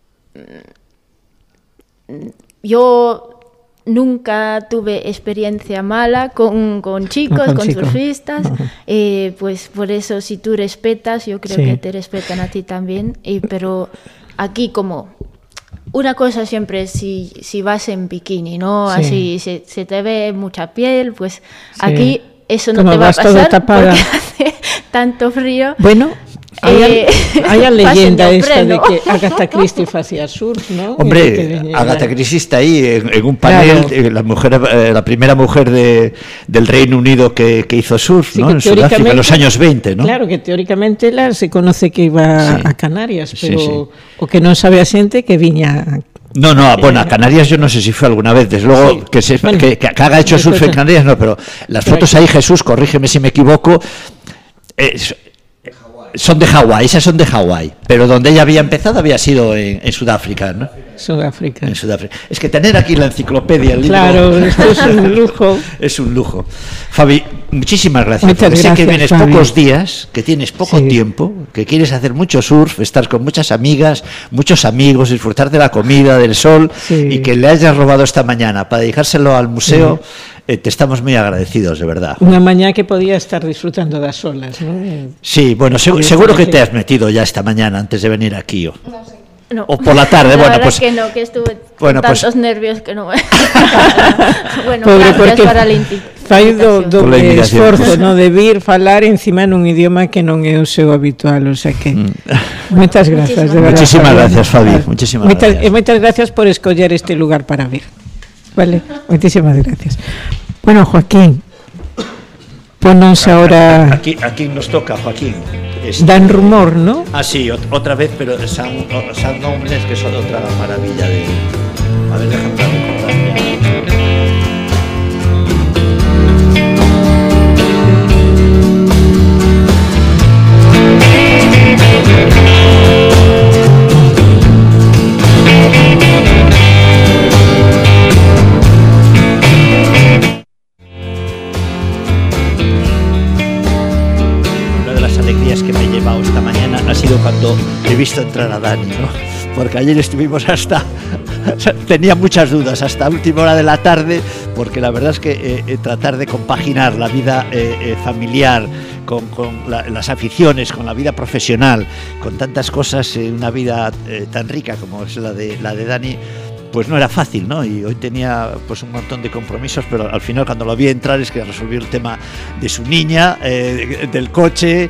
mm, yo nunca tuve experiencia mala con, con chicos, Con con, chicos. surfistas. Eh, pues por eso, si tú respetas, yo creo Sí. que te respetan a ti también. Y, pero aquí como... Una cosa siempre es si, si vas en bikini, ¿no? Sí. Así se, se te ve mucha piel, pues Sí. aquí eso no Como te va a vas toda pasar tapada. porque hace tanto frío. Bueno, hai a, Eh, hai a leyenda pasen esta de neopreno. que Agatha Christie facía surf, ¿no? Y que Hombre, veña- Agatha Christie está ahí en, en un panel, Claro. eh, la mujer, eh, la primera mujer de, del Reino Unido que, que hizo surf, Sí, ¿no? que En Sudáfrica, en teóricamente- los años veinte, ¿no? Claro, que teóricamente la se conoce que iba Sí. a Canarias, Sí, pero sí. o que non sabe a xente que viña. No, no, bueno, a Canarias yo no sé si fue alguna vez, desde luego Sí. que, se, Bueno, que, que haga hecho surf en después- Canarias, no, pero las Pero fotos hay- ahí, Jesús, corrígeme si me equivoco, eh, s- son de Hawái, esas son de Hawái, pero donde ella había empezado había sido en, en Sudáfrica, ¿no? Sudáfrica. En Sudáfrica. Es que tener aquí la enciclopedia, el libro, Claro, esto es un lujo. es un lujo. Fabi, muchísimas gracias. Muchas porque sé que gracias, vienes Fabi. pocos días, que tienes poco Sí. tiempo, que quieres hacer mucho surf, estar con muchas amigas, muchos amigos, disfrutar de la comida, del sol, Sí. y que le hayas robado esta mañana para dedicárselo al museo. Eh, te estamos muy agradecidos, de verdad. Unha mañá que podía estar disfrutando das olas, ¿no? Eh, Sí, bueno, seg- Sí, seguro que sí. te has metido ya esta mañana antes de venir aquí. O, No. o por la tarde, La bueno, verdad pues... que no, que estuve Bueno, con pues- tantos nervios que no. Bueno, Pobre, gracias porque para la inti- fai do, invitación. do Por la invitación. esforzo, no, de vir falar encima nun idioma que non é o seu habitual, o sea que moitas grazas, de verdade. Mm. Muchísimas Fabián. gracias, Fabi, muchísimas moitas, gracias. E moitas gracias por escoller este lugar para vir. Vale, moitísimas gracias. Bueno, Joaquín, ponnos ahora Aquí, aquí nos toca, Joaquín. Este- Dan Rumor, ¿no? Ah, sí, ot- otra vez, pero son, o- son nombres que son otra maravilla de... A ver, déjame recordar. Una de las alegrías que me he llevado esta mañana ha sido cuando he visto entrar a Dani, ¿no? Porque ayer estuvimos hasta... Tenía muchas dudas hasta última hora de la tarde, porque la verdad es que eh, eh, tratar de compaginar la vida eh, eh, familiar con, con la- las aficiones, con la vida profesional, con tantas cosas en una vida eh, tan rica como es la de, la de Dani, pues no era fácil, ¿no? Y hoy tenía pues un montón de compromisos, pero al final cuando lo vi entrar es que resolvió el tema de su niña, eh, del coche.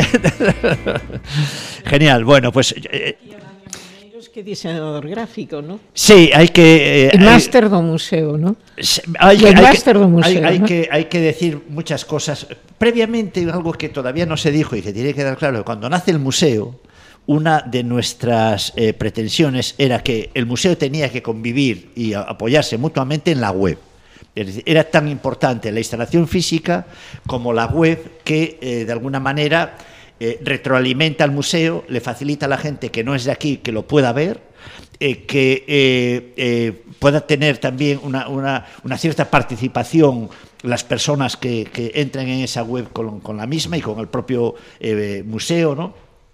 Genial, bueno, pues eh, Que diseñador gráfico, ¿no? sí, hay que... eh, E hay- máster do museo, ¿no? Sí, hay, Y el hay máster que, do museo, hay- hay ¿no? que, hay que decir muchas cosas. Previamente, algo que todavía no se dijo y que tiene que quedar claro, cuando nace el museo, una de nuestras eh, pretensiones era que el museo tenía que convivir y a- apoyarse mutuamente en la web. Es decir, era tan importante la instalación física como la web que, eh, de alguna manera, eh, retroalimenta al museo, le facilita a la gente que no es de aquí que lo pueda ver, eh, que eh, eh, pueda tener también una, una, una cierta participación las personas que, que entran en esa web con, con la misma y con el propio eh, museo, ¿no?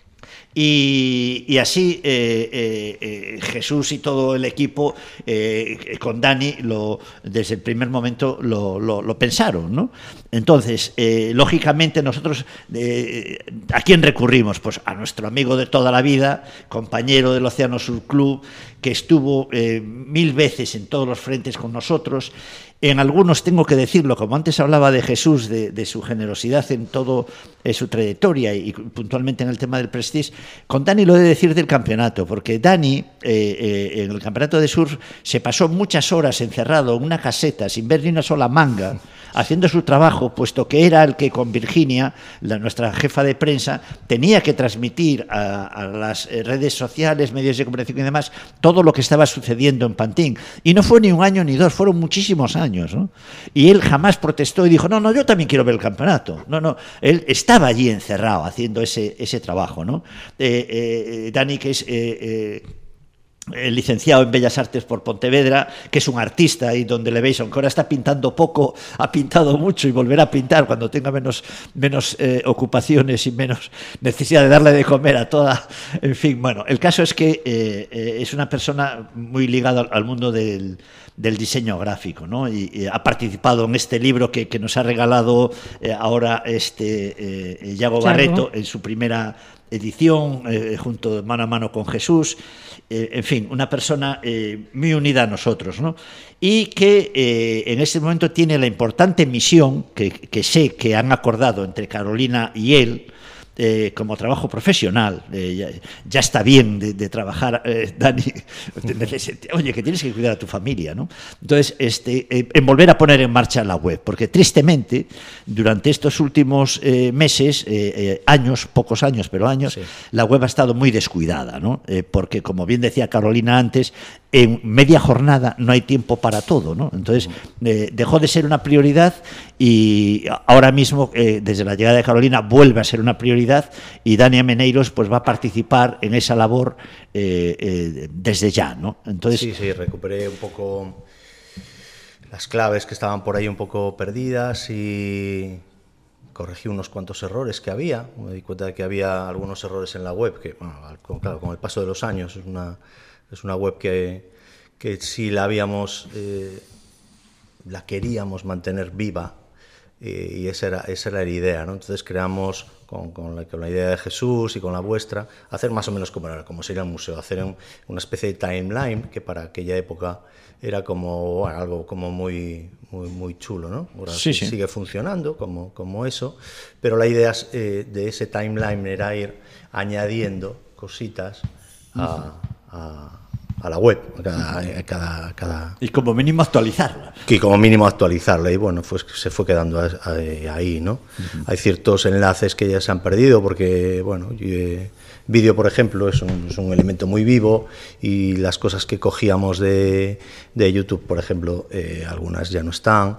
Y, y así eh, eh, eh, Jesús y todo el equipo eh, con Dani lo, desde el primer momento lo, lo, lo pensaron, ¿no? Entonces, eh, lógicamente nosotros eh, ¿a quién recurrimos? Pues a nuestro amigo de toda la vida, compañero del Océano Sur Club, que estuvo eh, mil veces en todos los frentes con nosotros. En algunos tengo que decirlo, como antes hablaba de Jesús, de, de su generosidad en todo eh, su trayectoria y puntualmente en el tema del Prestige, con Dani lo he de decir del campeonato, porque Dani eh, eh, en el campeonato de surf se pasó muchas horas encerrado en una caseta sin ver ni una sola manga, haciendo su trabajo, puesto que era el que con Virginia, la, nuestra jefa de prensa, tenía que transmitir a, a las redes sociales, medios de comunicación y demás, todo lo que estaba sucediendo en Pantín. Y no fue ni un año ni dos, fueron muchísimos años, ¿no? Y él jamás protestó y dijo, no, no, yo también quiero ver el campeonato. No, no, él estaba allí encerrado haciendo ese, ese trabajo, ¿no? Eh, eh, Dani, que es... Eh, eh, el licenciado en Bellas Artes por Pontevedra, que es un artista y donde le veis, aunque ahora está pintando poco, ha pintado mucho y volverá a pintar cuando tenga menos, menos eh, ocupaciones y menos necesidad de darle de comer a toda... En fin, bueno, el caso es que eh, eh, es una persona muy ligada al, al mundo del, del diseño gráfico, ¿no? Y, y ha participado en este libro que, que nos ha regalado eh, ahora este eh, Yago Barreto en su primera edición, eh, junto mano a mano con Jesús. Eh, en fin, una persona eh, muy unida a nosotros, ¿no? Y que eh, en este momento tiene la importante misión que, que sé que han acordado entre Carolina y él, eh, como trabajo profesional. Eh, ya, ya está bien de, de trabajar, eh, Dani, oye, que tienes que cuidar a tu familia, ¿no? Entonces, este, eh, en volver a poner en marcha la web, porque tristemente, durante estos últimos eh, meses, eh, eh, años, pocos años, pero años, sí, la web ha estado muy descuidada, ¿no? Eh, porque, como bien decía Carolina antes, en media jornada no hay tiempo para todo, ¿no? Entonces, eh, dejó de ser una prioridad y ahora mismo, eh, desde la llegada de Carolina, vuelve a ser una prioridad y Dani Ameneiros pues, va a participar en esa labor eh, eh, desde ya, ¿no? Entonces, sí, sí, recuperé un poco las claves que estaban por ahí un poco perdidas y corregí unos cuantos errores que había. Me di cuenta de que había algunos errores en la web que, bueno, claro, con el paso de los años es una... Es una web que, que sí la habíamos, eh, la queríamos mantener viva eh, y esa era, esa era la idea, ¿no? Entonces creamos con, con, la, con la idea de Jesús y con la vuestra, hacer más o menos como, como sería un museo, hacer un, una especie de timeline que para aquella época era como bueno, algo como muy, muy, muy chulo, ¿no? Ahora sí, sí. Sigue funcionando como, como eso, pero la idea eh, de ese timeline era ir añadiendo cositas a, a a la web, cada, cada, cada... Y como mínimo actualizarla. Y como mínimo actualizarla, y bueno, pues se fue quedando ahí, ¿no? Uh-huh. Hay ciertos enlaces que ya se han perdido, porque, bueno, eh, vídeo, por ejemplo, es un, es un elemento muy vivo, y las cosas que cogíamos de, de YouTube, por ejemplo, eh, algunas ya no están.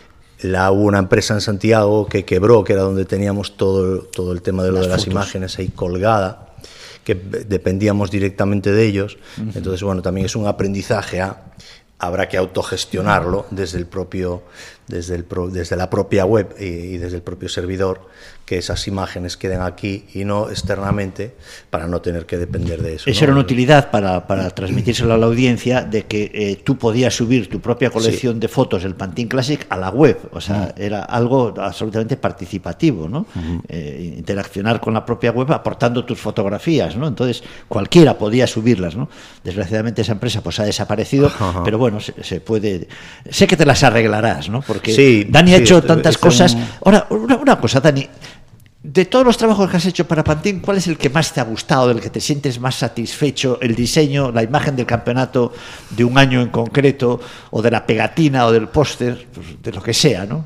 La, hubo una empresa en Santiago que quebró, que era donde teníamos todo, todo el tema de lo las de las fotos. Imágenes ahí colgada, que dependíamos directamente de ellos. Uh-huh. Entonces, bueno, también es un aprendizaje a, habrá que autogestionarlo desde el propio, desde, el pro, desde la propia web y, y desde el propio servidor, que esas imágenes queden aquí y no externamente, para no tener que depender de eso. Eso, ¿no? Era una utilidad para, para transmitírselo a la audiencia de que eh, tú podías subir tu propia colección sí. de fotos del Pantín Classic a la web, o sea, uh-huh. era algo absolutamente participativo, ¿no? Uh-huh. Eh, interaccionar con la propia web aportando tus fotografías, ¿no? Entonces cualquiera podía subirlas, ¿no? Desgraciadamente esa empresa pues ha desaparecido, uh-huh. pero bueno, se, se puede... Sé que te las arreglarás, ¿no? Porque sí, Dani sí, ha hecho tantas es cosas... Un... Ahora, una, una cosa, Dani... De todos los trabajos que has hecho para Pantín, ¿cuál es el que más te ha gustado, del que te sientes más satisfecho? ¿El diseño, la imagen del campeonato de un año en concreto, o de la pegatina o del póster, pues de lo que sea, ¿no?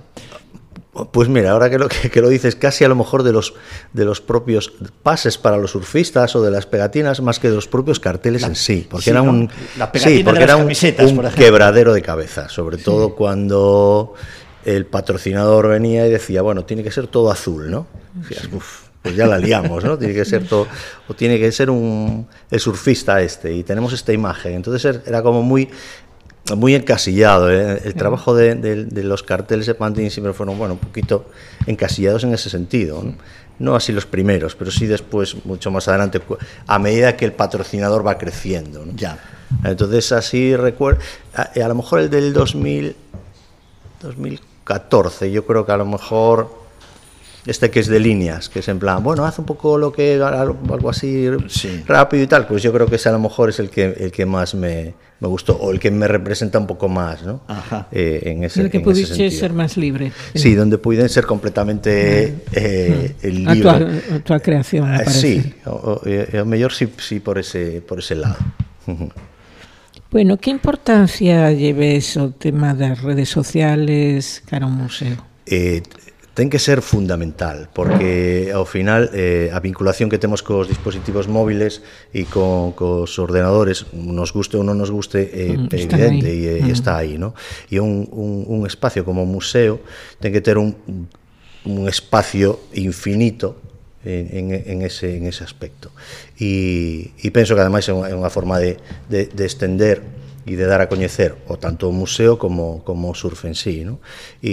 Pues mira, ahora que lo, que, que lo dices, casi a lo mejor de los, de los propios pases para los surfistas o de las pegatinas, más que de los propios carteles la, en sí, porque sí, era un, ¿no? La pegatina sí, porque de las era un, camisetas, un por ejemplo. Quebradero de cabeza, sobre sí. todo cuando el patrocinador venía y decía, bueno, tiene que ser todo azul, ¿no? Decías, uf, pues ya la liamos, ¿no? Tiene que ser todo, o tiene que ser un, el surfista este, y tenemos esta imagen. Entonces era como muy... muy encasillado, ¿eh? El trabajo de, de, de los carteles de Pantin siempre fueron, bueno, un poquito encasillados en ese sentido, ¿no? No así los primeros, pero sí después, mucho más adelante, a medida que el patrocinador va creciendo, ¿no? Ya. Entonces así recuerdo, a, a lo mejor el del dos mil, dos mil catorce, yo creo que a lo mejor este que es de líneas, que es en plan, bueno, haz un poco lo que, algo así sí. rápido y tal, pues yo creo que ese a lo mejor es el que, el que más me, me gustó, o el que me representa un poco más, ¿no? Ajá. Eh, en ese, el que en pudiste ese sentido. ser más libre. Sí, donde pueden ser completamente eh, mm. el a libro. tua, a tua creación, me parece. Sí, o, o, o mellor sí, sí por ese, por ese lado. Bueno, que importancia lleves o tema das redes sociales cara ao museo? Eh, ten que ser fundamental, porque ao final eh, a vinculación que temos cos dispositivos móviles e con cos ordenadores, nos guste ou non nos guste, eh, mm, é evidente e, e mm. está aí, ¿no? E un, un, un espacio como un museo ten que ter un, un espacio infinito en, en, ese, en ese aspecto. E, e penso que ademais é unha, é unha forma de, de, de estender e de dar a coñecer o tanto o museo como, como o surf en sí, ¿no?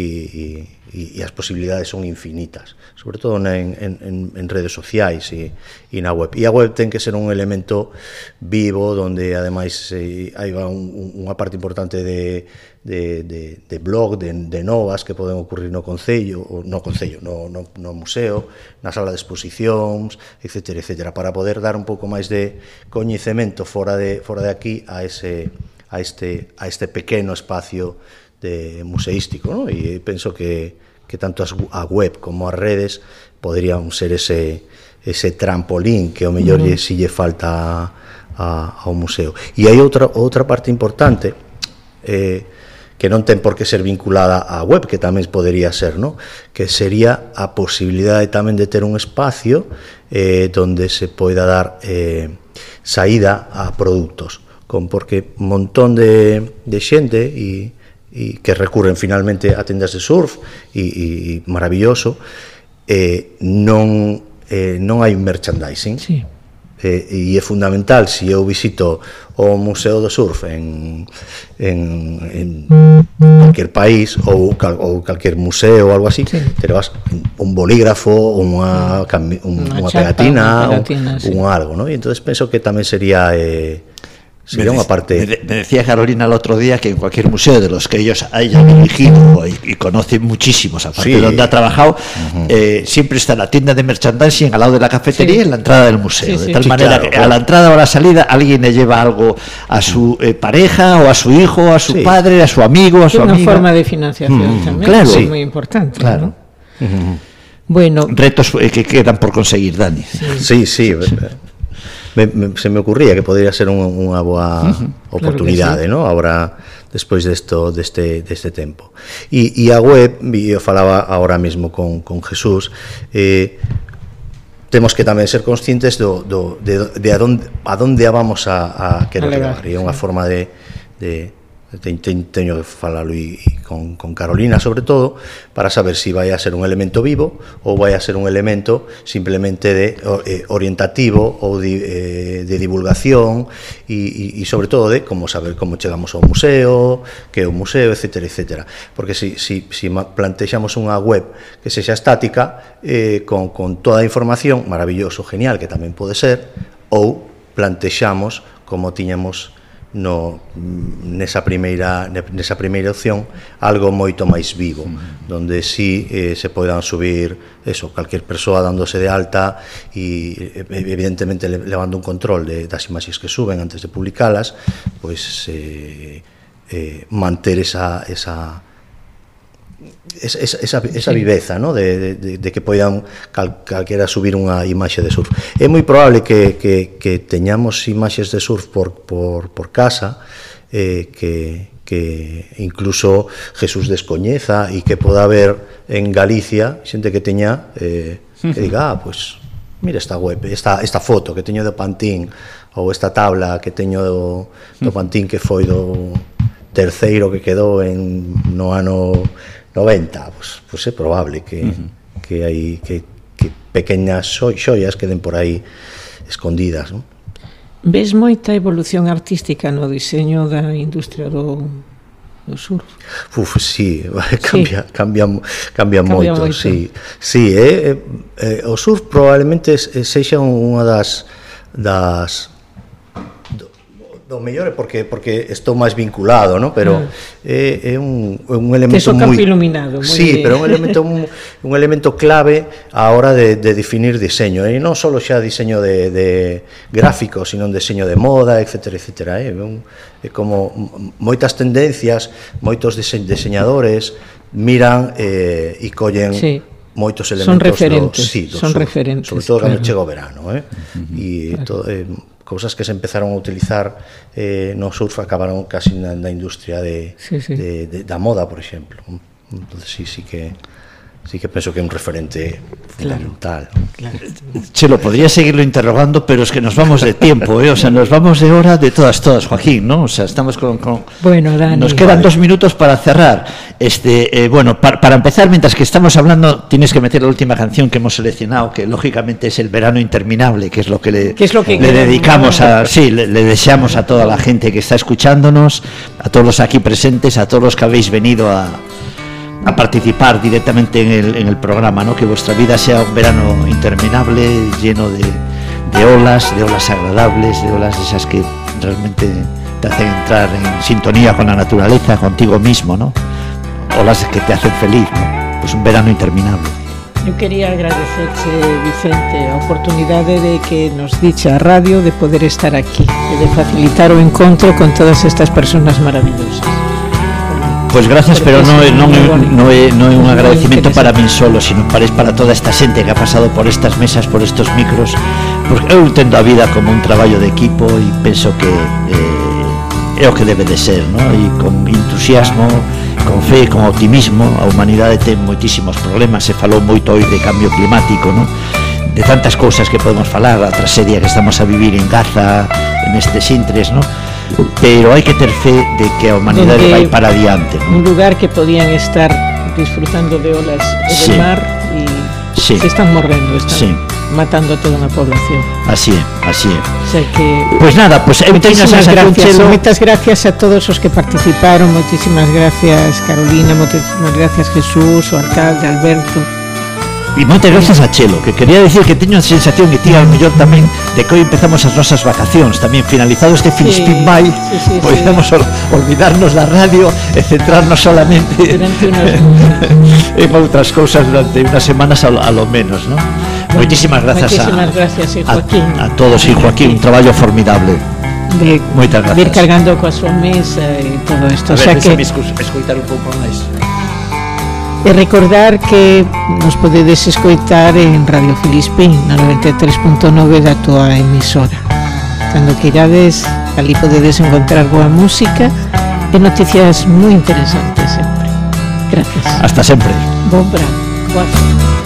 E, e, e as posibilidades son infinitas, sobre todo en, en, en redes sociais e, e na web. E a web ten que ser un elemento vivo, donde ademais eh, hai un, unha parte importante de, de, de, de blog, de, de novas que poden ocurrir no Concello, ou no Concello, no, no, no museo, na sala de exposicións, etcétera, etcétera, para poder dar un pouco máis de coñecemento fora de, fora de aquí a ese... a este, a este pequeno espacio de museístico, ¿no? E penso que, que tanto as, a web como as redes poderían ser ese, ese trampolín que o mellor uh-huh. si lle falta a, ao museo. E hai outra, outra parte importante eh, que non ten por que ser vinculada á web, que tamén podería ser, ¿no? Que sería a posibilidade tamén de ter un espacio eh, donde se poida dar eh, saída a produtos, con porque un montón de, de xente e, e que recurren finalmente a tendas de surf e, e maravilloso, eh, non, eh, non hai merchandising. Sí. Eh, e é fundamental, se eu visito o Museo do Surf en, en, en cualquier país ou, cal, ou calquer museo ou algo así, sí. Te vas un bolígrafo, unha, un, unha pegatina, unha pegatina un, sí. un algo, ¿no? E entonces penso que tamén sería... Eh, sería me, una parte... me, me decía Carolina el otro día que en cualquier museo de los que ellos hayan dirigido y, y conocen muchísimos, aparte sí. de donde ha trabajado, uh-huh. eh, siempre está la tienda de merchandising al lado de la cafetería sí. en la entrada del museo, sí, sí. de tal sí, manera claro, que claro. a la entrada o a la salida alguien le lleva algo a su eh, pareja o a su hijo, a su sí. padre, a su amigo, a su una amiga. Una forma de financiación mm, también, claro, sí. es muy importante. Claro. ¿No? Uh-huh. Bueno, retos eh, que quedan por conseguir, Dani. Sí, sí. sí. sí. Me, me, se me ocurría que podría ser un, unha boa uh-huh, oportunidade, claro sí. ¿no? Ahora, despois desto, deste, deste tempo. E, e a web, eu falaba ahora mesmo con, con Jesús, eh, temos que tamén ser conscientes do, do, de, de a, donde, a donde a vamos a, a querer levar. E é unha sí. forma de... de Te, te, teño que falalo e, e con, con Carolina sobre todo para saber si vai a ser un elemento vivo ou vai a ser un elemento simplemente de eh, orientativo ou de, eh, de divulgación e, e, e sobre todo de como saber como chegamos ao museo, que é o museo, etcétera, etcétera, porque si, si, si plantexamos unha web que sexa estática eh, con, con toda a información, maravilloso, genial, que tamén pode ser, ou plantexamos como tiñamos no nesa primeira nesa primeira opción algo moito máis vivo, uh-huh. donde si eh, se poidan subir eso, calquer persoa dándose de alta e evidentemente levando un control de, das imaxes que suben antes de publicalas, pois eh, eh, manter esa esa esa, esa, esa viveza, ¿no? de, de, de que poidan cal, calquera subir unha imaxe de surf. É moi probable que, que, que teñamos imaxes de surf por, por, por casa eh, que, que incluso Jesús descoñeza e que poda haber en Galicia xente que teña eh, que diga, ah, pues mira esta web, esta, esta foto que teño do Pantín ou esta tabla que teño do, do Pantín que foi do terceiro que quedou en no ano noventa, pues, pues é probable que, uh-huh. que hai que, que pequeñas xoias queden por aí escondidas, ¿no? Ves moita evolución artística no diseño da industria do, do surf? Uf, sí, cambia, sí. cambia, cambia, cambia moito, moito. Sí, sí, eh, eh, o surf probablemente sexa unha das das do, do mellor porque porque estou máis vinculado, ¿no? Pero mm. é, é un é un elemento moi iluminado, moi sí, pero un elemento un, un elemento clave a hora de, de definir diseño, e non só xa diseño de, de gráfico, sino un diseño de moda, etcétera, etcétera, é un é como moitas tendencias, moitos diseñadores miran eh, e collen sí. moitos elementos son referentes, do, sí, do son sur, referentes, sobre todo cando claro. chega o verano, eh? E uh-huh. claro. eh, cousas que se empezaron a utilizar eh, no surf acabaron casi na, na industria de, sí, sí. de, de da moda, por exemplo. Entonces sí, sí que sí que penso que é un referente fundamental. Claro, claro. Chelo, podría seguirlo interrogando, pero es que nos vamos de tiempo, ¿eh? O sea, nos vamos de hora de todas, todas, Joaquín, ¿no? O sea, estamos con... con... Bueno, Dani. Nos quedan vale. dos minutos para cerrar. Este, eh, bueno, para, para empezar, mientras que estamos hablando, tienes que meter la última canción que hemos seleccionado, que lógicamente es El verano interminable, que es lo que le, es lo que le dedicamos a... Sí, le, le deseamos a toda la gente que está escuchándonos, a todos los aquí presentes, a todos los que habéis venido a... a participar directamente en el, en el programa, ¿no? Que vuestra vida sea un verano interminable, lleno de, de olas, de olas agradables, de olas esas que realmente te hacen entrar en sintonía con la naturaleza, contigo mismo, ¿no? Olas que te hacen feliz, ¿no? Pues un verano interminable. Eu quería agradecerche, Vicente, a oportunidade de que nos dicha a radio de poder estar aquí e de facilitar o encontro con todas estas personas maravillosas. Pues gracias, pero no é, non, é, non, é, non é un agradecimiento para min solo, sino para, para toda esta xente que ha pasado por estas mesas, por estos micros, porque eu entendo a vida como un traballo de equipo e penso que eh, é o que debe de ser, ¿no? E con entusiasmo, con fe, con optimismo. A humanidade ten moitísimos problemas, se falou moito hoy de cambio climático, ¿no? De tantas cousas que podemos falar, a tragedia que estamos a vivir en Gaza, en estes intres, ¿no? Pero hai que ter fe de que a humanidade vai para adiante, ¿no? Un lugar que podían estar disfrutando de olas e sí. de mar e sí. se están morrendo, están sí. matando a toda unha población. Así é, así é. O sea que Pois pues nada, pues eu teño moitísimas gracias, moitas gracias a todos os que participaron, moitísimas gracias Carolina, moitísimas gracias Jesús, o alcalde Alberto. E moitas gracias a Chelo, que quería decir que teño a sensación que ti ao mellor tamén de que hoy empezamos as nosas vacacións, tamén finalizado este Filispín Mai, sí, sí, podemos sí. olvidarnos da radio e centrarnos solamente en outras cousas durante unas semanas a lo, a lo menos, ¿no? Bueno, moitísimas gracias moitísimas a, gracias, a, Joaquín. A, a todos e Joaquín, un traballo formidable. De, moitas gracias. De ir cargando coa súa mesa e todo isto. A ver, o sea que escoitar un pouco máis. E recordar que nos podedes escoitar en Radio Filispín na noventa e tres punto nove da túa emisora. Cando queirades, ali podedes encontrar boa música e noticias moi interesantes sempre. Gracias. Hasta sempre. Bon verano. Boa